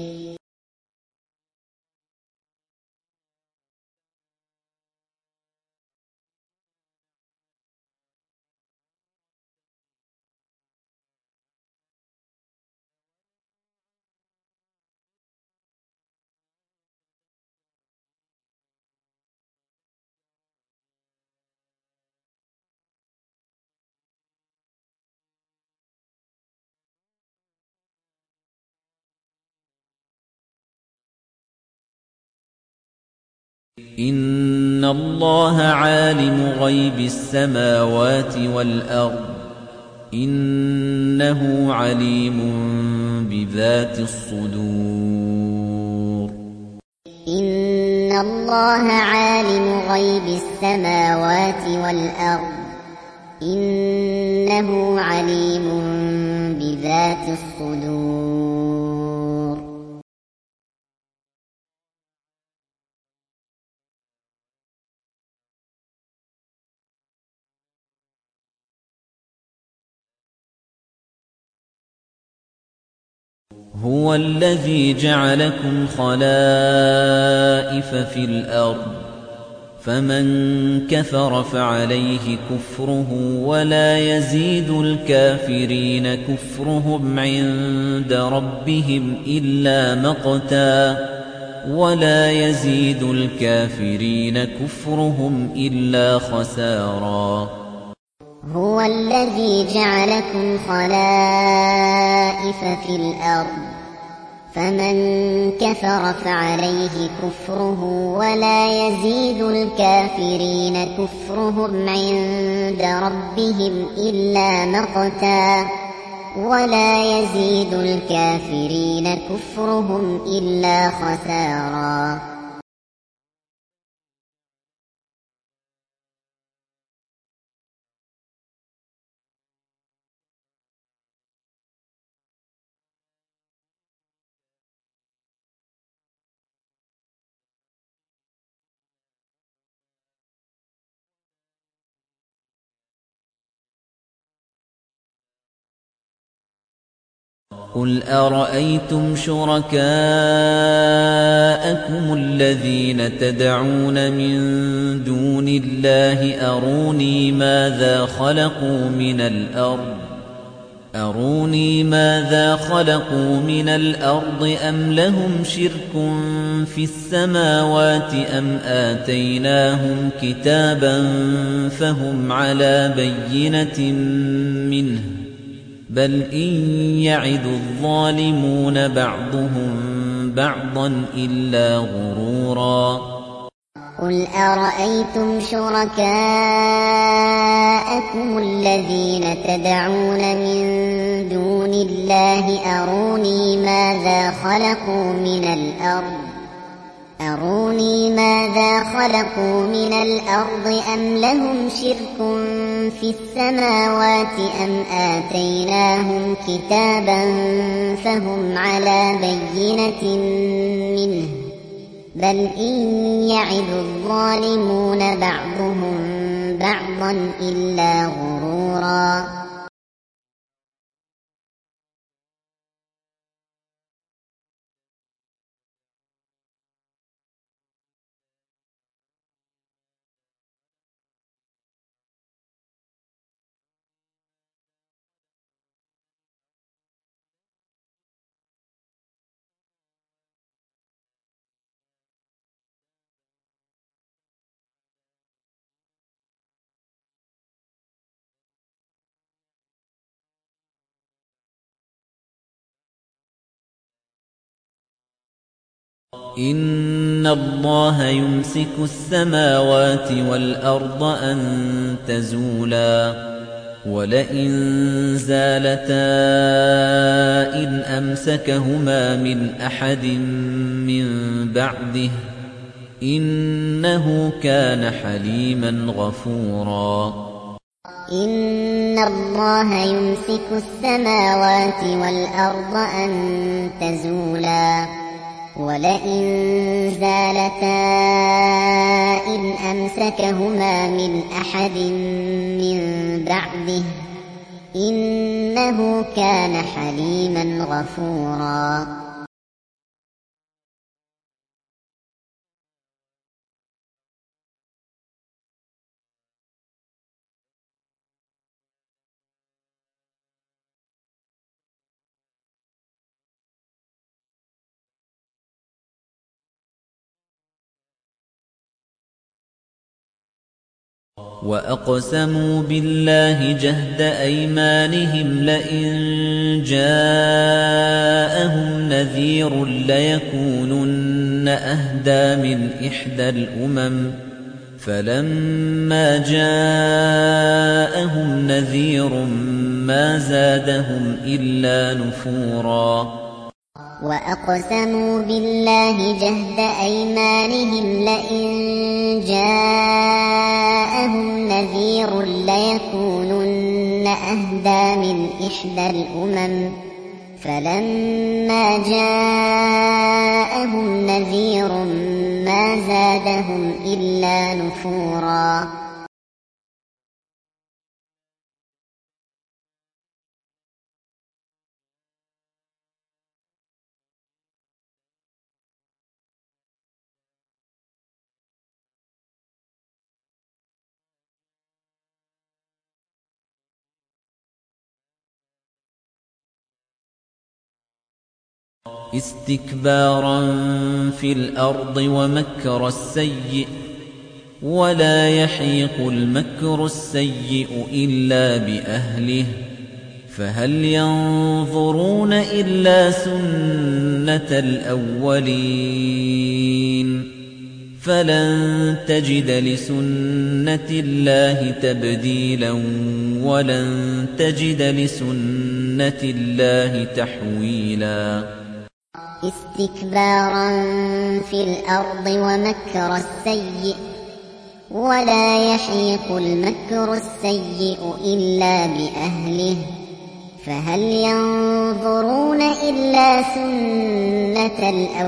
إِنَّ اللَّهَ عَالِمُ غَيْبِ السَّمَاوَاتِ وَالْأَرْضِ إِنَّهُ عَلِيمٌ بِذَاتِ الصُّدُورِ إِنَّ اللَّهَ عَالِمُ غَيْبِ السَّمَاوَاتِ وَالْأَرْضِ إِنَّهُ عَلِيمٌ بِذَاتِ الصُّدُورِ هُوَ الَّذِي جَعَلَكُمْ خَلَائِفَ فِي الْأَرْضِ فَمَن كَفَرَ فَعَلَيْهِ كُفْرُهُ وَلَا يَزِيدُ الْكَافِرِينَ كُفْرُهُمْ عِندَ رَبِّهِمْ إِلَّا مَقْتًا وَلَا يَزِيدُ الْكَافِرِينَ كُفْرُهُمْ إِلَّا خَسَارًا هُوَ الَّذِي جَعَلَكُمْ خَلَائِفَ في الْأَرْضِ فَمَن كَفَرَ فَعَلَيْهِ كُفْرُهُ وَلَا يَزِيدُ الْكَافِرِينَ كُفْرُهُمْ عِندَ رَبِّهِمْ إِلَّا مَقْتًا وَلَا يَزِيدُ الْكَافِرِينَ كُفْرُهُمْ إِلَّا خَسَارًا قُلْ أَرَأَيْتُمْ شُرَكَاءَكُمُ الَّذِينَ تَدْعُونَ مِن دُونِ اللَّهِ أَرُونِي مَاذَا خَلَقُوا مِنَ الْأَرْضِ أَرُونِي مَاذَا خَلَقُوا مِنَ الْأَرْضِ أَمْ لَهُمْ شِرْكٌ فِي السَّمَاوَاتِ أَمْ آتَيْنَاهُمْ كِتَابًا فَهُمْ عَلَى بَيِّنَةٍ مِّنْهُ بَلْ إِن يَعِدُ الظَّالِمُونَ بَعْضُهُم بَعْضًا إِلَّا غُرُورًا قُلْ أَرَأَيْتُمْ شُرَكَاءَكُمُ الَّذِينَ تَدْعُونَ مِن دُونِ اللَّهِ أَرُونِي مَاذَا خَلَقُوا مِنَ الْأَرْضِ أَرُونِي مَاذَا خَلَقُوا مِنَ الْأَرْضِ أَمْ لَهُمْ شِرْكٌ فِي السَّمَاوَاتِ أَمْ آتَيْنَاهُمْ كِتَابًا فَهُمْ عَلَى بَيِّنَةٍ مِّنْهُ بَلْ إِن يَعِدُ الظَّالِمُونَ بَعْضُهُم بَعْضًا إِلَّا غُرُورًا إِنَّ اللَّهَ يُمْسِكُ السَّمَاوَاتِ وَالْأَرْضَ أَن تَزُولَا وَلَئِن زَالَتَا إِنْ أَمْسَكَهُمَا مِنْ أَحَدٍ مِّن بَعْدِهِ إِنَّهُ كَانَ حَلِيمًا غَفُورًا إِنَّ اللَّهَ يُمْسِكُ السَّمَاوَاتِ وَالْأَرْضَ أَن تَزُولَا وَلَئِن زَالَتَا إِنْ أَمْسَكَهُمَا مِنْ أَحَدٍ مِّن بَعْدِهِ إِنَّهُ كَانَ حَلِيمًا غَفُورًا وَأَقْسَمُوا بِاللَّهِ جَهْدَ أَيْمَانِهِمْ لَئِن جَاءَهُمْ نَذِيرٌ لَّيَكُونُنَّ أهدى من إحدى الأمم فلما جاءهم نذير ما زادهم إلا نفورا وأقسموا بالله جهد أيمانهم لئن جاءهم نذير ليكونن أهدى من إحدى الأمم فلما جاءهم نذير ما زادهم إلا نفورا استكبارا في الأرض ومكر السيء ولا يحيق المكر السيء إلا بأهله فهل ينظرون إلا سنة الأولين فلن تجد لسنة الله تبديلا ولن تجد لسنة الله تحويلا استكبارا في الأرض ومكر السيء ولا يحيق المكر السيء إلا بأهله فهل ينظرون إلا سنة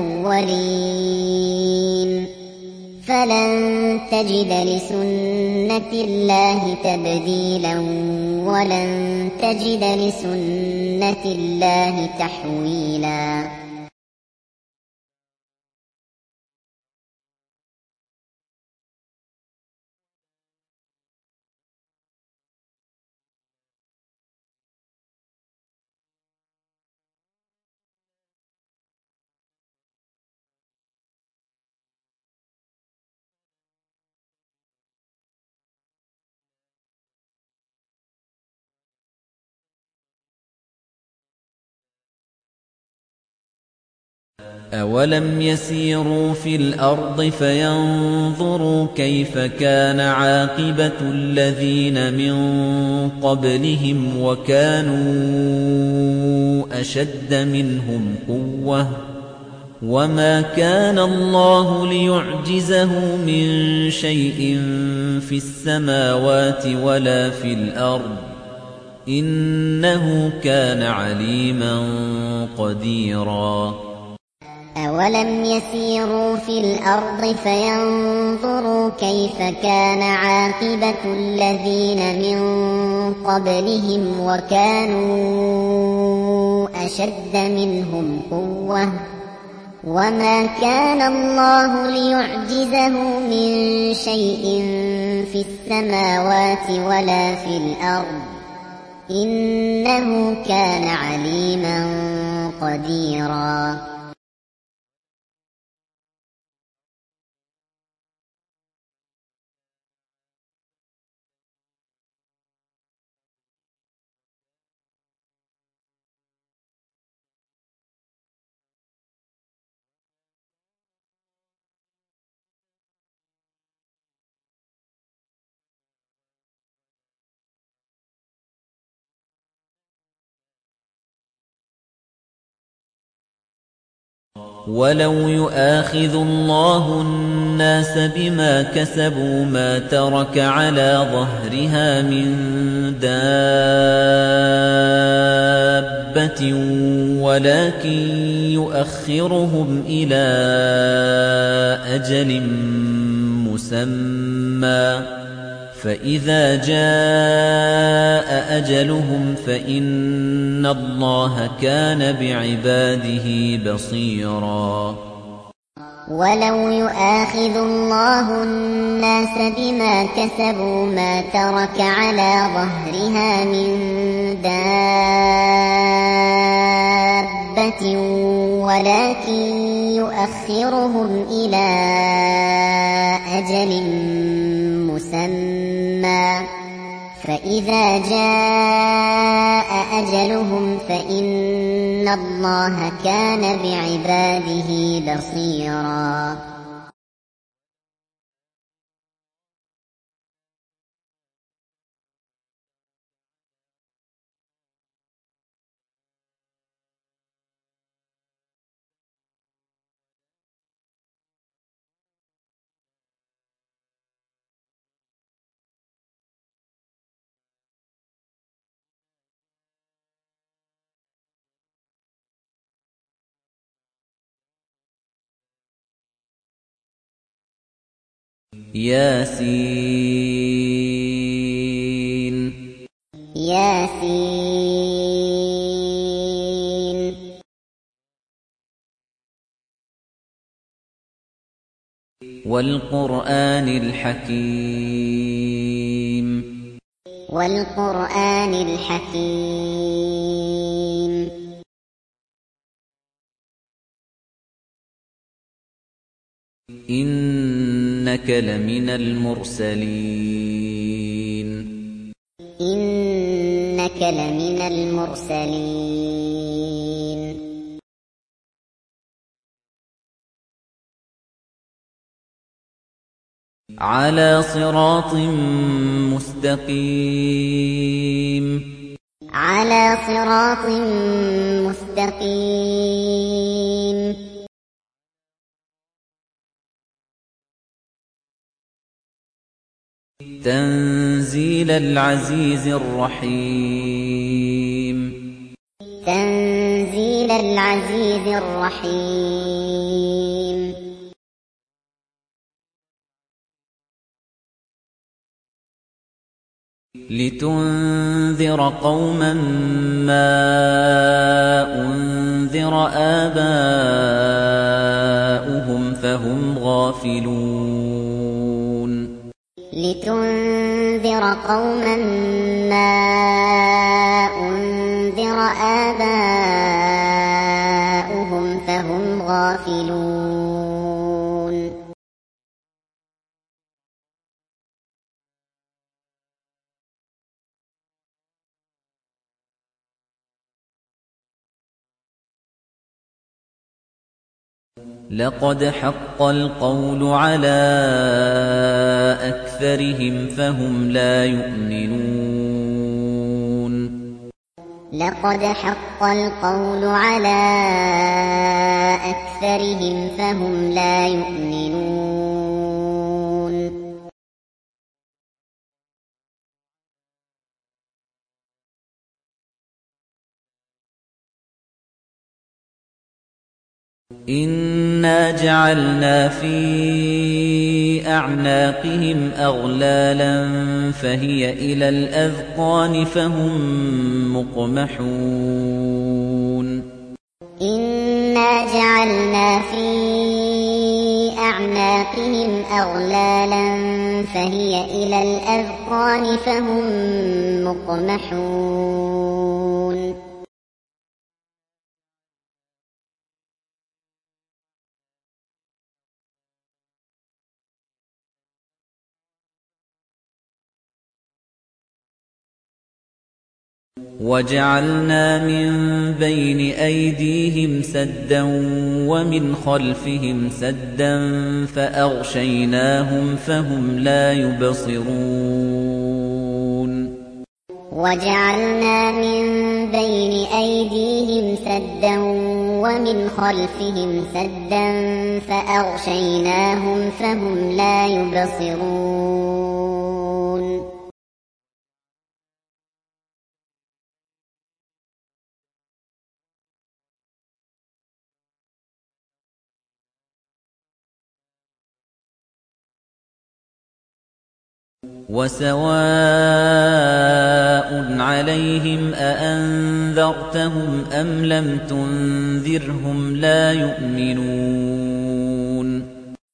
الأولين فلن تجد لسنة الله تبديلا ولن تجد لسنة الله تحويلا أَوَلَمْ يَسِيرُوا فِي الْأَرْضِ فَيَنظُرُوا كَيْفَ كَانَ عَاقِبَةُ الَّذِينَ مِن قَبْلِهِمْ وَكَانُوا أَشَدَّ مِنْهُمْ قُوَّةً وَمَا كَانَ اللَّهُ لِيُعْجِزَهُ مِن شَيْءٍ فِي السَّمَاوَاتِ وَلَا فِي الْأَرْضِ إِنَّهُ كَانَ عَلِيمًا قَدِيرًا أَوَلَمْ يَسِيرُوا فِي الْأَرْضِ فَيَنظُرُوا كَيْفَ كَانَ عَاقِبَةُ الَّذِينَ مِن قَبْلِهِمْ وَكَانُوا أَشَدَّ مِنْهُمْ قُوَّةً وَمَا كَانَ اللَّهُ لِيُعْجِزَهُ مِن شَيْءٍ فِي السَّمَاوَاتِ وَلَا فِي الْأَرْضِ إِنَّهُ كَانَ عَلِيمًا قَدِيرًا وَلَوْ يُؤَاخِذُ اللَّهُ النَّاسَ بِمَا كَسَبُوا مَا تَرَكَ عَلَى ظَهْرِهَا مِن دَابَّةٍ وَلَكِن يُؤَخِّرُهُمْ إِلَى أَجَلٍ مُّسَمًّى فَإِذَا جَاءَ أَجَلُهُمْ فَإِنَّ اللَّهَ كَانَ بِعِبَادِهِ بَصِيرًا وَلَوْ يُؤَاخِذُ اللَّهُ النَّاسَ بِمَا كَسَبُوا مَا تَرَكَ عَلَى ظَهْرِهَا مِن دَابَّةٍ وَلَكِن يُؤَخِّرُهُمْ إِلَى أَجَلٍ مُّسَمًّى فَإِذَا جَاءَ أَجَلُهُمْ فَإِنَّ إن الله كان بعباده بصيرا ياسين ياسين والقرآن الحكيم والقرآن الحكيم إنك لمن المرسلين إنك لمن المرسلين على صراط مستقيم على صراط مستقيم تنزيل العزيز الرحيم تنزيل العزيز الرحيم لتنذر قوما ما أنذر آباؤهم فهم غافلون لتنذر قوما ما أنذر آباؤهم فهم غافلون لقد حق القول على أكثرهم فهم لا يؤمنون لقد حق القول على أكثرهم فهم لا يؤمنون إنا جعلنا في أعناقهم أغلالا فهي إلى الأذقان فهم مقمحون إنا جعلنا في أعناقهم أغلالا فهي إلى الأذقان فهم مقمحون وجعلنا من بين أيديهم سدا ومن خلفهم سدا فأغشيناهم فهم لا يبصرون وجعلنا من بين أيديهم سدا ومن خلفهم سدا فأغشيناهم فهم لا يبصرون وسواء عليهم أأنذرتهم أم لم تنذرهم لا يؤمنون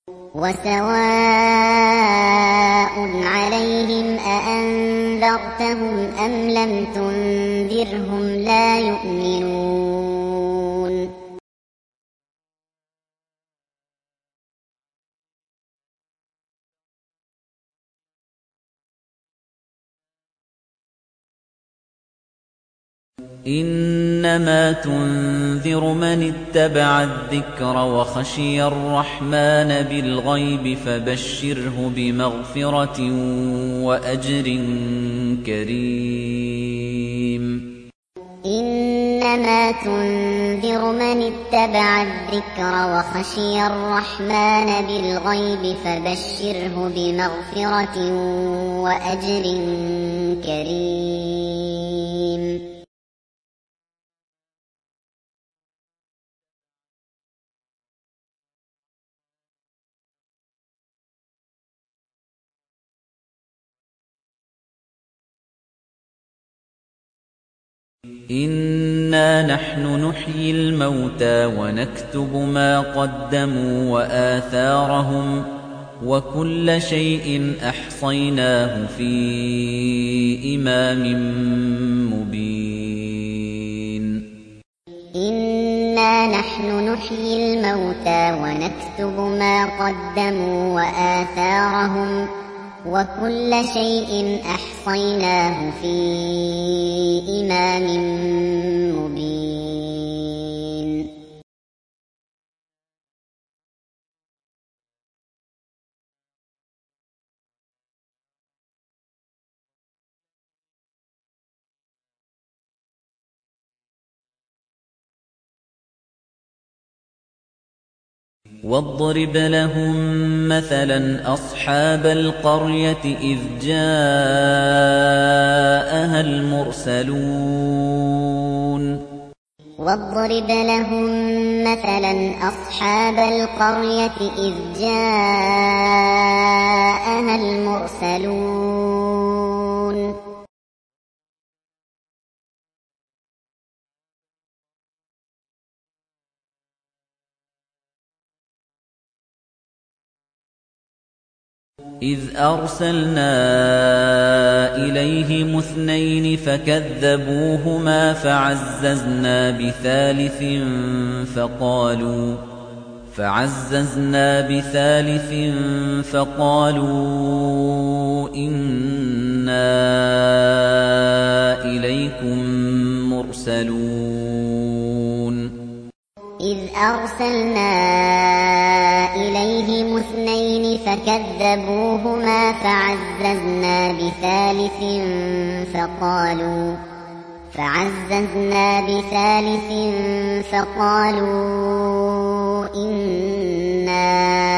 وسواء عليهم أأنذرتهم أم لم تنذرهم لا يؤمنون إِنَّمَا تُنذِرُ مَنِ اتَّبَعَ الذِّكْرَ وَخَشِيَ الرَّحْمَنَ بِالْغَيْبِ فَبَشِّرْهُ بِمَغْفِرَةٍ وَأَجْرٍ كَرِيمٍ إِنَّمَا تُنذِرُ مَنِ اتَّبَعَ الذِّكْرَ وَخَشِيَ الرَّحْمَنَ بِالْغَيْبِ فَبَشِّرْهُ بِمَغْفِرَةٍ وَأَجْرٍ كَرِيمٍ إِنَّا نَحْنُ نُحْيِي الْمَوْتَىٰ وَنَكْتُبُ مَا قَدَّمُوا وَآثَارَهُمْ ۚ وَكُلَّ شَيْءٍ أَحْصَيْنَاهُ فِي إِمَامٍ مُّبِينٍ إِنَّا نَحْنُ نُحْيِي الْمَوْتَىٰ وَنَكْتُبُ مَا قَدَّمُوا وَآثَارَهُمْ ۚ وَكُلَّ شَيْءٍ أَحْصَيْنَاهُ فِي إِمَامٍ مُّبِينٍ وَاضْرِبْ لَهُم مَّثَلًا أَصْحَابَ الْقَرْيَةِ إِذْ جَاءَهَا الْمُرْسَلُونَ وَاضْرِبْ لَهُم مَّثَلًا أَصْحَابَ الْقَرْيَةِ إِذْ جَاءَهَا الْمُرْسَلُونَ إِذْ أَرْسَلْنَا إِلَيْهِمُ اثْنَيْنِ فَكَذَّبُوهُمَا فَعَزَّزْنَا بِثَالِثٍ فَقَالُوا فَعَزَّزْنَا بِثَالِثٍ فَقَالُوا إِنَّا إِلَيْكُم مُّرْسَلُونَ إِذْ أَرْسَلْنَا إِلَيْهِمُ اثْنَيْنِ فَكَذَّبُوهُمَا فَعَزَّزْنَا بِثَالِثٍ فَقَالُوا فَعَزَّزْنَا بِثَالِثٍ فَقَالُوا إِنَّا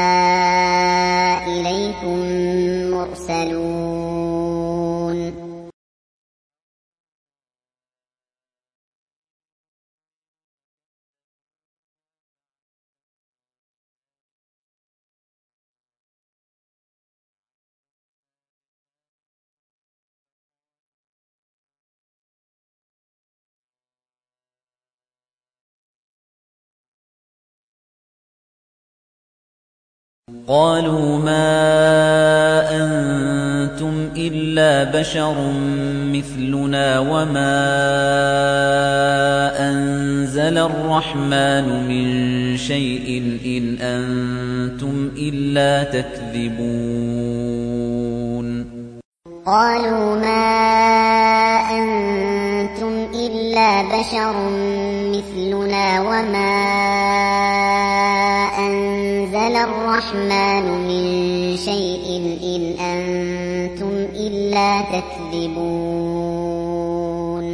إِلَيْكُم مُّرْسَلُونَ قَالُوا مَا أَنتُمْ إِلَّا بَشَرٌ مِّثْلُنَا وَمَا أَنزَلَ الرَّحْمَٰنُ مِن شَيْءٍ إِنْ أَنتُمْ إِلَّا تَكْذِبُونَ قَالُوا مَا أَنتُمْ إِلَّا بَشَرٌ مِّثْلُنَا وَمَا أَنزَلَ الرَّحْمَٰنُ مِن شَيْءٍ إِنْ أَنتُمْ إِلَّا تَكْذِبُونَ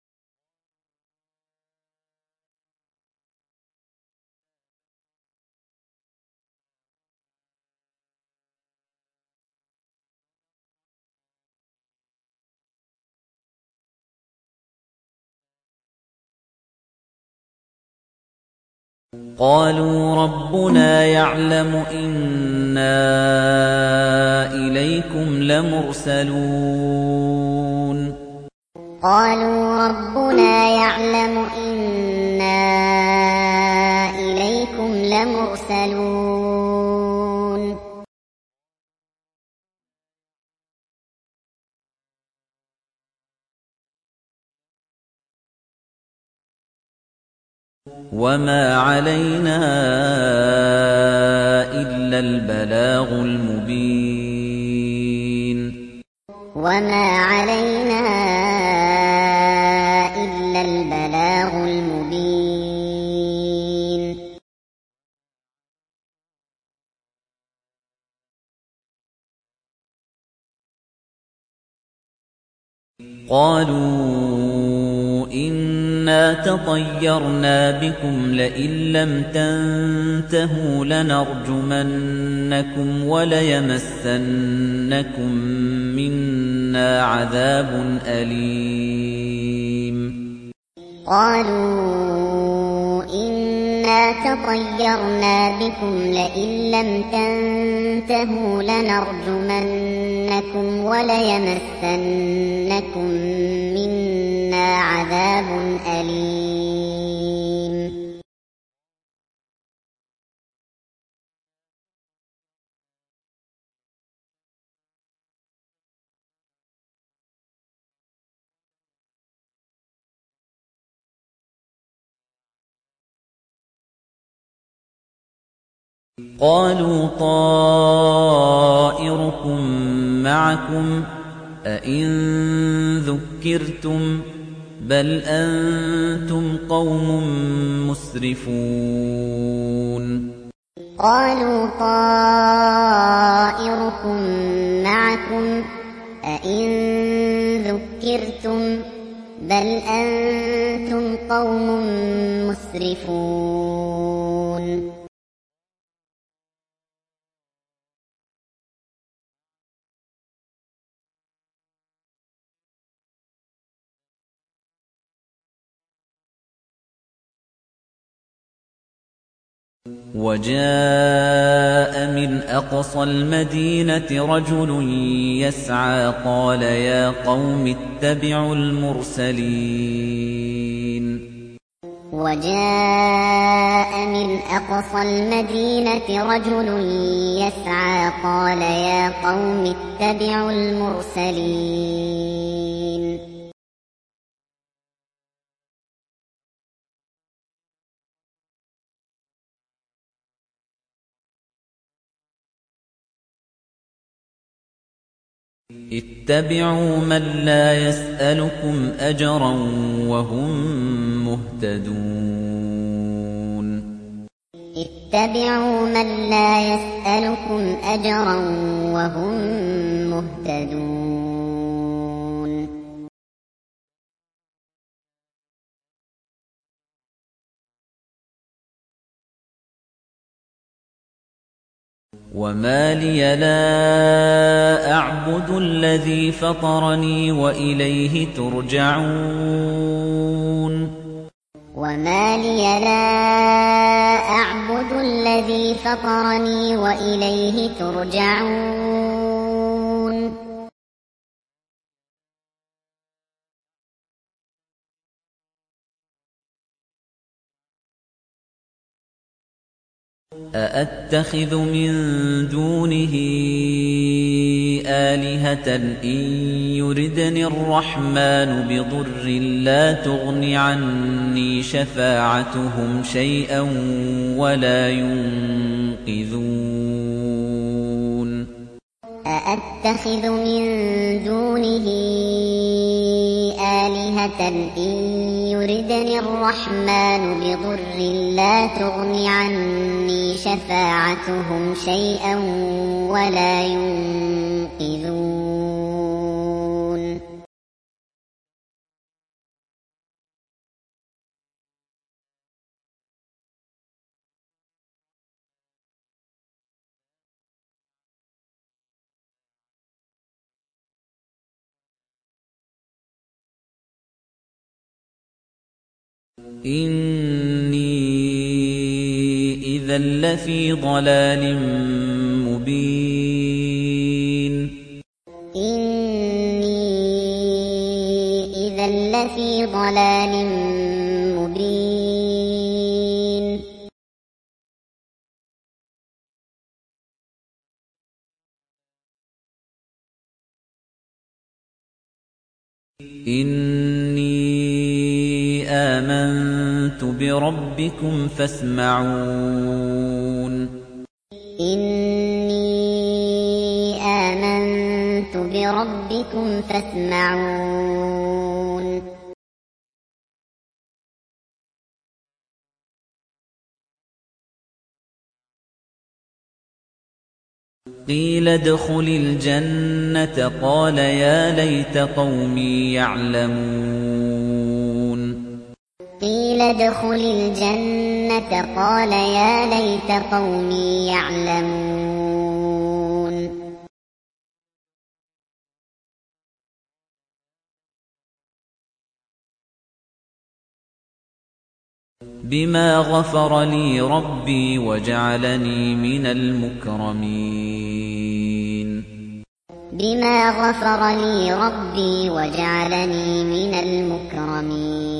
قَالُوا رَبُّنَا يَعْلَمُ إِنَّا إِلَيْكُمْ لَمُرْسَلُونَ قَالُوا رَبُّنَا يَعْلَمُ إِنَّا إِلَيْكُمْ لَمُرْسَلُونَ وَمَا عَلَيْنَا إِلَّا الْبَلَاغُ الْمُبِينُ وَمَا عَلَيْنَا إِلَّا قالوا إنا تطيرنا بكم لئن لم تنتهوا لنرجمنكم وليمسنكم منا عذاب أليم قالوا إنا تطيرنا بكم لئن لم تنتهوا لنرجمنكم وليمسنكم منا عذاب أليم قالوا طائركم معكم أئن ذكرتم بل أنتم قوم مسرفون قالوا طائركم معكم أئن ذكرتم بل أنتم قوم مسرفون وجاء من أقصى المدينة رجل يسعى قال يا قوم اتبعوا المرسلين وجاء من أقصى المدينة رجل يسعى قال يا قوم اتبعوا المرسلين اتبعوا من لا يسألكم أجرا وهم مهتدون اتبعوا من لا يسألكم أجرا وهم مهتدون وما لي لا أعبد الذي فطرني وإليه ترجعون وما لي لا أعبد الذي فطرني وإليه ترجعون أأتخذ من دونه آلهة إن يردني الرحمن بضر لا تغن عني شفاعتهم شيئا ولا ينقذون أأتخذ من دونه آلهة إن يردني الرحمن بضر لا تغن عني شفاعتهم شيئا ولا ينقذون إني إذا لفي ضلال مبين إني إذا لفي ضلال مبين إني آمنت بربكم فاسمعون إني آمنت بربكم فاسمعون قيل ادخل الجنة قال يا ليت قومي يعلمون قيل ادخل الجنة قال يا ليت قومي يعلمون بما غفر لي ربي وجعلني من المكرمين بما غفر لي ربي وجعلني من المكرمين